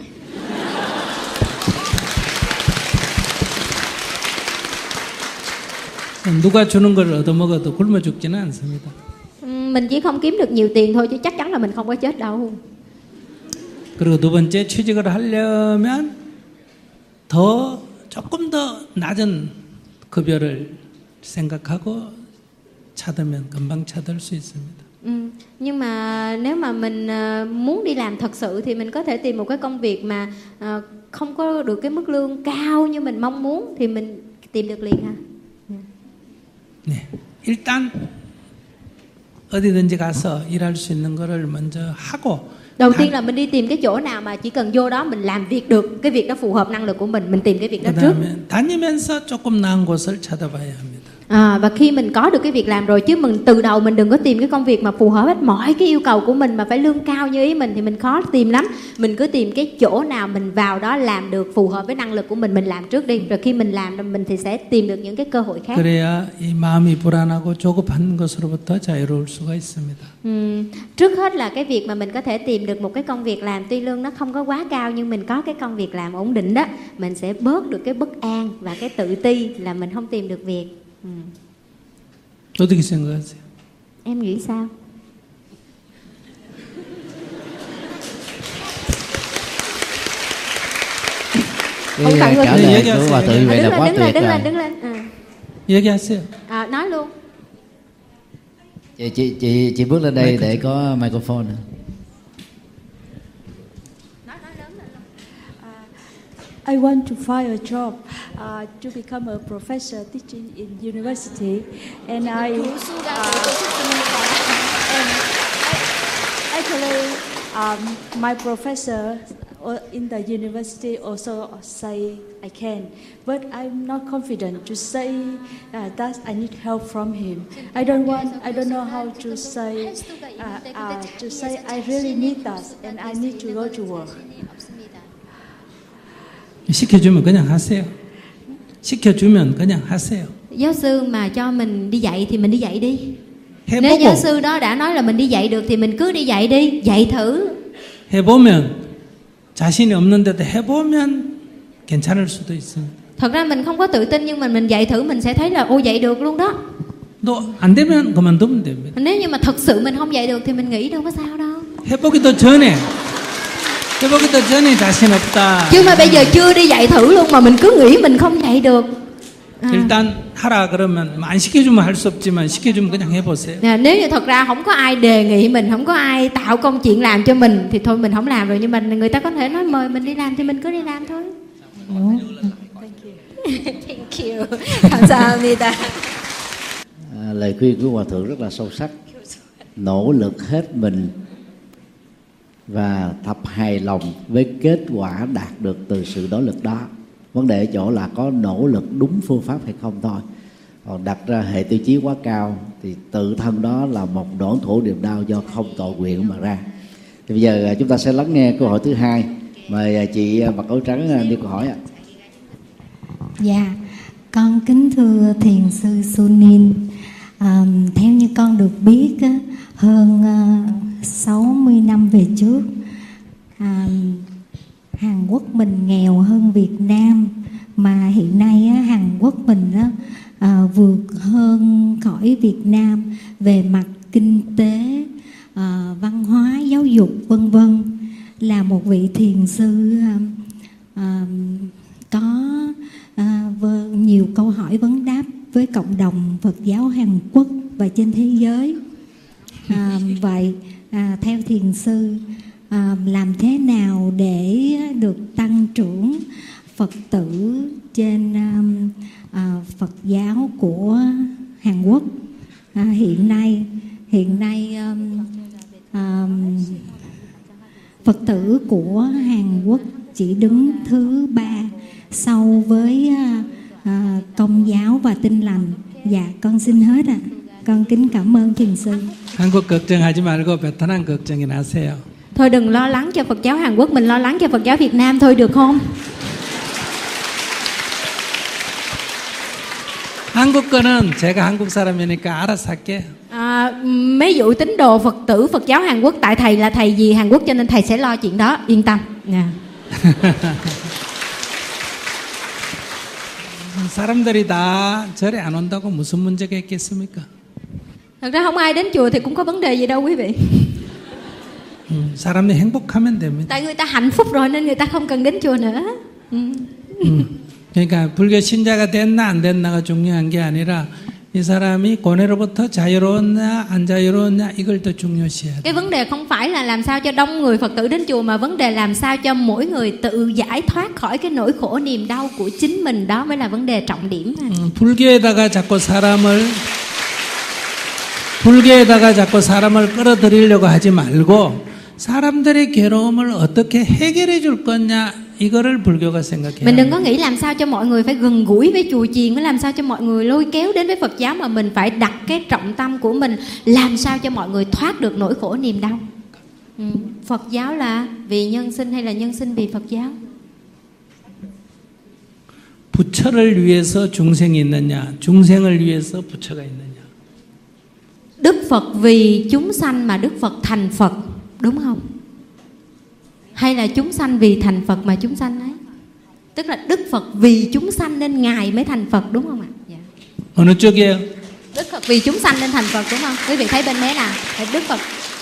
누가 주는 걸 얻어먹어도 굶어 죽지는 않습니다.
Mình chỉ không kiếm được nhiều tiền thôi chứ chắc chắn là mình không có chết đâu.
그리고 두 번째 취직을 하려면 더 조금 더 낮은 급여를 생각하고 찾으면 금방 찾을 수 있습니다.
Nhưng mà nếu mà mình muốn đi làm thật sự thì mình có thể tìm một cái công việc mà không có được cái mức lương cao như mình mong muốn thì mình tìm được liền ha.
네, 일단 어디든지 가서 일할 수 있는 거를 먼저 하고.
Đầu tiên là mình đi tìm cái chỗ nào mà chỉ cần vô đó mình làm việc được, cái việc đó phù hợp năng lực của mình tìm cái việc đó trước.
다니면서 조금 나은 곳을 찾아봐야 합니다.
Và khi mình có được cái việc làm rồi chứ mình từ đầu mình đừng có tìm cái công việc mà phù hợp hết mọi cái yêu cầu của mình mà phải lương cao như ý mình thì mình khó tìm lắm. Mình cứ tìm cái chỗ nào mình vào đó làm được phù hợp với năng lực của mình làm trước đi. Rồi khi mình làm mình thì sẽ tìm được những cái cơ hội khác.
그래야 이 마음이 불안하고 조급한 것으로부터 자유로울 수가 있습니다.
Trước hết là cái việc mà mình có thể tìm được một cái công việc làm tuy lương nó không có quá cao nhưng mình có cái công việc làm ổn định đó, mình sẽ bớt được cái bất an và cái tự ti là mình không tìm được việc.
어떻게 생각하세요?
Em nghĩ sao?
Cái trả lời của Hòa Thượng vậy là quá tuyệt rồi.
Đứng lên.
얘기하세요.
Nói luôn.
Chị bước lên đây để có microphone.
I want to find a job to become a professor teaching in university, and actually my professor in the university also say I can, but I'm not confident to say that I need help from him. I don't know how to say I really need that and I need to go to work.
시켜주면 그냥 하세요. 시켜주면 그냥 하세요.
Giáo sư mà cho mình đi dạy thì mình đi dạy đi.
해보고,
nếu giáo sư đó đã nói là mình đi dạy được thì mình cứ đi dạy đi, dạy thử.
해보면 자신이 없는데도 해보면 괜찮을 수도 있습니다.
Thật ra mình không có tự tin nhưng mà mình dạy thử mình sẽ thấy là ô dạy được luôn đó.
또 안 되면 그만두면 됩니다.
Nếu như mà thật sự mình không dạy được thì mình nghĩ đâu có sao đâu.
해보기도 전에 자신 없다.
Chứ mà bây giờ chưa đi dạy thử luôn mà mình cứ nghĩ mình không dạy được.
일단 하라 그러면 안 시켜주면 할 수 없지만 시켜주면 그냥 해보세요.
Nếu như thật ra không có ai đề nghị mình, không có ai tạo công chuyện làm cho mình thì thôi mình không làm rồi, nhưng mà người ta có thể nói mời mình đi làm thì mình cứ đi làm thôi. Thank you. 감사합니다.
Lời khuyên của Hòa Thượng rất là sâu sắc. Nỗ lực hết mình và thật hài lòng với kết quả đạt được từ sự nỗ lực đó. Vấn đề ở chỗ là có nỗ lực đúng phương pháp hay không thôi. Còn đặt ra hệ tiêu chí quá cao thì tự thân đó là một nỗi khổ niềm đau do không tội nguyện mà ra. Thì bây giờ chúng ta sẽ lắng nghe câu hỏi thứ hai. Mời chị mặc áo trắng đi câu hỏi ạ.
Dạ, con kính thưa thiền sư Sunin. Theo như con được biết hơn 60 năm về trước, Hàn Quốc mình nghèo hơn Việt Nam, mà hiện nay Hàn Quốc mình vượt hơn khỏi Việt Nam về mặt kinh tế, văn hóa, giáo dục vân vân. Là một vị thiền sư có nhiều câu hỏi vấn đáp với cộng đồng Phật giáo Hàn Quốc và trên thế giới. Vậy theo thiền sư, làm thế nào để được tăng trưởng Phật tử trên Phật giáo của Hàn Quốc? Hiện nay Phật tử của Hàn Quốc chỉ đứng thứ 3 sau với Công giáo và Tin lành. Dạ, con xin hết ạ. Con kính cảm ơn thiền sư.
한국 걱정하지 말고 베트남 걱정이 나세요.
Thôi đừng lo lắng cho Phật giáo Hàn Quốc, mình lo lắng cho Phật giáo Việt Nam thôi được không?
한국 거는 제가 한국 사람이니까 알아서 할게요.
Mấy vụ tín đồ Phật tử Phật giáo Hàn Quốc, tại thầy là thầy gì Hàn Quốc cho nên thầy sẽ lo chuyện đó, yên tâm.
사람들이 다 절에 안 온다고 무슨 문제가 있겠습니까?
Thật ra không ai đến chùa thì cũng có vấn đề gì đâu quý vị.
사람이 행복하면 됩니다.
Tại người ta hạnh phúc rồi nên người ta không cần đến chùa nữa.
그러니까 불교 신자가 됐나 안 됐나가 중요한 게 아니라 이 사람이 고뇌로부터 자유로웠냐 안 자유로웠냐 이걸 더 중요시해야 돼.
Cái vấn đề không phải là làm sao cho đông người Phật tử đến chùa, mà vấn đề làm sao cho mỗi người tự giải thoát khỏi cái nỗi khổ niềm đau của chính mình, đó mới là vấn đề trọng điểm.
불교에다가 자꾸 사람을 끌어들이려고 하지 말고 사람들의 괴로움을 어떻게 해결해 줄 거냐 이거를 불교가 생각해요.
Mình đừng có nghĩ làm sao cho mọi người phải gần gũi với chùa chiền, mới làm sao cho mọi người lôi kéo đến với Phật giáo, mà mình phải đặt cái trọng tâm của mình làm sao cho mọi người thoát được nỗi khổ niềm đau. Phật giáo là vì nhân sinh hay là nhân sinh vì Phật giáo?
부처를 위해서 중생이 있느냐, 중생을 위해서 부처가 있느냐.
Đức Phật vì chúng sanh mà Đức Phật thành Phật, đúng không? Hay là chúng sanh vì thành Phật mà chúng sanh ấy? Tức là Đức Phật vì chúng sanh nên Ngài mới thành Phật, đúng không ạ? Dạ.
어느 쪽이에요?
Đức Phật vì chúng sanh nên thành Phật, đúng không? Quý vị thấy bên mé nào? Đức Phật.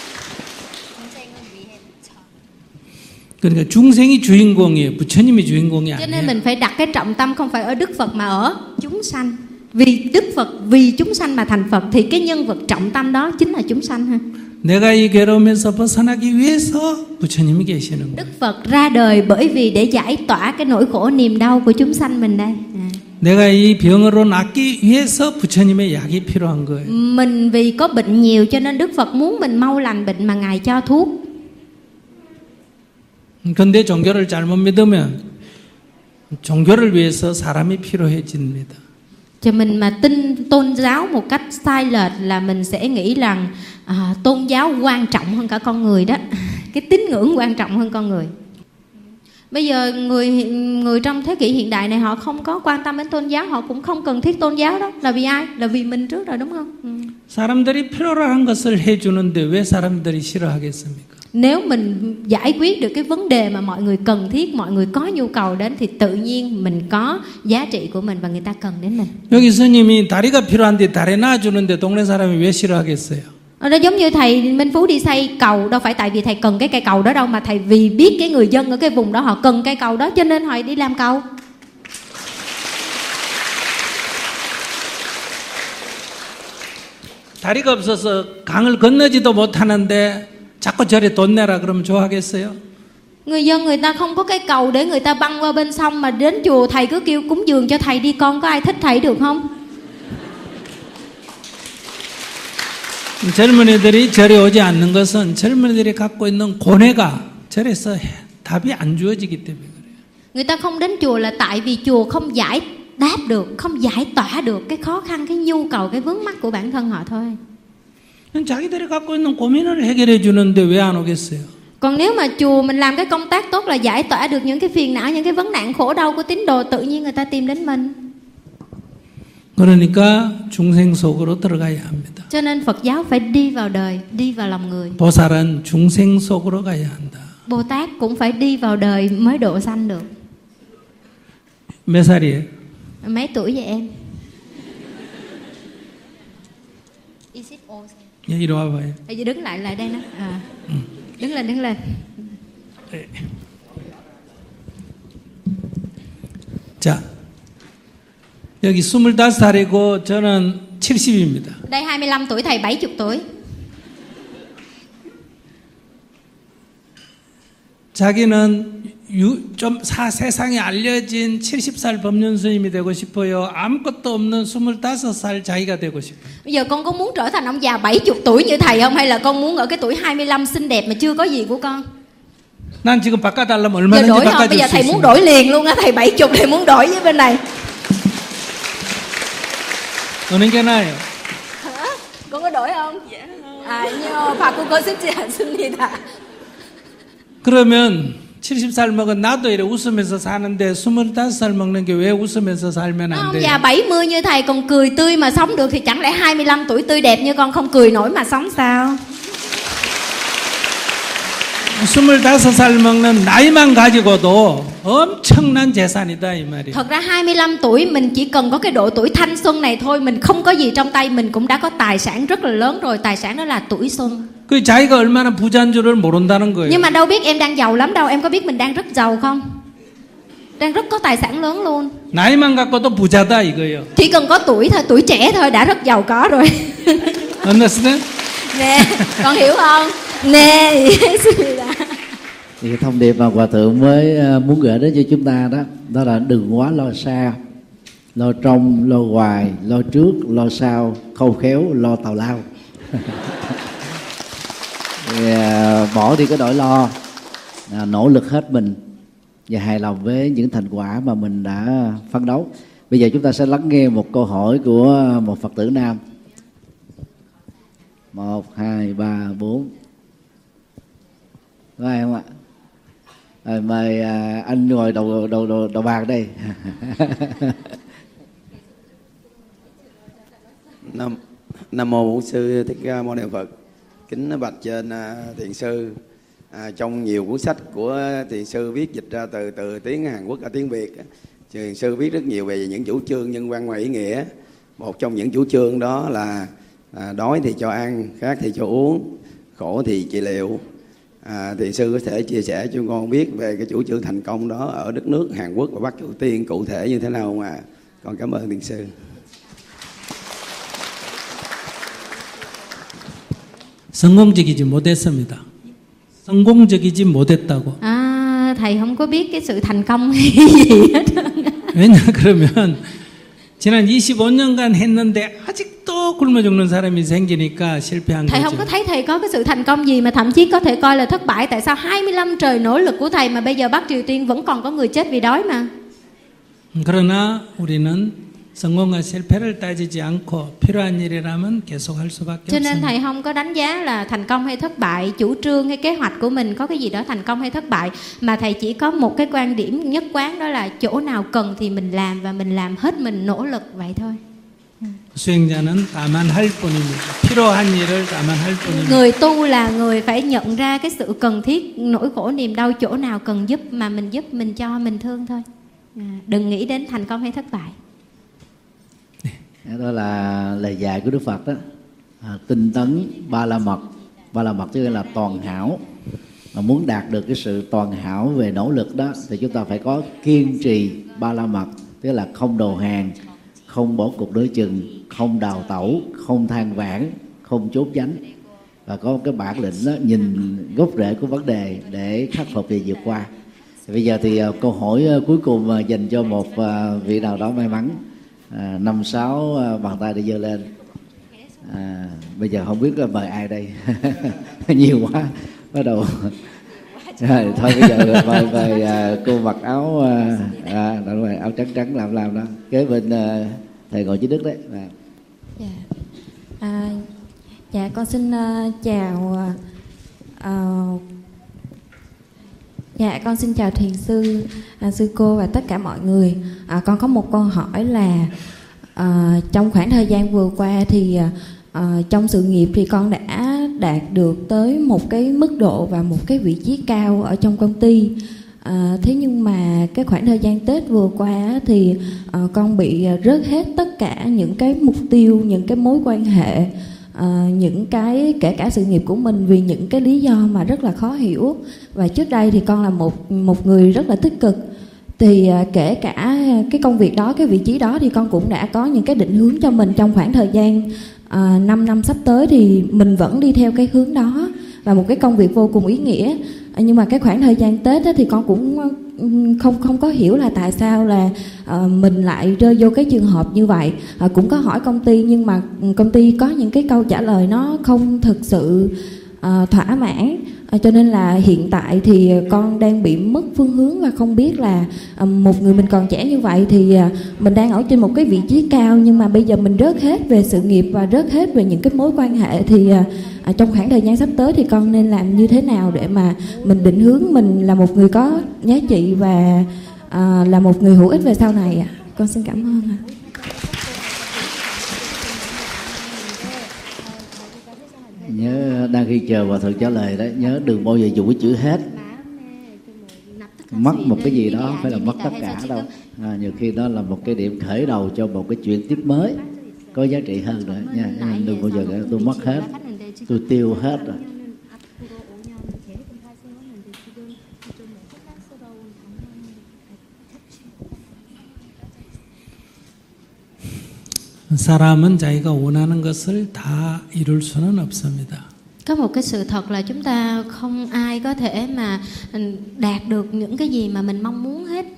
그러니까 중생이 주인공이에요. 부처님이 주인공이
Cho nên
아니에요.
mình phải đặt cái trọng tâm không phải ở Đức Phật mà ở chúng sanh. Vì Đức Phật vì chúng sanh mà thành Phật thì cái nhân vật trọng tâm đó chính là chúng sanh ha.
내가 이 괴로움에서 벗어나기 위해서 부처님이 계시는 거예요.
Đức Phật ra đời bởi vì để giải tỏa cái nỗi khổ niềm đau của chúng sanh mình đây.
내가 이 병으로 낫기 위해서 부처님의 약이 필요한 거예요.
Mình vì có bệnh nhiều cho nên Đức Phật muốn mình mau lành bệnh mà Ngài cho thuốc.
근데 종교를 잘못 믿으면 종교를 위해서 사람이 필요해집니다.
Cho mình mà tin tôn giáo một cách sai lệch là mình sẽ nghĩ rằng tôn giáo quan trọng hơn cả con người đó. Cái tín ngưỡng quan trọng hơn con người. Bây giờ người trong thế kỷ hiện đại này họ không có quan tâm đến tôn giáo, họ cũng không cần thiết tôn giáo đó. Là vì ai? Là vì mình trước rồi, đúng không?
사람들이 필요로 한 것을 해주는데 왜 사람들이 싫어하겠습니까?
Nếu mình giải quyết được cái vấn đề mà mọi người cần thiết, mọi người có nhu cầu đến thì tự nhiên mình có giá trị của mình và người ta cần đến mình.
여기 스님이 다리가 필요한데 다리 놔주는데 동네 사람이 왜 싫어하겠어요?
Nó giống như thầy Minh Phú đi xây cầu, đâu phải tại vì thầy cần cái cây cầu đó đâu, mà thầy vì biết cái người dân ở cái vùng đó họ cần cây cầu đó cho nên họ đi làm cầu.
다리가 없어서 강을 건너지도 못하는데 자꾸 절에 돈 내라 그러면 좋아하겠어요?
Người dân người ta không có cái cầu để người ta băng qua bên sông mà đến chùa thầy cứ kêu cúng dường cho thầy đi con, có ai thích thầy được không?
젊은이들이 절에 오지 않는 것은 젊은이들이 갖고 있는 고뇌가 절에서 답이 안 주어지기 때문에 그래요.
Người ta không đến chùa là tại vì chùa không giải đáp được, không giải tỏa được cái khó khăn, cái nhu cầu, cái vướng mắc của bản thân họ thôi.
자기들이 갖고 있는 고민을 해결해 주는데 왜 안 오겠어요?
Còn nếu mà chùa mình làm cái công tác tốt là giải tỏa được những cái phiền não, những cái vấn nạn khổ đau của tín đồ, tự nhiên người ta tìm đến mình.
그러니까 중생 속으로 들어가야 합니다.
Cho nên Phật giáo phải đi vào đời, đi vào lòng người.
보살은 중생 속으로 가야 한다.
Bồ Tát cũng phải đi vào đời mới độ sanh được.
몇 살이에요?
Mấy tuổi vậy em?
예, 이리 와봐요.
Bây giờ đứng lại đây nó. Đứng lên.
자, 여기 25살이고 저는 70입니다.
Đây 25 tuổi, thầy 70 tuổi.
자기는 좀 세상에 알려진 70살 법륜 스님이 되고 싶어요. 아무것도 없는 25살 자기가 되고 싶어요.
Bây giờ con có muốn trở thành ông già 70 tuổi như thầy không? Hay là con muốn ở cái tuổi 25 xinh đẹp mà chưa có gì của con?
난 지금 바꿔달라면
Giờ
얼마든지
đổi không? Bây
바꿔줄
giờ
수
thầy muốn
있습니다.
đổi liền luôn á, thầy 70 thầy muốn đổi với bên này.
어느 게 나아요?
Con có đổi không? Nhưng 바꾸고 싶지 않습니다.
그러면 70살 먹은 나도 이래 웃으면서 사는데 25살 먹는 게 왜 웃으면서 살면 안
Ông
돼?
già 70 như thầy còn cười tươi mà sống được thì chẳng lẽ 25 tuổi tươi đẹp như con không cười nổi mà sống sao?
25살 먹는 나이만 가지고도 엄청난 재산이다 이 말이야.
Thật ra 25 tuổi mình chỉ cần có cái độ tuổi thanh xuân này thôi, mình không có gì trong tay mình cũng đã có tài sản rất là lớn rồi. Tài sản đó là tuổi xuân.
그 자기가 얼마나 부자인 줄을 모른다는 거예요.
Nhưng mà đâu biết em đang giàu lắm đâu. Em có biết mình đang rất giàu không? Đang rất có tài sản lớn luôn.
나이만 갖고도 부자다 이거예요.
Chỉ cần có tuổi thôi, tuổi trẻ thôi đã rất giàu có rồi.
Understand?
Nè, con hiểu không? Nè.
Thì cái thông điệp mà Hòa Thượng mới muốn gửi đến cho chúng ta đó, đó là đừng quá lo xa, lo trong, lo ngoài, lo trước, lo sau, khôn khéo, lo tào lao. Thì, bỏ đi cái nỗi lo, nỗ lực hết mình và hài lòng với những thành quả mà mình đã phấn đấu. Bây giờ chúng ta sẽ lắng nghe một câu hỏi của một Phật tử nam. 1, 2, 3, 4. Có ai không ạ? Rồi, mời anh ngồi đầu bàn đây.
Nam mô Bổn Sư Thích Ca Mâu Ni Phật. Kính bạch trên thiền sư, trong nhiều cuốn sách của thiền sư viết dịch ra từ tiếng Hàn Quốc và tiếng Việt, thiền sư viết rất nhiều về những chủ trương nhân văn và ý nghĩa. Một trong những chủ trương đó là đói thì cho ăn, khát thì cho uống, khổ thì trị liệu. Thiền sư có thể chia sẻ cho con biết về cái chủ trương thành công đó ở đất nước Hàn Quốc và Bắc Triều Tiên cụ thể như thế nào không ạ? Con cảm ơn thiền sư.
성공적이지 못했습니다. 성공적이지 못했다고.
Thầy không có biết cái sự thành công hay gì hết.
왜냐 그러면 지난 25년간 했는데 아직도 굶어 죽는 사람이 생기니까 실패한
Thầy
거죠.
không có thấy thầy có cái sự thành công gì mà thậm chí có thể coi là thất bại. Tại sao 25 trời nỗ lực của thầy mà bây giờ Bắc Triều Tiên vẫn còn có người chết vì đói mà?
그러나 우리는 성공과 실패를 따지지 않고 필요한 일이라면 계속할 수밖에
Cho nên
없습니다.
thầy không có đánh giá là thành công hay thất bại, chủ trương hay kế hoạch của mình có cái gì đó thành công hay thất bại, mà thầy chỉ có một cái quan điểm nhất quán, đó là chỗ nào cần thì mình làm và mình làm hết mình nỗ lực vậy thôi.
수행자는 다만 할 뿐입니다. 필요한 일을 다만 할 뿐입니다.
Người tu là người phải nhận ra cái sự cần thiết, nỗi khổ niềm đau chỗ nào cần giúp mà mình giúp, mình cho, mình thương thôi. Đừng nghĩ đến thành công hay thất bại.
Đó là lời dạy của Đức Phật đó. Tinh tấn ba la mật. Ba la mật tức là toàn hảo. Mà muốn đạt được cái sự toàn hảo về nỗ lực đó thì chúng ta phải có kiên trì ba la mật, tức là không đầu hàng, không bỏ cuộc đối chừng, không đào tẩu, không than vãn, không trốn tránh, và có cái bản lĩnh đó, nhìn gốc rễ của vấn đề để khắc phục và vượt qua. Thì bây giờ thì câu hỏi cuối cùng dành cho một vị nào đó may mắn. 5-6 bàn tay để giơ lên. Bây giờ không biết là mời ai đây. Nhiều quá bắt đầu. Rồi thôi bây giờ mời cô mặc áo áo trắng trắng làm đó kế bên thầy ngồi dưới đất đấy.
Dạ con xin chào con xin chào thiền sư, sư cô và tất cả mọi người. Con có một câu hỏi là trong khoảng thời gian vừa qua thì trong sự nghiệp thì con đã đạt được tới một cái mức độ và một cái vị trí cao ở trong công ty. Thế nhưng mà cái khoảng thời gian Tết vừa qua thì con bị rớt hết tất cả những cái mục tiêu, những cái mối quan hệ, những cái kể cả sự nghiệp của mình, vì những cái lý do mà rất là khó hiểu. Và trước đây thì con là một người rất là tích cực, thì kể cả cái công việc đó, cái vị trí đó thì con cũng đã có những cái định hướng cho mình trong khoảng thời gian 5 năm sắp tới, thì mình vẫn đi theo cái hướng đó và một cái công việc vô cùng ý nghĩa. Nhưng mà cái khoảng thời gian Tết đó thì con cũng không có hiểu là tại sao là mình lại rơi vô cái trường hợp như vậy. Cũng có hỏi công ty nhưng mà công ty có những cái câu trả lời nó không thực sự thỏa mãn. Cho nên là hiện tại thì con đang bị mất phương hướng và không biết là một người mình còn trẻ như vậy thì mình đang ở trên một cái vị trí cao, nhưng mà bây giờ mình rớt hết về sự nghiệp và rớt hết về những cái mối quan hệ, thì trong khoảng thời gian sắp tới thì con nên làm như thế nào để mà mình định hướng mình là một người có giá trị và là một người hữu ích về sau này ạ? Con xin cảm ơn ạ.
Nhớ đang khi chờ Hòa thượng trả lời đó, nhớ đừng bao giờ dùng cái chữ hết. Mất một cái gì đó không phải là mất tất cả đâu. Nhiều khi đó là một cái điểm khởi đầu cho một cái chuyện tiếp mới có giá trị hơn nữa nha. Đừng bao giờ tôi mất hết, tôi tiêu hết rồi.
사람은 자기가 원하는 것을 다 이룰 수는 없습니다.
Có một cái sự thật là chúng ta không ai có thể mà đạt được những cái gì mà mình mong muốn hết.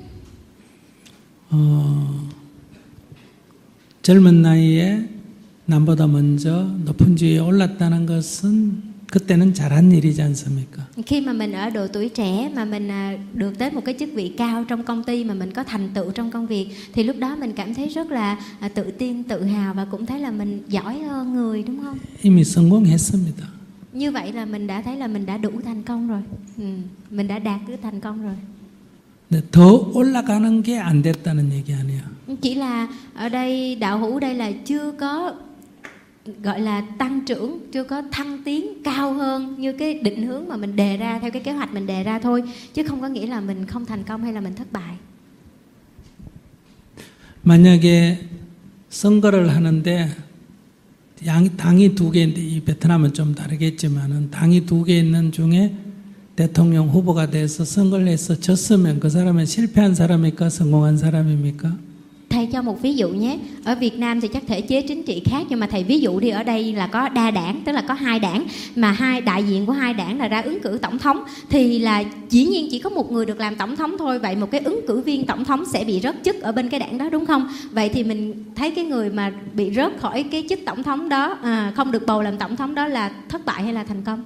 젊은 나이에 남보다 먼저 높은 지위에 올랐다는 것은 그때는 잘한 일이지 않습니까?
Khi mà mình ở độ tuổi trẻ mà mình được tới một cái chức vị cao trong công ty, mà mình có thành tựu trong công việc, thì lúc đó mình cảm thấy rất là tự tin, tự hào và cũng thấy là mình giỏi hơn người, đúng không?
이미 성공했습니다.
Như vậy là mình đã thấy là mình đã đủ thành công rồi. Mình đã đạt được thành công rồi.
더 올라가는 게 안 됐다는 얘기 아니야.
Chỉ là ở đây đạo hữu đây là chưa có gọi là tăng trưởng, chưa có thăng tiến cao hơn như cái định hướng mà mình đề ra theo cái kế hoạch mình đề ra thôi, chứ không có nghĩa là mình không thành công hay là mình thất bại.
만약에 선거를 하는데 당이 두 개인데, 이 베트남은 좀 다르겠지만은 당이 두 개 있는 중에 대통령 후보가 돼서 선거를 해서 졌으면 그 사람은 실패한 사람입니까? 성공한 사람입니까?
Thầy cho một ví dụ nhé. Ở Việt Nam thì chắc thể chế chính trị khác, nhưng mà thầy ví dụ đi, ở đây là có đa đảng, tức là có hai đảng, mà hai đại diện của hai đảng là ra ứng cử tổng thống, thì là dĩ nhiên chỉ có một người được làm tổng thống thôi. Vậy một cái ứng cử viên tổng thống sẽ bị rớt chức ở bên cái đảng đó, đúng không? Vậy thì mình thấy cái người mà bị rớt khỏi cái chức tổng thống đó, không được bầu làm tổng thống đó là thất bại hay là thành công?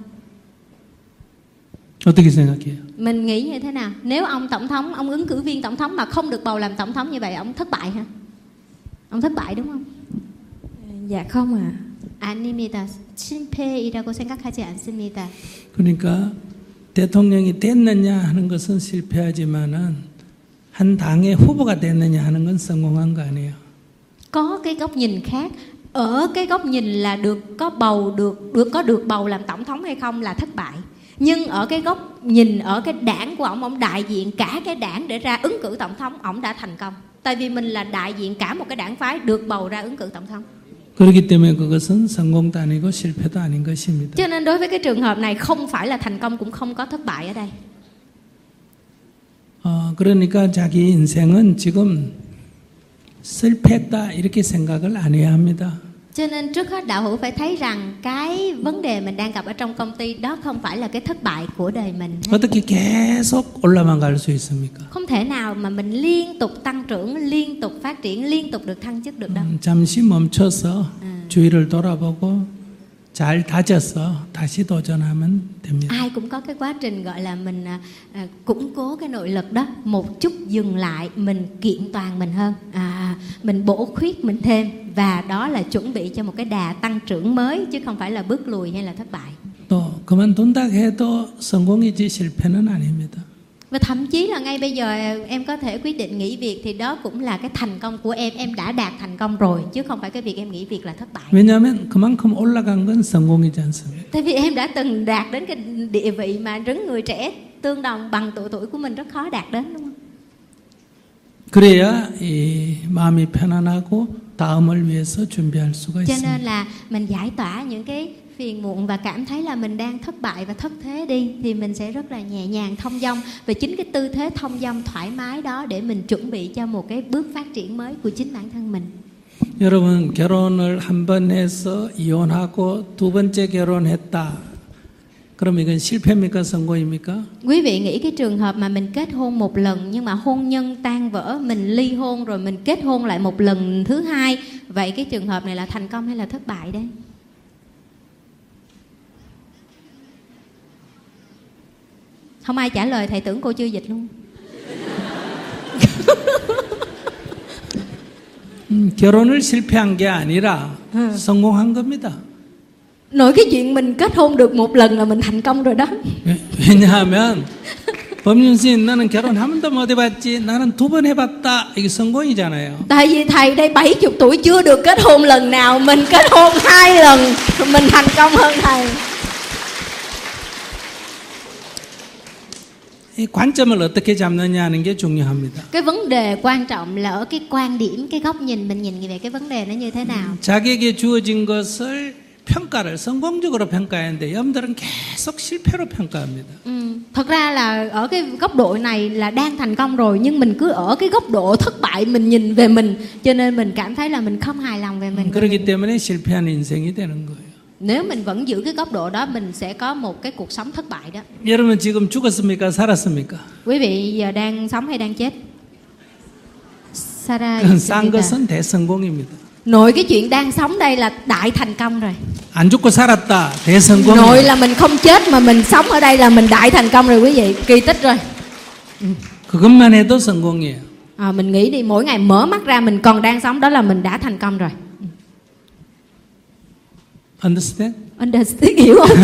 어떻게 생각해요?
Mình nghĩ như thế nào? Nếu ông tổng thống, ông ứng cử viên tổng thống mà không được bầu làm tổng thống, như vậy ông thất bại hả? Ông thất bại đúng không?
Dạ không ạ.
아닙니다. 실패이라고 생각하지 않습니다.
그러니까 대통령이 됐느냐 하는 것은 실패하지만은 한 당의 후보가 됐느냐 하는 건 성공한 거 아니에요.
Có cái góc nhìn khác. Ở cái góc nhìn là được bầu làm tổng thống hay không là thất bại. Nhưng ở cái góc nhìn ở cái đảng của ông đại diện cả cái đảng để ra ứng cử tổng thống, ông đã thành công. Tại vì mình là đại diện cả một cái đảng phái được bầu ra ứng cử tổng thống.
그렇기 때문에 그것은 성공도 아니고 실패도 아닌 것입니다.
Cho nên đối với cái trường hợp này không phải là thành công cũng không có thất bại ở đây.
그러니까 자기 인생은 지금 실패했다 이렇게 생각을 안 해야 합니다.
Cho nên trước hết đạo hữu phải thấy rằng cái vấn đề mình đang gặp ở trong công ty đó không phải là cái thất bại của đời mình.
어떻게 계속 올라만 갈 수 있습니까?
Không thể nào mà mình liên tục tăng trưởng, liên tục phát triển, liên tục được thăng chức được đâu.
잠시 멈춰서 주위를 돌아보고 잘 다져서 다시 도전하면 됩니다.
Ai cũng có cái quá trình gọi là mình củng cố cái nội lực đó, một chút dừng lại, mình kiện toàn mình hơn, mình bổ khuyết mình thêm, và đó là chuẩn bị cho một cái đà tăng trưởng mới, chứ không phải là bước lùi hay là thất bại.
또 그만둔다 해도 성공이지 실패는 아닙니다.
Và thậm chí là ngay bây giờ em có thể quyết định nghỉ việc, thì đó cũng là cái thành công của em đã đạt thành công rồi, chứ không phải cái việc em nghỉ việc là thất bại.
왜냐하면 그만큼 올라간 건 성공이지 않습니까?
Tại vì em đã từng đạt đến cái địa vị mà rất người trẻ tương đồng bằng tuổi của mình rất khó đạt đến, đúng không?
그래야 이 마음이 편안하고 다음을 위해서 준비할 수가
Cho
있습니다.
nên là mình giải tỏa những cái phiền muộn và cảm thấy là mình đang thất bại và thất thế đi, thì mình sẽ rất là nhẹ nhàng thông dong. Và chính cái tư thế thông dong thoải mái đó để mình chuẩn bị cho một cái bước phát triển mới của chính bản thân mình.
여러분 결혼을 한 번 해서 이혼하고 두 번째 결혼했다. 그럼 이건 실패입니까? 성공입니까?
Quý vị nghĩ cái trường hợp mà mình kết hôn một lần nhưng mà hôn nhân tan vỡ, mình ly hôn rồi mình kết hôn lại một lần thứ hai, vậy cái trường hợp này là thành công hay là thất bại đấy?
Không ai trả lời, thầy tưởng cô chưa dịch luôn.
결혼을 실패한 게 아니라 성공한 겁니다.
Nói cái chuyện mình kết hôn được một lần là mình thành công rồi đó.
왜냐하면 법륜스님 나는 결혼 한 번도 못 해봤지 나는 2번 해봤다 이게 성공이잖아요.
Tại vì thầy đây 70 tuổi chưa được kết hôn lần nào, mình kết hôn 2 lần, mình thành công hơn thầy.
이 관점을 어떻게 잡느냐 하는 게 중요합니다.
Cái vấn đề quan trọng là ở cái quan điểm, cái góc nhìn mình nhìn về cái vấn đề nó như thế nào.
자기에게 주어진 것을 평가를 성공적으로 평가하는데 여러분들은 계속 실패로 평가합니다.
Thật ra là ở cái góc độ này là đang thành công rồi, nhưng mình cứ ở cái góc độ thất bại mình nhìn về mình, cho nên mình cảm thấy là mình không hài lòng về mình.
그렇기 때문에 실패한 인생이 되는 거예요.
Nếu mình vẫn giữ cái góc độ đó, mình sẽ có một cái cuộc sống thất bại đó.
여러분 지금 죽었습니까? 살았습니까?
Quý vị giờ đang sống hay đang chết?
산 것은 대성공입니다.
Nội cái chuyện đang sống đây là đại thành công rồi.
안 죽고 살았다. 대성공.
Nội là mình không chết mà mình sống ở đây là mình đại thành công rồi quý vị, kỳ tích rồi.
그것만 해도 성공이에요.
Mình nghĩ đi, mỗi ngày mở mắt ra mình còn đang sống, đó là mình đã thành công rồi.
Understand?
Understand, hiểu không?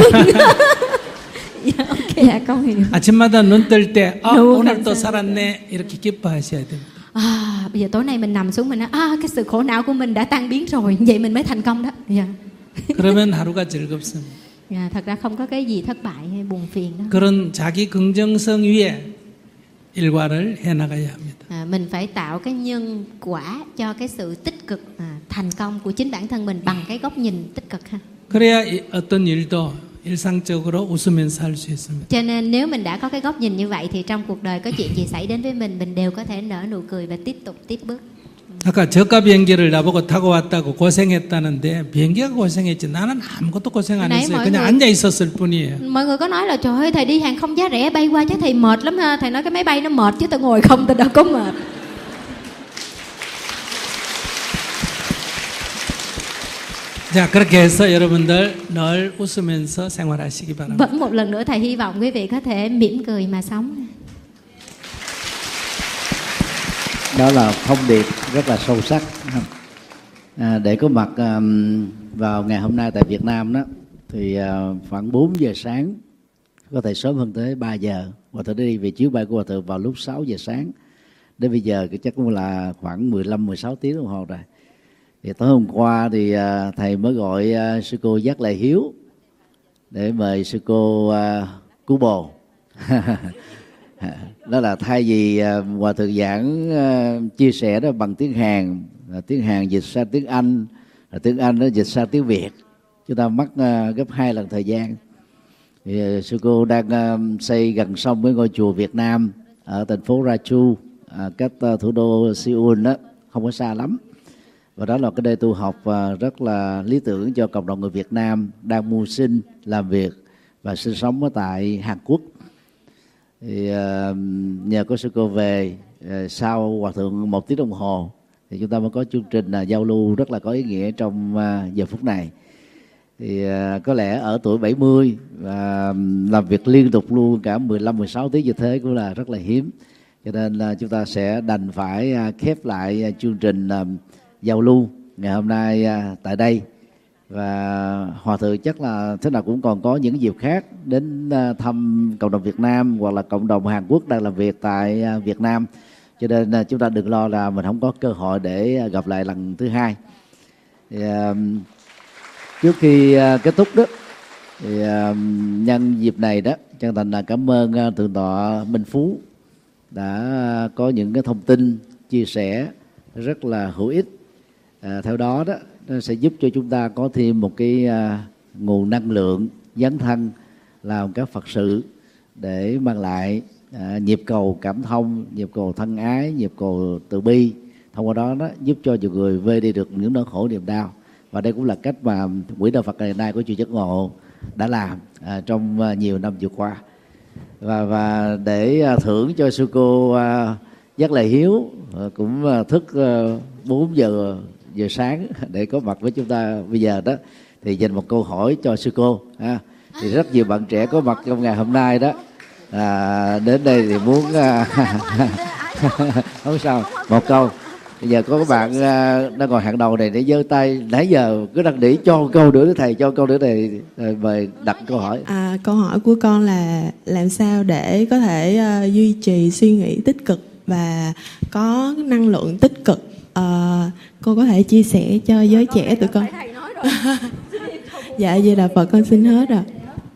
Dạ, con hiểu.
아침마다 눈 뜰 때 오늘 또 살았네 이렇게 기뻐하셔야 됩니다.
Bây giờ tối nay mình nằm xuống mình nói cái sự khổ não của mình đã tan biến rồi, vậy mình mới thành công đó. Dạ.
그러면 하루가 즐겁습니다.
Dạ, thật ra không có cái gì thất bại hay buồn phiền đó.
그런 자기 긍정성 위에 일과를 해나가야 합니다.
Mình phải tạo cái nhân quả cho cái sự tích cực thành công của chính bản thân mình bằng cái góc nhìn tích cực ha.
그래야 어떤 일도 일상적으로 웃으면서 할 수 있습니다.
Cho nên nếu mình đã có cái góc nhìn như vậy thì trong cuộc đời có chuyện gì xảy đến với mình đều có thể nở nụ cười và tiếp bước.
아까 저가 비행기를 나보고 타고 왔다고 고생했다는데 비행기가 고생했지 나는 아무것도 고생 안 했어요. 그냥 앉아 있었을 뿐이에요.
Mọi người có nói là trời ơi thầy đi hàng không giá rẻ bay qua chắc thầy mệt lắm ha. Thầy nói cái máy bay nó mệt chứ tao ngồi không tao đâu có mệt.
자, 그렇게 해서 여러분들 늘 웃으면서 생활하시기 바랍니다.
Vẫn một lần nữa thầy hy vọng quý vị có thể mỉm cười mà sống.
Đó là thông điệp rất là sâu sắc. Để có mặt vào ngày hôm nay tại Việt Nam đó thì khoảng 4 giờ sáng, có thể sớm hơn tới 3 giờ. Hòa thượng đi về chuyến bay của Hòa thượng vào lúc 6 giờ sáng. Đến bây giờ chắc cũng là khoảng 15-16 tiếng đồng hồ rồi. Thì tối hôm qua thì thầy mới gọi sư cô Giác Lại Hiếu để mời sư cô cứu bồ. Đó là thay vì Hòa thượng giảng chia sẻ đó bằng tiếng Hàn dịch sang tiếng Anh, tiếng Anh nó dịch sang tiếng Việt, chúng ta mất gấp 2 lần thời gian. Thì sư cô đang xây gần xong với ngôi chùa Việt Nam ở thành phố Rachu, cách thủ đô Seoul đó, không có xa lắm. Và đó là cái nơi tu học rất là lý tưởng cho cộng đồng người Việt Nam đang mưu sinh, làm việc và sinh sống ở tại Hàn Quốc. Thì nhờ có sư cô về sau Hòa thượng 1 tiếng đồng hồ thì chúng ta mới có chương trình giao lưu rất là có ý nghĩa trong giờ phút này. Thì có lẽ ở tuổi 70 và làm việc liên tục luôn cả 15-16 tiếng như thế cũng là rất là hiếm. Cho nên chúng ta sẽ đành phải khép lại chương trình giao lưu ngày hôm nay tại đây. Và Hòa thượng chắc là thế nào cũng còn có những dịp khác đến thăm cộng đồng Việt Nam hoặc là cộng đồng Hàn Quốc đang làm việc tại Việt Nam. Cho nên chúng ta đừng lo là mình không có cơ hội để gặp lại lần thứ hai. Thì, trước khi kết thúc đó thì nhân dịp này đó chân thành là cảm ơn Thượng tọa Minh Phú đã có những cái thông tin chia sẻ rất là hữu ích. Theo đó đó nó sẽ giúp cho chúng ta có thêm một cái nguồn năng lượng dấn thân làm các Phật sự để mang lại nhịp cầu cảm thông, nhịp cầu thân ái, nhịp cầu từ bi. Thông qua đó giúp cho nhiều người vơi đi được những nỗi khổ niềm đau. Và đây cũng là cách mà Quỹ Đạo Phật ngày nay của chùa Giác Ngộ đã làm trong nhiều năm vừa qua. Và để thưởng cho sư cô Giác Lại Hiếu cũng thức 4 giờ sáng để có mặt với chúng ta bây giờ đó, thì dành một câu hỏi cho sư cô. Thì rất nhiều bạn trẻ có mặt trong ngày hôm nay đó đến đây thì muốn không sao, một câu. Bây giờ có các bạn đang ngồi hàng đầu này để giơ tay, nãy giờ cứ đặt để cho câu nữa thầy, cho câu nữa thầy, mời đặt câu hỏi.
Câu hỏi của con là làm sao để có thể duy trì suy nghĩ tích cực và có năng lượng tích cực. Cô có thể chia sẻ cho giới trẻ tụi con. Dạ, vậy là Phật con xin hết rồi.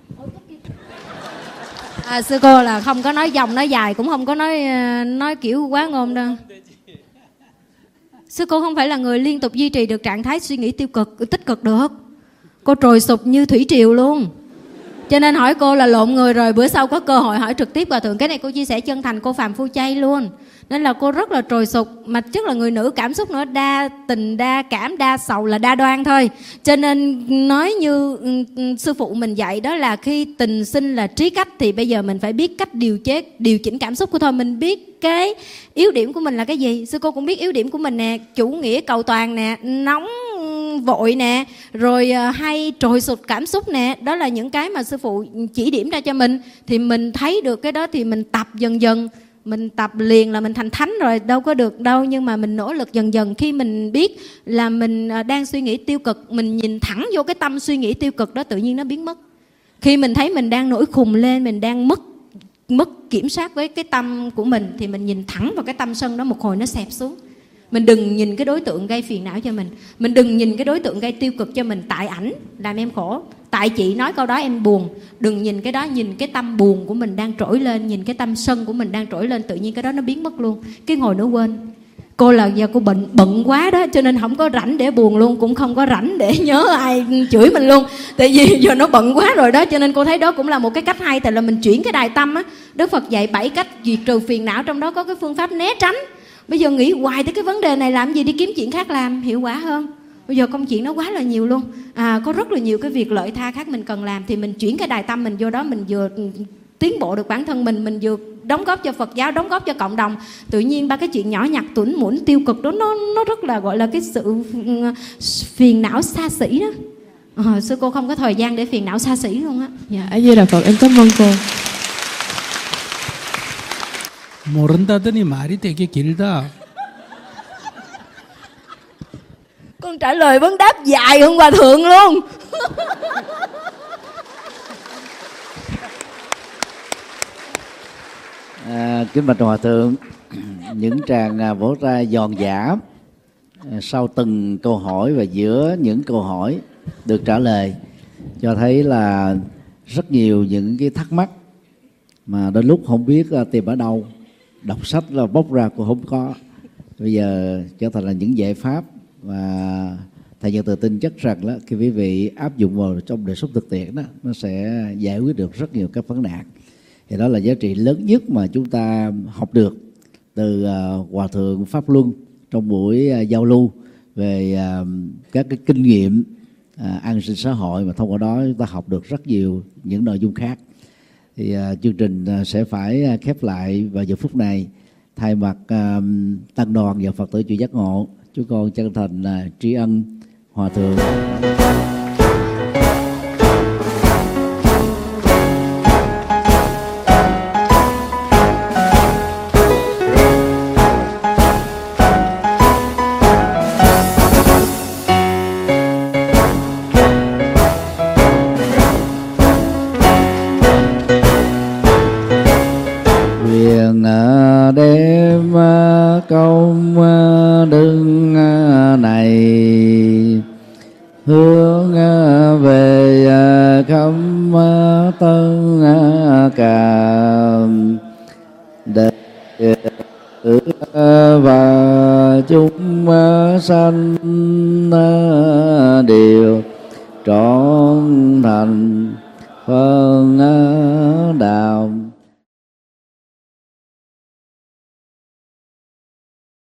Sư cô là không có nói dòng nói dài, cũng không có nói kiểu quá ngôn đâu. Sư cô không phải là người liên tục duy trì được trạng thái suy nghĩ tiêu cực, tích cực được. Cô trồi sụp như thủy triều luôn. Cho nên hỏi cô là lộn người rồi. Bữa sau có cơ hội hỏi trực tiếp Hòa Thượng. Cái này cô chia sẻ chân thành, cô phàm phu chay luôn. Nên là cô rất là trồi sụp. Mà chắc là người nữ cảm xúc nữa, đa tình, đa cảm, đa sầu là đa đoan thôi. Cho nên nói như sư phụ mình dạy đó là khi tình sinh là trí cách, thì bây giờ mình phải biết cách điều chỉnh cảm xúc của thôi. Mình biết cái yếu điểm của mình là cái gì. Sư cô cũng biết yếu điểm của mình nè, chủ nghĩa cầu toàn nè, nóng vội nè, rồi hay trồi sụp cảm xúc nè. Đó là những cái mà sư phụ chỉ điểm ra cho mình. Thì mình thấy được cái đó thì mình tập dần dần. Mình tập liền là mình thành thánh rồi, đâu có được đâu. Nhưng mà mình nỗ lực dần dần. Khi mình biết là mình đang suy nghĩ tiêu cực, mình nhìn thẳng vô cái tâm suy nghĩ tiêu cực đó, tự nhiên nó biến mất. Khi mình thấy mình đang nổi khùng lên, mình đang mất kiểm soát với cái tâm của mình, thì mình nhìn thẳng vào cái tâm sân đó, một hồi nó xẹp xuống. Mình đừng nhìn cái đối tượng gây phiền não cho mình. Mình đừng nhìn cái đối tượng gây tiêu cực cho mình. Tại ảnh làm em khổ, tại chị nói câu đó em buồn. Đừng nhìn cái đó, nhìn cái tâm buồn của mình đang trỗi lên, nhìn cái tâm sân của mình đang trỗi lên, tự nhiên cái đó nó biến mất luôn. Cái ngồi nó quên. Cô là giờ cô bận quá đó, cho nên không có rảnh để buồn luôn, cũng không có rảnh để nhớ ai chửi mình luôn. Tại vì giờ nó bận quá rồi đó, cho nên cô thấy đó cũng là một cái cách hay. Tại là mình chuyển cái đài tâm á. Đức Phật dạy 7 cách diệt trừ phiền não, trong đó có cái phương pháp né tránh. Bây giờ nghĩ hoài tới cái vấn đề này, làm gì đi kiếm chuyện khác làm hiệu quả hơn. Bây giờ công chuyện nó quá là nhiều luôn. Có rất là nhiều cái việc lợi tha khác mình cần làm. Thì mình chuyển cái đài tâm mình vô đó, mình vừa tiến bộ được bản thân mình vừa đóng góp cho Phật giáo, đóng góp cho cộng đồng. Tự nhiên ba cái chuyện nhỏ nhặt tuổn muỗn tiêu cực đó nó rất là gọi là cái sự phiền não xa xỉ đó. Sư cô không có thời gian để phiền não xa xỉ luôn á.
Dạ, A Di Đà Phật, em cảm ơn cô.
모른다더니 말이 되게 길다.
Con trả lời vấn đáp dài hơn Hòa Thượng luôn.
Kính bạch Hòa Thượng, những tràng vỗ tay giòn giã sau từng câu hỏi và giữa những câu hỏi được trả lời cho thấy là rất nhiều những cái thắc mắc mà đến lúc không biết tìm ở đâu, đọc sách là bóc ra cũng không có, bây giờ trở thành là những giải pháp. Và thầy Nhật tự tin chắc rằng đó, khi quý vị áp dụng vào trong đời sống thực tiễn đó, nó sẽ giải quyết được rất nhiều các vấn nạn. Thì đó là giá trị lớn nhất mà chúng ta học được từ Hòa Thượng Pháp Luân trong buổi giao lưu về các cái kinh nghiệm an sinh xã hội, mà thông qua đó chúng ta học được rất nhiều những nội dung khác. Thì chương trình sẽ phải khép lại vào giờ phút này. Thay mặt tăng đoàn và Phật tử chùa Giác Ngộ, chúng con chân thành tri ân Hòa Thượng. Đêm công đức này hướng về khắp tất cả đệ tử và chúng sanh đều trọn thành phần